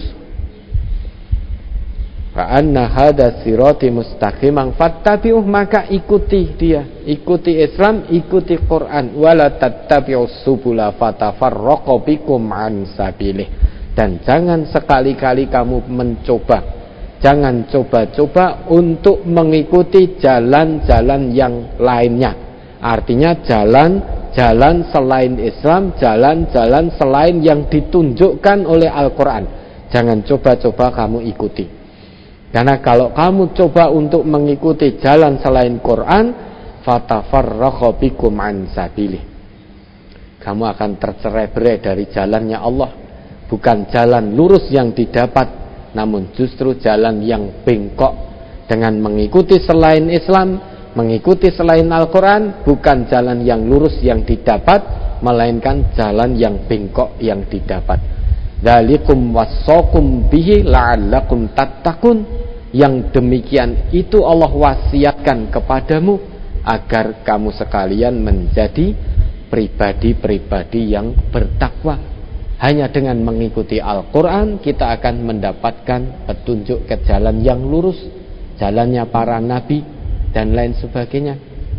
Fa anna hadza sirati mustaqiman fattabi'uh, maka ikuti dia, ikuti Islam, ikuti Quran. Wala tattabi'us subula fatafarraqu bikum an sabilih. Dan jangan sekali-kali kamu mencoba, jangan coba-coba untuk mengikuti jalan-jalan yang lainnya. Artinya jalan-jalan selain Islam, jalan-jalan selain yang ditunjukkan oleh Al-Quran. Jangan coba-coba kamu ikuti. Karena kalau kamu coba untuk mengikuti jalan selain Quran, fatafarraqu bikum an sabilih. Kamu akan tercerai-berai dari jalannya Allah. Bukan jalan lurus yang didapat, namun justru jalan yang bengkok. Dengan mengikuti selain Islam, mengikuti selain Al-Quran, bukan jalan yang lurus yang didapat, melainkan jalan yang bengkok yang didapat. Dzalikum wassaqum bihi la'allakum tattaqun. Yang demikian itu Allah wasiatkan kepadamu agar kamu sekalian menjadi pribadi-pribadi yang bertakwa. Hanya dengan mengikuti Al-Quran kita akan mendapatkan petunjuk ke jalan yang lurus, jalannya para nabi dan lain sebagainya.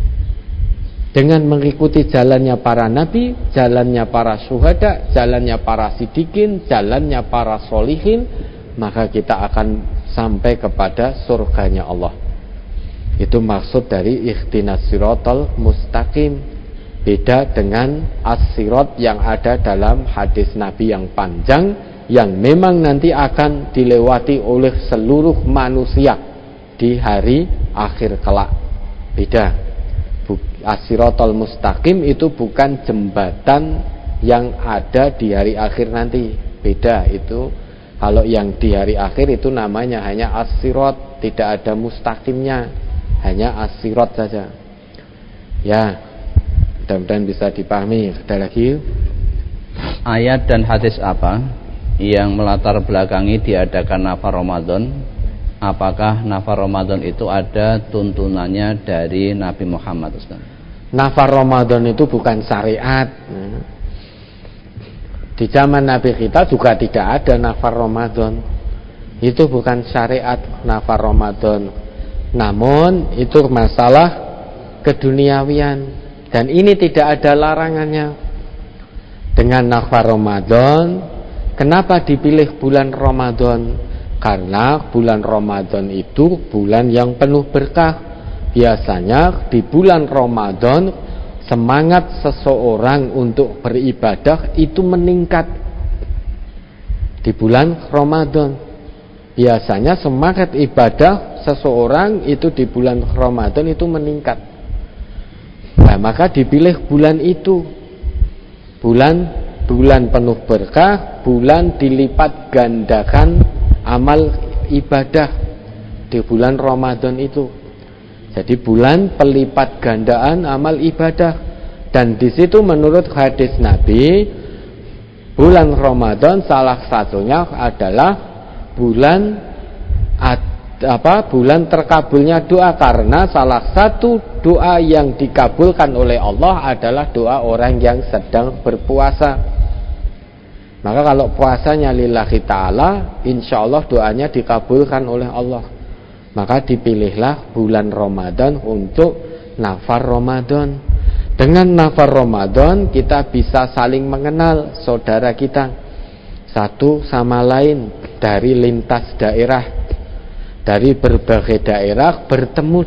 Dengan mengikuti jalannya para nabi, jalannya para syuhada, jalannya para sidikin, jalannya para solihin, maka kita akan sampai kepada surganya Allah. Itu maksud dari ihdinas siratal mustaqim. Beda dengan as-sirat yang ada dalam hadis Nabi yang panjang, yang memang nanti akan dilewati oleh seluruh manusia di hari akhir kelak. Beda. As-siratal mustaqim itu bukan jembatan yang ada di hari akhir nanti. Beda itu. Kalau yang di hari akhir itu namanya hanya as-sirat, tidak ada mustaqimnya, hanya as-sirat saja. Ya, mudah-mudahan bisa dipahami. Ada lagi?
Ayat dan hadis apa yang melatar belakangi diadakan nafar Ramadan? Apakah nafar Ramadan itu ada tuntunannya dari Nabi Muhammad, Ustaz?
Nafar Ramadan itu bukan syariat. Di zaman Nabi kita juga tidak ada nafar Ramadan. Itu bukan syariat nafar Ramadan. Namun itu masalah keduniawian. Dan ini tidak ada larangannya. Dengan nafar Ramadan, kenapa dipilih bulan Ramadan? Karena bulan Ramadan itu bulan yang penuh berkah. Biasanya di bulan Ramadan semangat seseorang untuk beribadah itu meningkat. Di bulan Ramadan biasanya semangat ibadah seseorang itu di bulan Ramadan itu meningkat. Nah, maka dipilih bulan itu. Bulan penuh berkah, bulan dilipat gandakan amal ibadah di bulan Ramadan itu. Jadi bulan pelipat gandaan amal ibadah. Dan di situ menurut hadis Nabi, bulan Ramadan salah satunya adalah bulan bulan terkabulnya doa, karena salah satu doa yang dikabulkan oleh Allah adalah doa orang yang sedang berpuasa. Maka kalau puasanya lillahi ta'ala, insya Allah doanya dikabulkan oleh Allah. Maka dipilihlah bulan Ramadan untuk nafar Ramadan. Dengan nafar Ramadan kita bisa saling mengenal saudara kita satu sama lain dari lintas daerah, dari berbagai daerah bertemu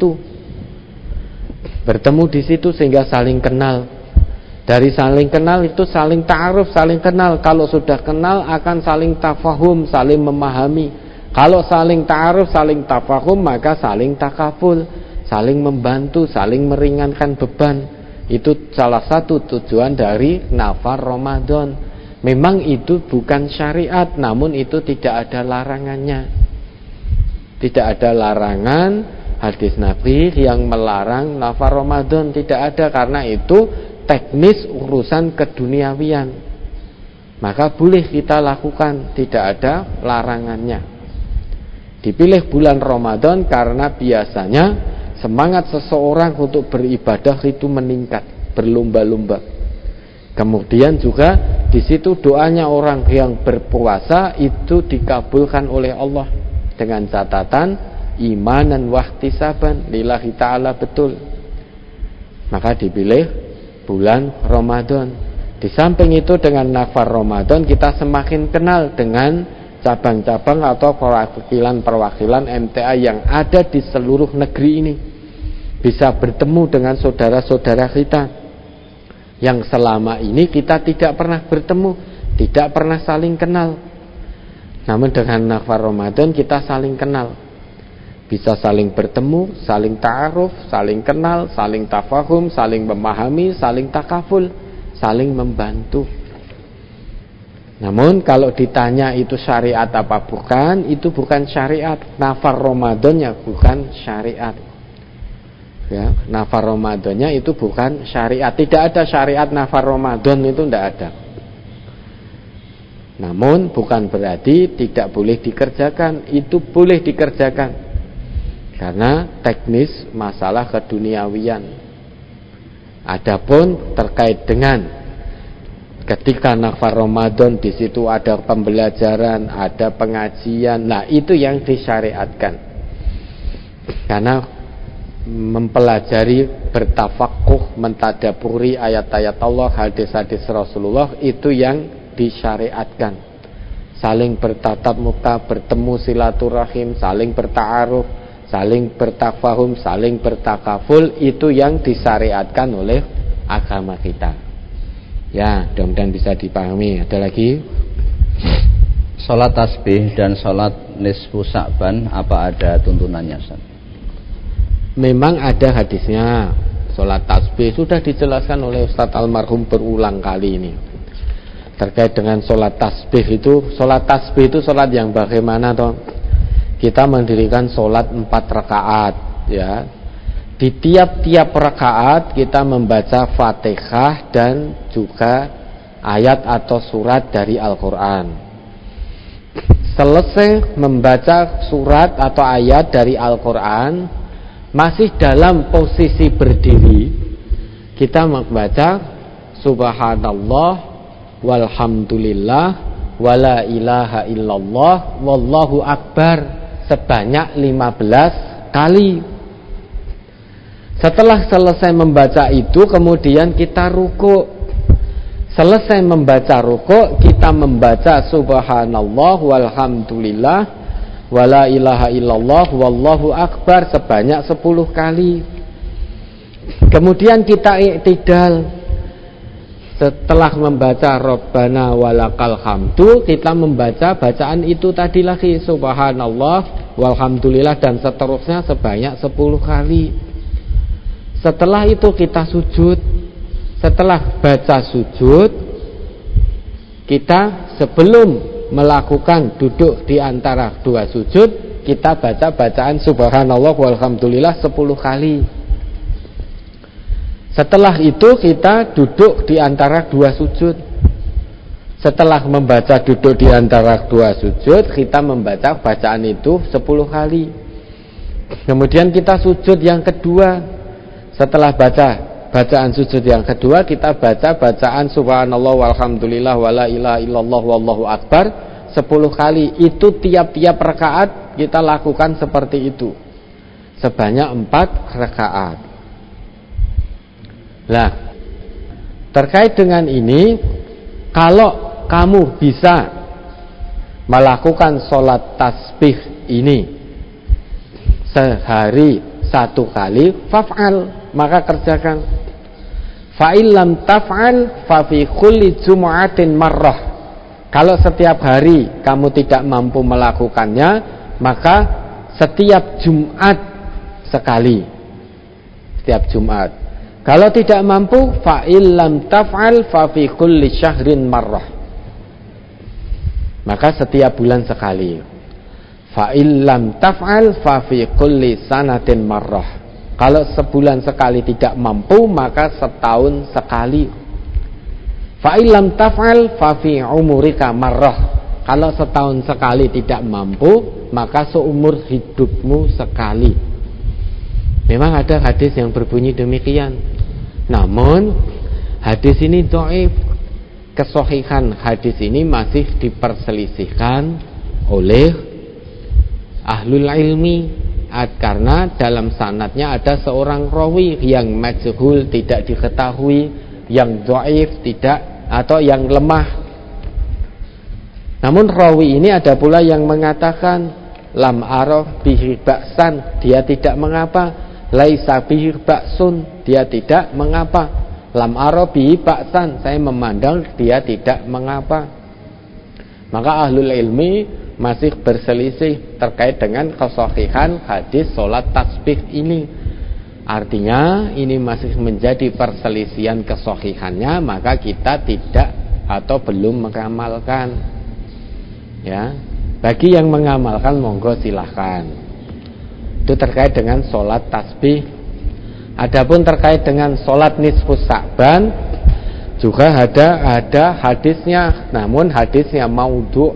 di situ sehingga saling kenal. Dari saling kenal itu saling ta'aruf, saling kenal. Kalau sudah kenal akan saling tafahum, saling memahami. Kalau saling ta'aruf, saling tafahum, maka saling takaful, saling membantu, saling meringankan beban. Itu salah satu tujuan dari nafar Ramadan. Memang itu bukan syariat, namun itu tidak ada larangannya. Tidak ada larangan hadis Nabi yang melarang nafar Ramadan, tidak ada, karena itu teknis urusan keduniawian. Maka boleh kita lakukan, tidak ada larangannya. Dipilih bulan Ramadan karena biasanya semangat seseorang untuk beribadah itu meningkat, berlomba-lomba. Kemudian juga di situ doanya orang yang berpuasa itu dikabulkan oleh Allah dengan catatan imanan wahtisaban lillahi ta'ala, betul. Maka dipilih bulan Ramadan. Di samping itu dengan nafar Ramadan kita semakin kenal dengan cabang-cabang atau perwakilan MTA yang ada di seluruh negeri ini. Bisa bertemu dengan saudara-saudara kita yang selama ini kita tidak pernah bertemu, tidak pernah saling kenal. Namun dengan nafar Ramadan kita saling kenal, bisa saling bertemu, saling ta'aruf, saling kenal, saling tafahum, saling memahami, saling takaful, saling membantu. Namun kalau ditanya itu syariat apa bukan, itu bukan syariat. Nafar Ramadannya bukan syariat. Ya, nafar Ramadannya itu bukan syariat. Tidak ada syariat nafar Ramadan, itu tidak ada. Namun bukan berarti tidak boleh dikerjakan, itu boleh dikerjakan. Karena teknis masalah keduniawian. Adapun terkait dengan ketika nafar Ramadan, di situ ada pembelajaran, ada pengajian, nah itu yang disyariatkan. Karena mempelajari, bertafakuh, mentadaburi ayat-ayat Allah, hadis-hadis Rasulullah, itu yang disyariatkan. Saling bertatap muka, bertemu, silaturahim, saling berta'aruf, saling bertafahum, saling bertakaful, itu yang disyariatkan oleh agama kita. Ya, mudah-mudahan bisa dipahami. Ada lagi?
Salat tasbih dan salat nisfu Sa'ban, apa ada tuntunannya, Ustaz?
Memang ada hadisnya. Salat tasbih sudah dijelaskan oleh Ustadz almarhum berulang kali ini. Terkait dengan salat tasbih itu salat yang bagaimana toh? Kita mendirikan salat 4 rakaat, ya. Di tiap-tiap rakaat kita membaca Fatihah dan juga ayat atau surat dari Al-Qur'an. Selesai membaca surat atau ayat dari Al-Qur'an, masih dalam posisi berdiri, kita membaca subhanallah walhamdulillah wala ilaha illallah wallahu akbar sebanyak 15 kali. Setelah selesai membaca itu, kemudian kita ruku. Selesai membaca ruku, kita membaca subhanallah walhamdulillah wala ilaha illallah wallahu akbar sebanyak 10 kali. Kemudian kita i'tidal. Setelah membaca Rabbana walakal hamdu, kita membaca bacaan itu tadi lagi, subhanallah walhamdulillah dan seterusnya sebanyak 10 kali. Setelah itu kita sujud. Setelah baca sujud, kita sebelum melakukan duduk di antara 2 sujud, kita baca bacaan subhanallah walhamdulillah 10 kali. Setelah itu kita duduk di antara 2 sujud. Setelah membaca duduk di antara dua sujud, kita membaca bacaan itu 10 kali. Kemudian kita sujud yang kedua. Setelah bacaan sujud yang kedua, kita baca bacaan subhanallah walhamdulillah wala ilaha illallah wallahu akbar 10 kali. Itu tiap-tiap rakaat kita lakukan seperti itu. Sebanyak 4 rakaat. Nah, terkait dengan ini, kalau kamu bisa melakukan sholat tasbih ini sehari 1 kali, faf'al, maka kerjakan. Fa'illam taf'al fa fi kulli jumu'atin marrah. Kalau setiap hari kamu tidak mampu melakukannya, maka setiap Jumat sekali. Setiap Jumat. Kalau tidak mampu, fa'illam taf'al fa fi kulli syahrin marrah. Maka setiap bulan sekali. Fa'illam taf'al fa fi kulli sanatin marrah. Kalau sebulan sekali tidak mampu, maka setahun sekali. Fa'illam taf'al fa fi umurika marrah. Kalau setahun sekali tidak mampu, maka seumur hidupmu sekali. Memang ada hadis yang berbunyi demikian. Namun hadis ini dhaif. Kesahihan hadis ini masih diperselisihkan oleh ahlul ilmi, karena dalam sanadnya ada seorang rawi yang majhul, tidak diketahui, yang dhaif tidak, atau yang lemah. Namun rawi ini ada pula yang mengatakan lam arah bihi ba'san, dia tidak mengapa. Laisa bihi ba'sun, dia tidak mengapa. Lam arah bihi ba'san, saya memandang dia tidak mengapa. Maka ahlul ilmi masih berselisih terkait dengan kesahihan hadis sholat tasbih ini. Artinya ini masih menjadi perselisihan kesahihannya, maka kita tidak atau belum mengamalkan. Ya, bagi yang mengamalkan monggo silahkan. Itu terkait dengan sholat tasbih. Adapun terkait dengan sholat nisfus Sa'ban juga ada hadisnya, namun hadisnya maudhu'.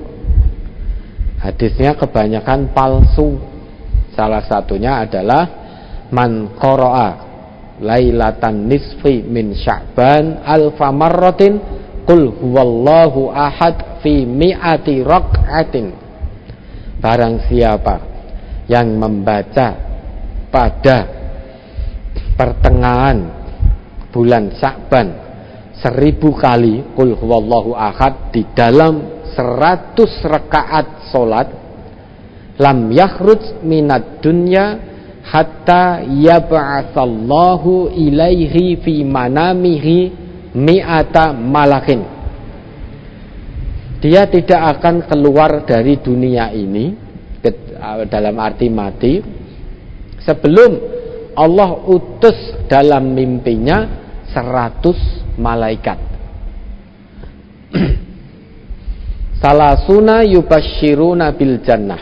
Hadisnya kebanyakan palsu. Salah satunya adalah man qara'a lailatan nisfi min Sya'ban alfa marratin qul huwallahu ahad fi mi'ati rak'atin. Barang siapa yang membaca pada pertengahan bulan Sya'ban 1000 kali qul huwallahu ahad di dalam 100 rakaat solat, lam yakhruj minad dunya hatta yab'atsallahu ilaihi fi manamihi mi'ata malakin. Dia tidak akan keluar dari dunia ini dalam arti mati sebelum Allah utus dalam mimpinya 100 malaikat. Salasuna yubasyiruna bil jannah.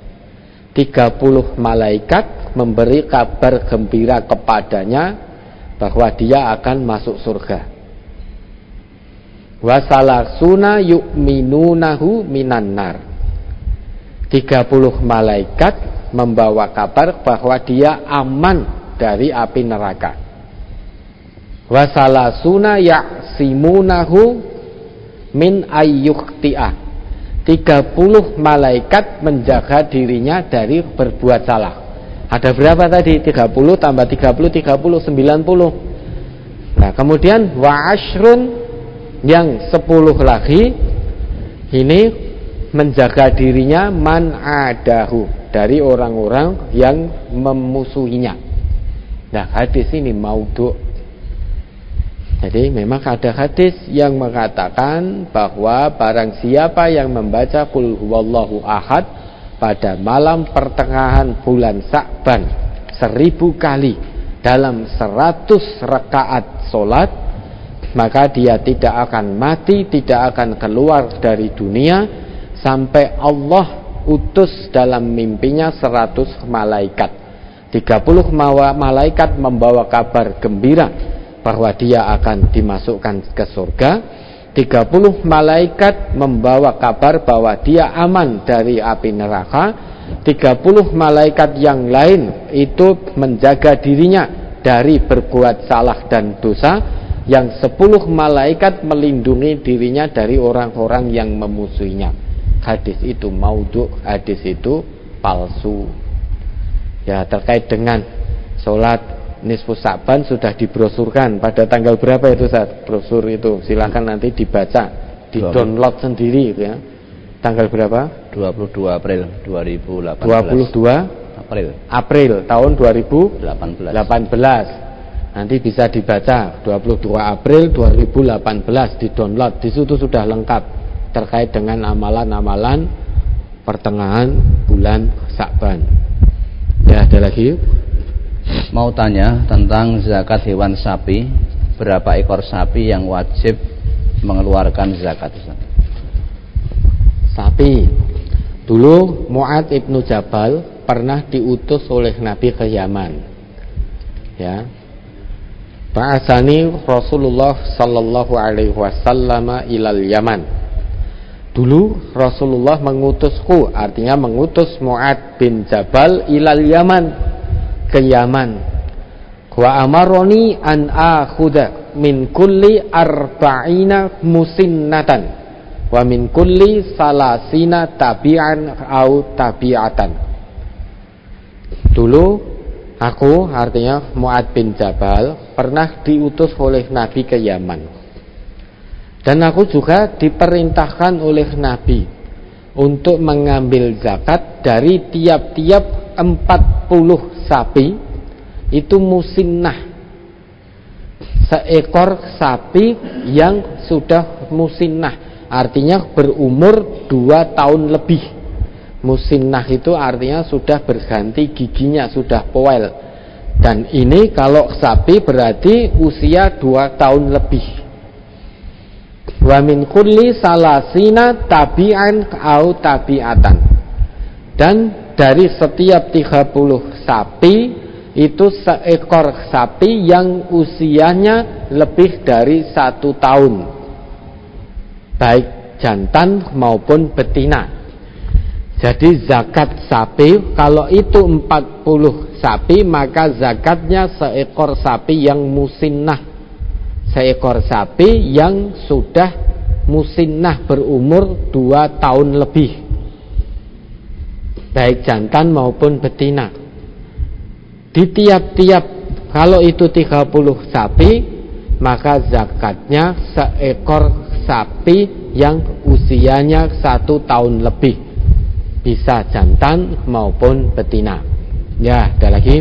30 malaikat memberi kabar gembira kepadanya bahwa dia akan masuk surga. Wa salasuna yu'minunahu minan nar. 30 malaikat membawa kabar bahwa dia aman dari api neraka. Wa salasuna ya'simunahu min ayyukhti'ah. 30 malaikat menjaga dirinya dari berbuat salah. Ada berapa tadi? 30 tambah 30, 90. Nah, kemudian wa ashrun, yang 10 lagi ini menjaga dirinya man adahu, dari orang-orang yang memusuhinya. Nah, hadis ini maudhu'. Jadi memang ada hadis yang mengatakan bahwa barang siapa yang membaca qul huwallahu ahad pada malam pertengahan bulan Sya'ban 1000 kali dalam 100 rakaat solat, maka dia tidak akan mati, tidak akan keluar dari dunia sampai Allah utus dalam mimpinya 100 malaikat. 30 malaikat membawa kabar gembira bahwa dia akan dimasukkan ke surga. 30 30 malaikat membawa kabar bahwa dia aman dari api neraka. 30 malaikat yang lain itu menjaga dirinya dari berbuat salah dan dosa. Yang 10 malaikat melindungi dirinya dari orang-orang yang memusuhinya. Hadis itu maudhu', hadis itu palsu. Ya, terkait dengan sholat nisfu Sa'ban sudah dibrosurkan pada tanggal berapa itu saat brosur itu? Silakan nanti dibaca, di-download sendiri ya. Tanggal berapa?
22 April 2018.
22 April tahun 2018. Nanti bisa dibaca 22 April 2018 di-download. Di situ sudah lengkap terkait dengan amalan-amalan pertengahan bulan Sa'ban. Ya, ada lagi?
Mau tanya tentang zakat hewan sapi. Berapa ekor sapi yang wajib mengeluarkan zakat?
Sapi. Dulu Mu'adz ibnu Jabal pernah diutus oleh Nabi ke Yaman. Ya. Ba'atsani Rasulullah sallallahu alaihi wasallam ilal Yaman. Dulu Rasulullah mengutusku, artinya mengutus Mu'adz bin Jabal ilal Yaman, ke Yaman. Wa amaroni an akhudha min kulli arba'ina musinnatan wa min kulli salasina tabi'an au tabi'atan. Dulu aku, artinya Mu'adz bin Jabal, pernah diutus oleh Nabi ke Yaman. Dan aku juga diperintahkan oleh Nabi untuk mengambil zakat dari tiap-tiap 40 sapi. Itu musinnah, seekor sapi yang sudah musinnah, artinya berumur 2 tahun lebih. Musinnah itu artinya sudah berganti giginya, sudah poel. Dan ini kalau sapi berarti usia 2 tahun lebih. Wa min kulli salasina tabi'an au tabi'atan. Dan dari setiap 30 sapi itu seekor sapi yang usianya lebih dari 1 tahun, baik jantan maupun betina. Jadi zakat sapi kalau itu 40 sapi, maka zakatnya seekor sapi yang musinnah, seekor sapi yang sudah musinnah berumur 2 tahun lebih, baik jantan maupun betina. Di tiap-tiap, kalau itu 30 sapi, maka zakatnya seekor sapi yang usianya 1 tahun lebih, bisa jantan maupun betina. Ya, ada lagi?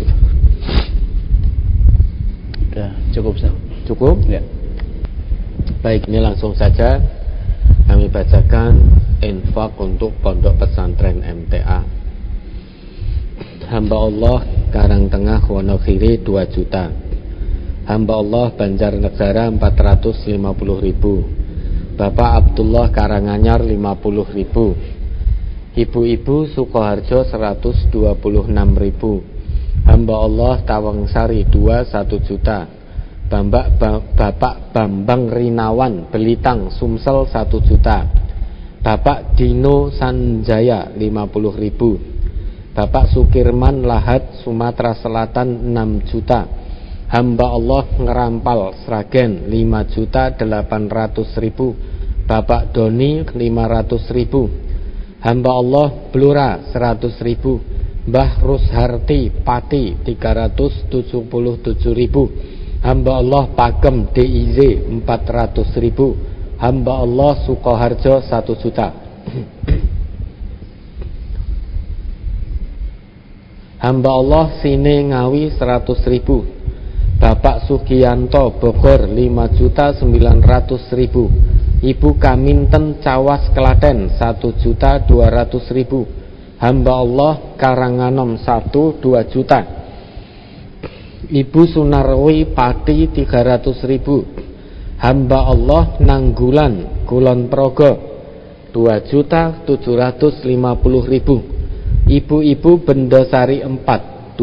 Sudah cukup, Ustaz.
Cukup?
Ya.
Baik, ini langsung saja kami bacakan infak untuk Pondok Pesantren MTA. Hamba Allah Karangtengah Wonogiri 2 juta. Hamba Allah Banjarnegara 450.000. Bapak Abdullah Karanganyar 50.000. Ibu-ibu Sukoharjo 126.000. Hamba Allah Tawangsari 2 1 juta. Bapak Bambang Rinawan Belitang Sumsel 1 juta. Bapak Dino Sanjaya 50.000. Bapak Sukirman Lahat Sumatera Selatan 6 juta. Hamba Allah Ngerampal Sragen 5.800.000. Bapak Doni 500.000. Hamba Allah Blora 100.000. Mbah Rusharti Pati 377.000. Hamba Allah Pakem DIZ 400.000. Hamba Allah Sukoharjo 1 juta. Hamba Allah Sine Ngawi 100.000. Bapak Sugianto Bogor 5.900.000. Ibu Kaminten Cawas Klaten 1.200.000. Hamba Allah Karanganom 1 2 juta. Ibu Sunarwi Pati 300.000. Hamba Allah Nanggulan Kulon Progo 2.750.000. Ibu-ibu Bendosari 4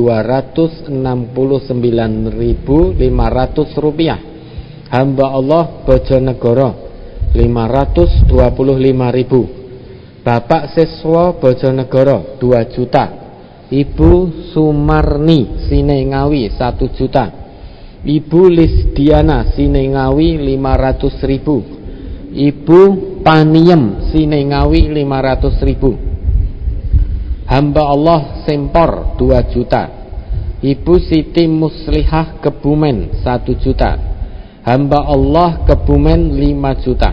269.500 rupiah. Hamba Allah Bojonegoro 525.000. Bapak Siswa Bojonegoro 2 juta. Ibu Sumarni Sinengawi 1 juta. Ibu Lisdiana Sinengawi 500.000. Ibu Paniem Sinengawi 500.000. Hamba Allah Sempor 2 juta. Ibu Siti Muslihah Kebumen 1 juta. Hamba Allah Kebumen 5 juta.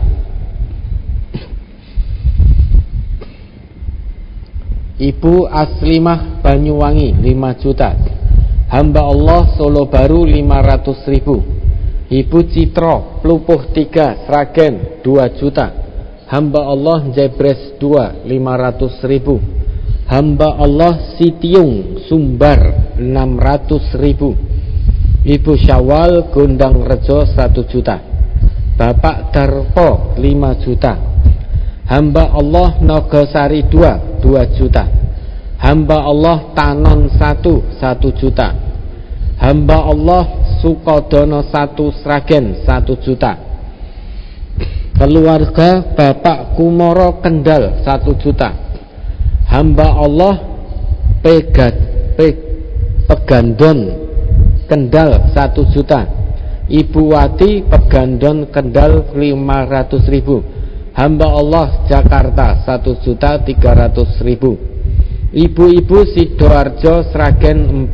Ibu Aslimah Banyuwangi 5 juta. Hamba Allah Solo Baru 500.000. Ibu Citro Plupuh 3 Sragen 2 juta. Hamba Allah Jebres 2 500.000. Hamba Allah Sitiung Sumbar 600.000. Ibu Syawal Gondang Rejo 1 juta. Bapak Darpo 5 juta. Hamba Allah Nogosari 2 juta. Hamba Allah Tanon 1 juta. Hamba Allah Sukodono 1 Sragen 1 juta. Keluarga Bapak Kumoro Kendal 1 juta. Hamba Allah Pegandon Kendal 1 juta. Ibu Wati Pegandon Kendal 500.000. Hamba Allah Jakarta 1.300.000. Ibu-ibu Sidoarjo Sragen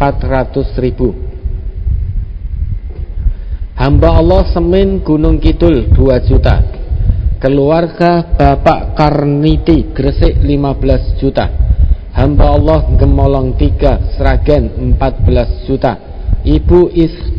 400.000. Hamba Allah Semin Gunung Kidul 2 juta. Keluarga Bapak Karniti Gresik 15 juta. Hamba Allah Gemolong 3 Sragen 14 juta. Ibu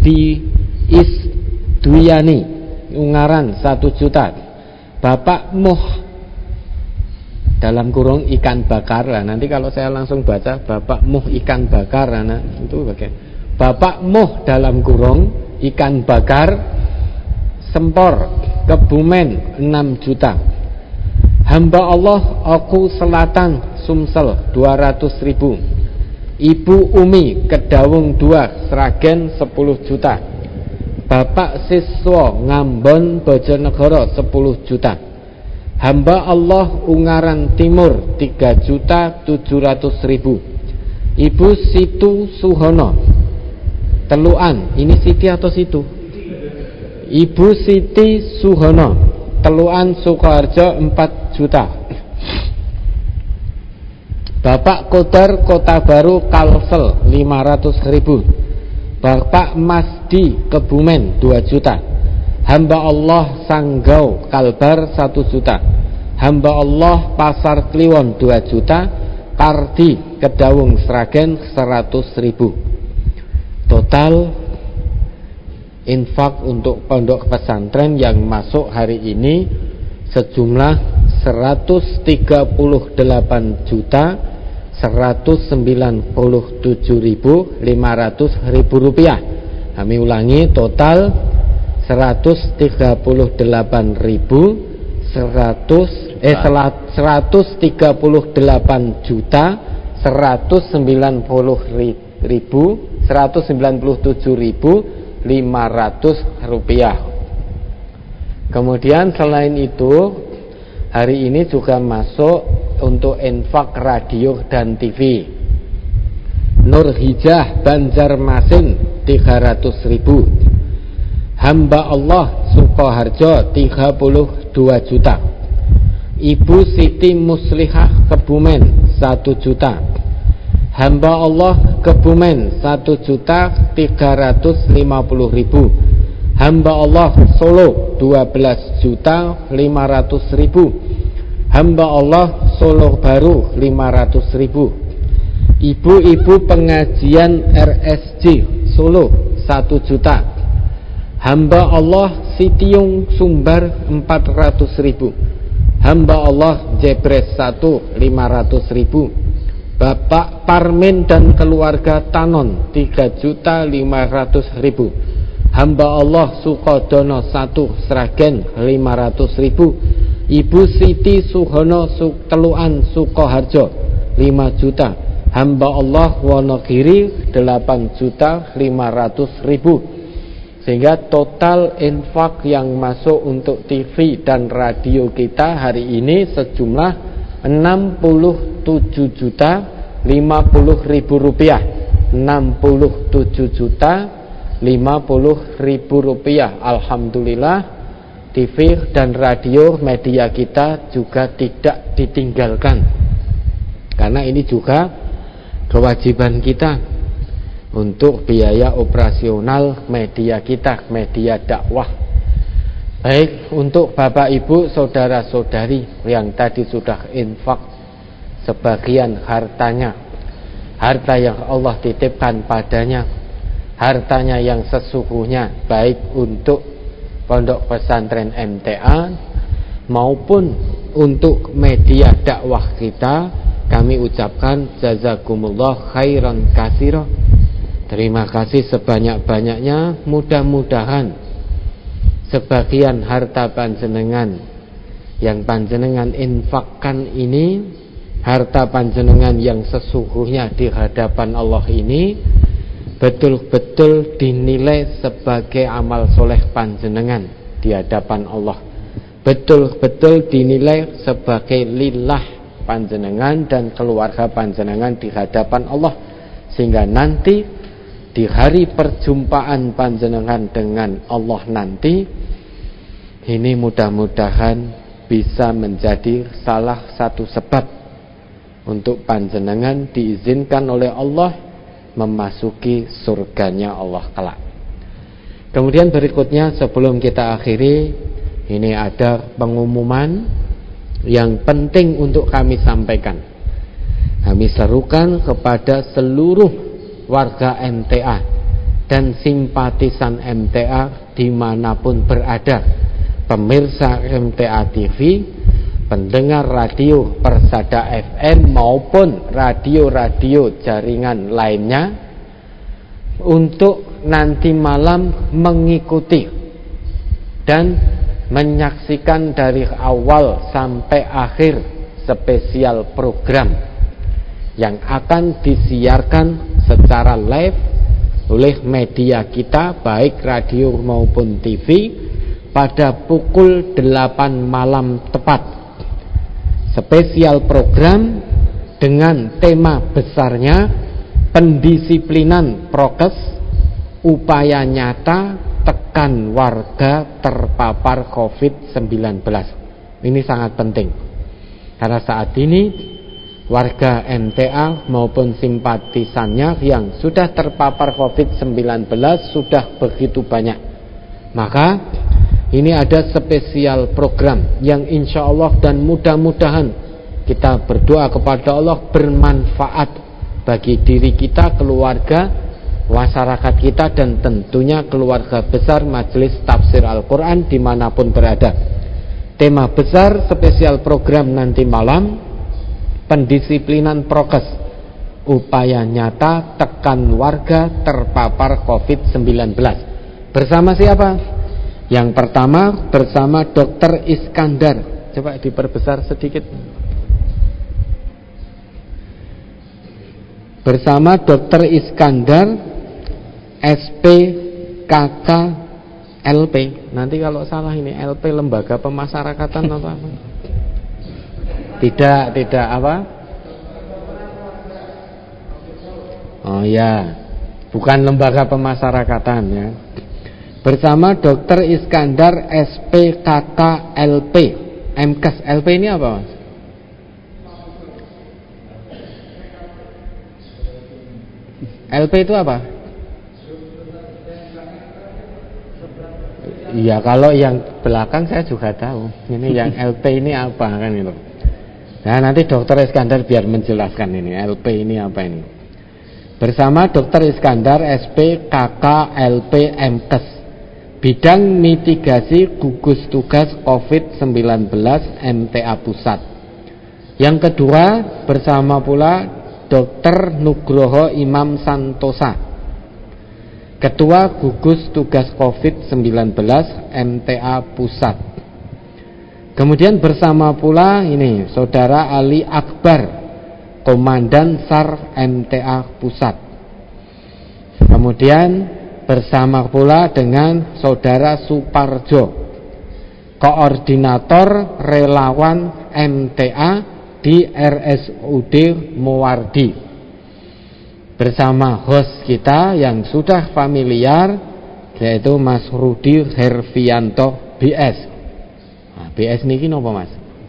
Isduyani Ungaran 1 juta. Bapak Muh dalam kurung ikan bakar. Nah, nanti kalau saya langsung baca Bapak Muh ikan bakar, nah, itu bagaimana? Bapak Muh dalam kurung ikan bakar Sempor Kebumen 6 juta. Hamba Allah Oku Selatan Sumsel 200.000. Ibu Umi Kedawung 2 Sragen 10 juta. Bapak Siswa Ngambon Bojonegoro 10 juta. Hamba Allah Ungaran Timur 3.700.000. Ibu Situ Suhono Teluan, ini Siti atau Situ? Ibu Siti Suhono Teluan Sukoharjo 4 juta. Bapak Kodar Kota Baru Kalsel 500.000. Bapak Masdi Kebumen 2 juta. Hamba Allah Sanggau Kalbar 1 juta. Hamba Allah Pasar Kliwon 2 juta. Kardi Kedawung Sragen 100.000. Total infak untuk pondok pesantren yang masuk hari ini sejumlah 138 juta 197.500 rupiah. Kami ulangi, total 138 juta 197.500 rupiah. Kemudian selain itu, hari ini juga masuk untuk infak radio dan TV. Nur Hijah Banjarmasin 300.000. Hamba Allah Sukoharjo 32 juta. Ibu Siti Muslihah Kebumen 1 juta. Hamba Allah Kebumen 1.350.000. Hamba Allah Solo 12.500.000. Hamba Allah Solo Baru 500.000. Ibu-ibu pengajian RSJ Solo 1 juta. Hamba Allah Sitiung Sumbar 400.000. Hamba Allah Jebres 1 500.000. Bapak Parmin dan keluarga Tanon 3.500.000. Hamba Allah Sukodono 1 Sragen 500.000. Ibu Siti Suhono Teluan Sukoharjo 5 juta. Hamba Allah Wonogiri 8.500.000. Sehingga total infak yang masuk untuk TV dan radio kita hari ini sejumlah 67.050.000 rupiah. 67.050.000 rupiah. Alhamdulillah, TV dan radio media kita juga tidak ditinggalkan, karena ini juga kewajiban kita untuk biaya operasional media kita, media dakwah. Baik untuk Bapak Ibu, saudara-saudari yang tadi sudah infak sebagian hartanya, harta yang Allah titipkan padanya, hartanya yang sesungguhnya, baik untuk pondok pesantren MTA maupun untuk media dakwah kita, kami ucapkan jazakumullah khairan katsira. Terima kasih sebanyak-banyaknya. Mudah-mudahan sebagian harta panjenengan yang panjenengan infakkan ini, harta panjenengan yang sesungguhnya di hadapan Allah ini, betul-betul dinilai sebagai amal soleh panjenengan di hadapan Allah, betul-betul dinilai sebagai lillah panjenengan dan keluarga panjenengan di hadapan Allah, sehingga nanti di hari perjumpaan panjenengan dengan Allah nanti ini mudah-mudahan bisa menjadi salah satu sebab untuk panjenengan diizinkan oleh Allah memasuki surganya Allah kelak. Kemudian berikutnya, sebelum kita akhiri, ini ada pengumuman yang penting untuk kami sampaikan. Kami serukan kepada seluruh warga MTA dan simpatisan MTA dimanapun berada, pemirsa MTA TV, pendengar radio Persada FM maupun radio-radio jaringan lainnya, untuk nanti malam mengikuti dan menyaksikan dari awal sampai akhir spesial program yang akan disiarkan secara live oleh media kita, baik radio maupun TV, pada pukul 8 malam tepat. Spesial program dengan tema besarnya pendisiplinan prokes, upaya nyata tekan warga terpapar COVID-19. Ini sangat penting, karena saat ini warga MTA maupun simpatisannya yang sudah terpapar COVID-19 sudah begitu banyak. Maka ini ada spesial program yang insya Allah dan mudah-mudahan kita berdoa kepada Allah bermanfaat bagi diri kita, keluarga, masyarakat kita, dan tentunya keluarga besar Majelis Tafsir Al-Quran dimanapun berada. Tema besar spesial program nanti malam, pendisiplinan prokes, upaya nyata tekan warga terpapar COVID-19. Bersama siapa? Yang pertama bersama Dr. Iskandar. Coba diperbesar sedikit. Bersama Dr. Iskandar, SPKK LP. Nanti kalau salah ini LP lembaga pemasyarakatan apa? Tidak apa? Oh ya, bukan lembaga pemasyarakatan ya. Bersama Dr. Iskandar SPKK LP. MKes LP ini apa, Mas? LP itu apa? Iya, kalau yang belakang saya juga tahu. Ini yang LP ini apa kan itu. Nah, nanti Dr. Iskandar biar menjelaskan ini LP ini apa ini. Bersama Dr. Iskandar SPKK LP MKes, bidang mitigasi gugus tugas COVID-19 MTA Pusat. Yang kedua bersama pula Dr. Nugroho Imam Santosa, Ketua Gugus Tugas COVID-19 MTA Pusat. Kemudian bersama pula ini Saudara Ali Akbar, Komandan SAR MTA Pusat. Kemudian bersama pula dengan Saudara Suparjo, koordinator relawan MTA di RSUD Muwardi, bersama host kita yang sudah familiar, yaitu Mas Rudi Hervianto BS. Nah, BS niki napa Mas?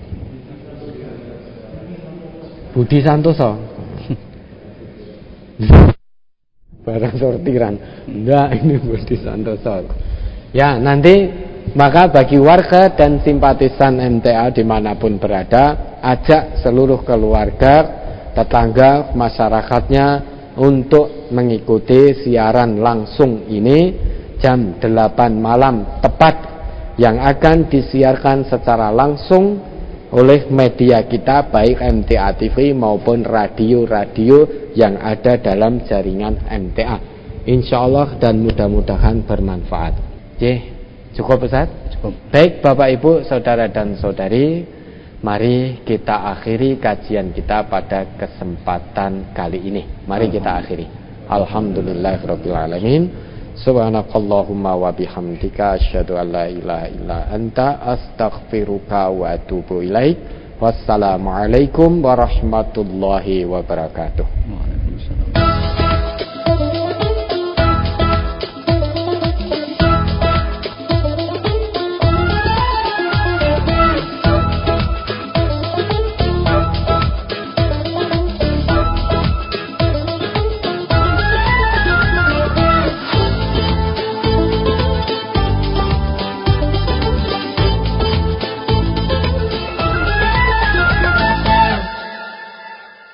Budi Santoso. Barang sortiran. Enggak, ini Budi Santoso. Ya, nanti maka bagi warga dan simpatisan MTA dimanapun berada, ajak seluruh keluarga, tetangga, masyarakatnya untuk mengikuti siaran langsung ini jam 8 malam tepat, yang akan disiarkan secara langsung oleh media kita, baik MTA TV maupun radio-radio yang ada dalam jaringan MTA, insyaallah, dan mudah-mudahan bermanfaat. Cukup Ustaz? Cukup. Baik Bapak Ibu, saudara dan saudari, mari kita akhiri kajian kita pada kesempatan kali ini. Mari kita akhiri. Alhamdulillahirabbil alamin. Subhanakallahumma wa bihamdika asyhadu an la ilaha illa anta astaghfiruka wa atubu ilaik. Wassalamualaikum warahmatullahi wabarakatuh.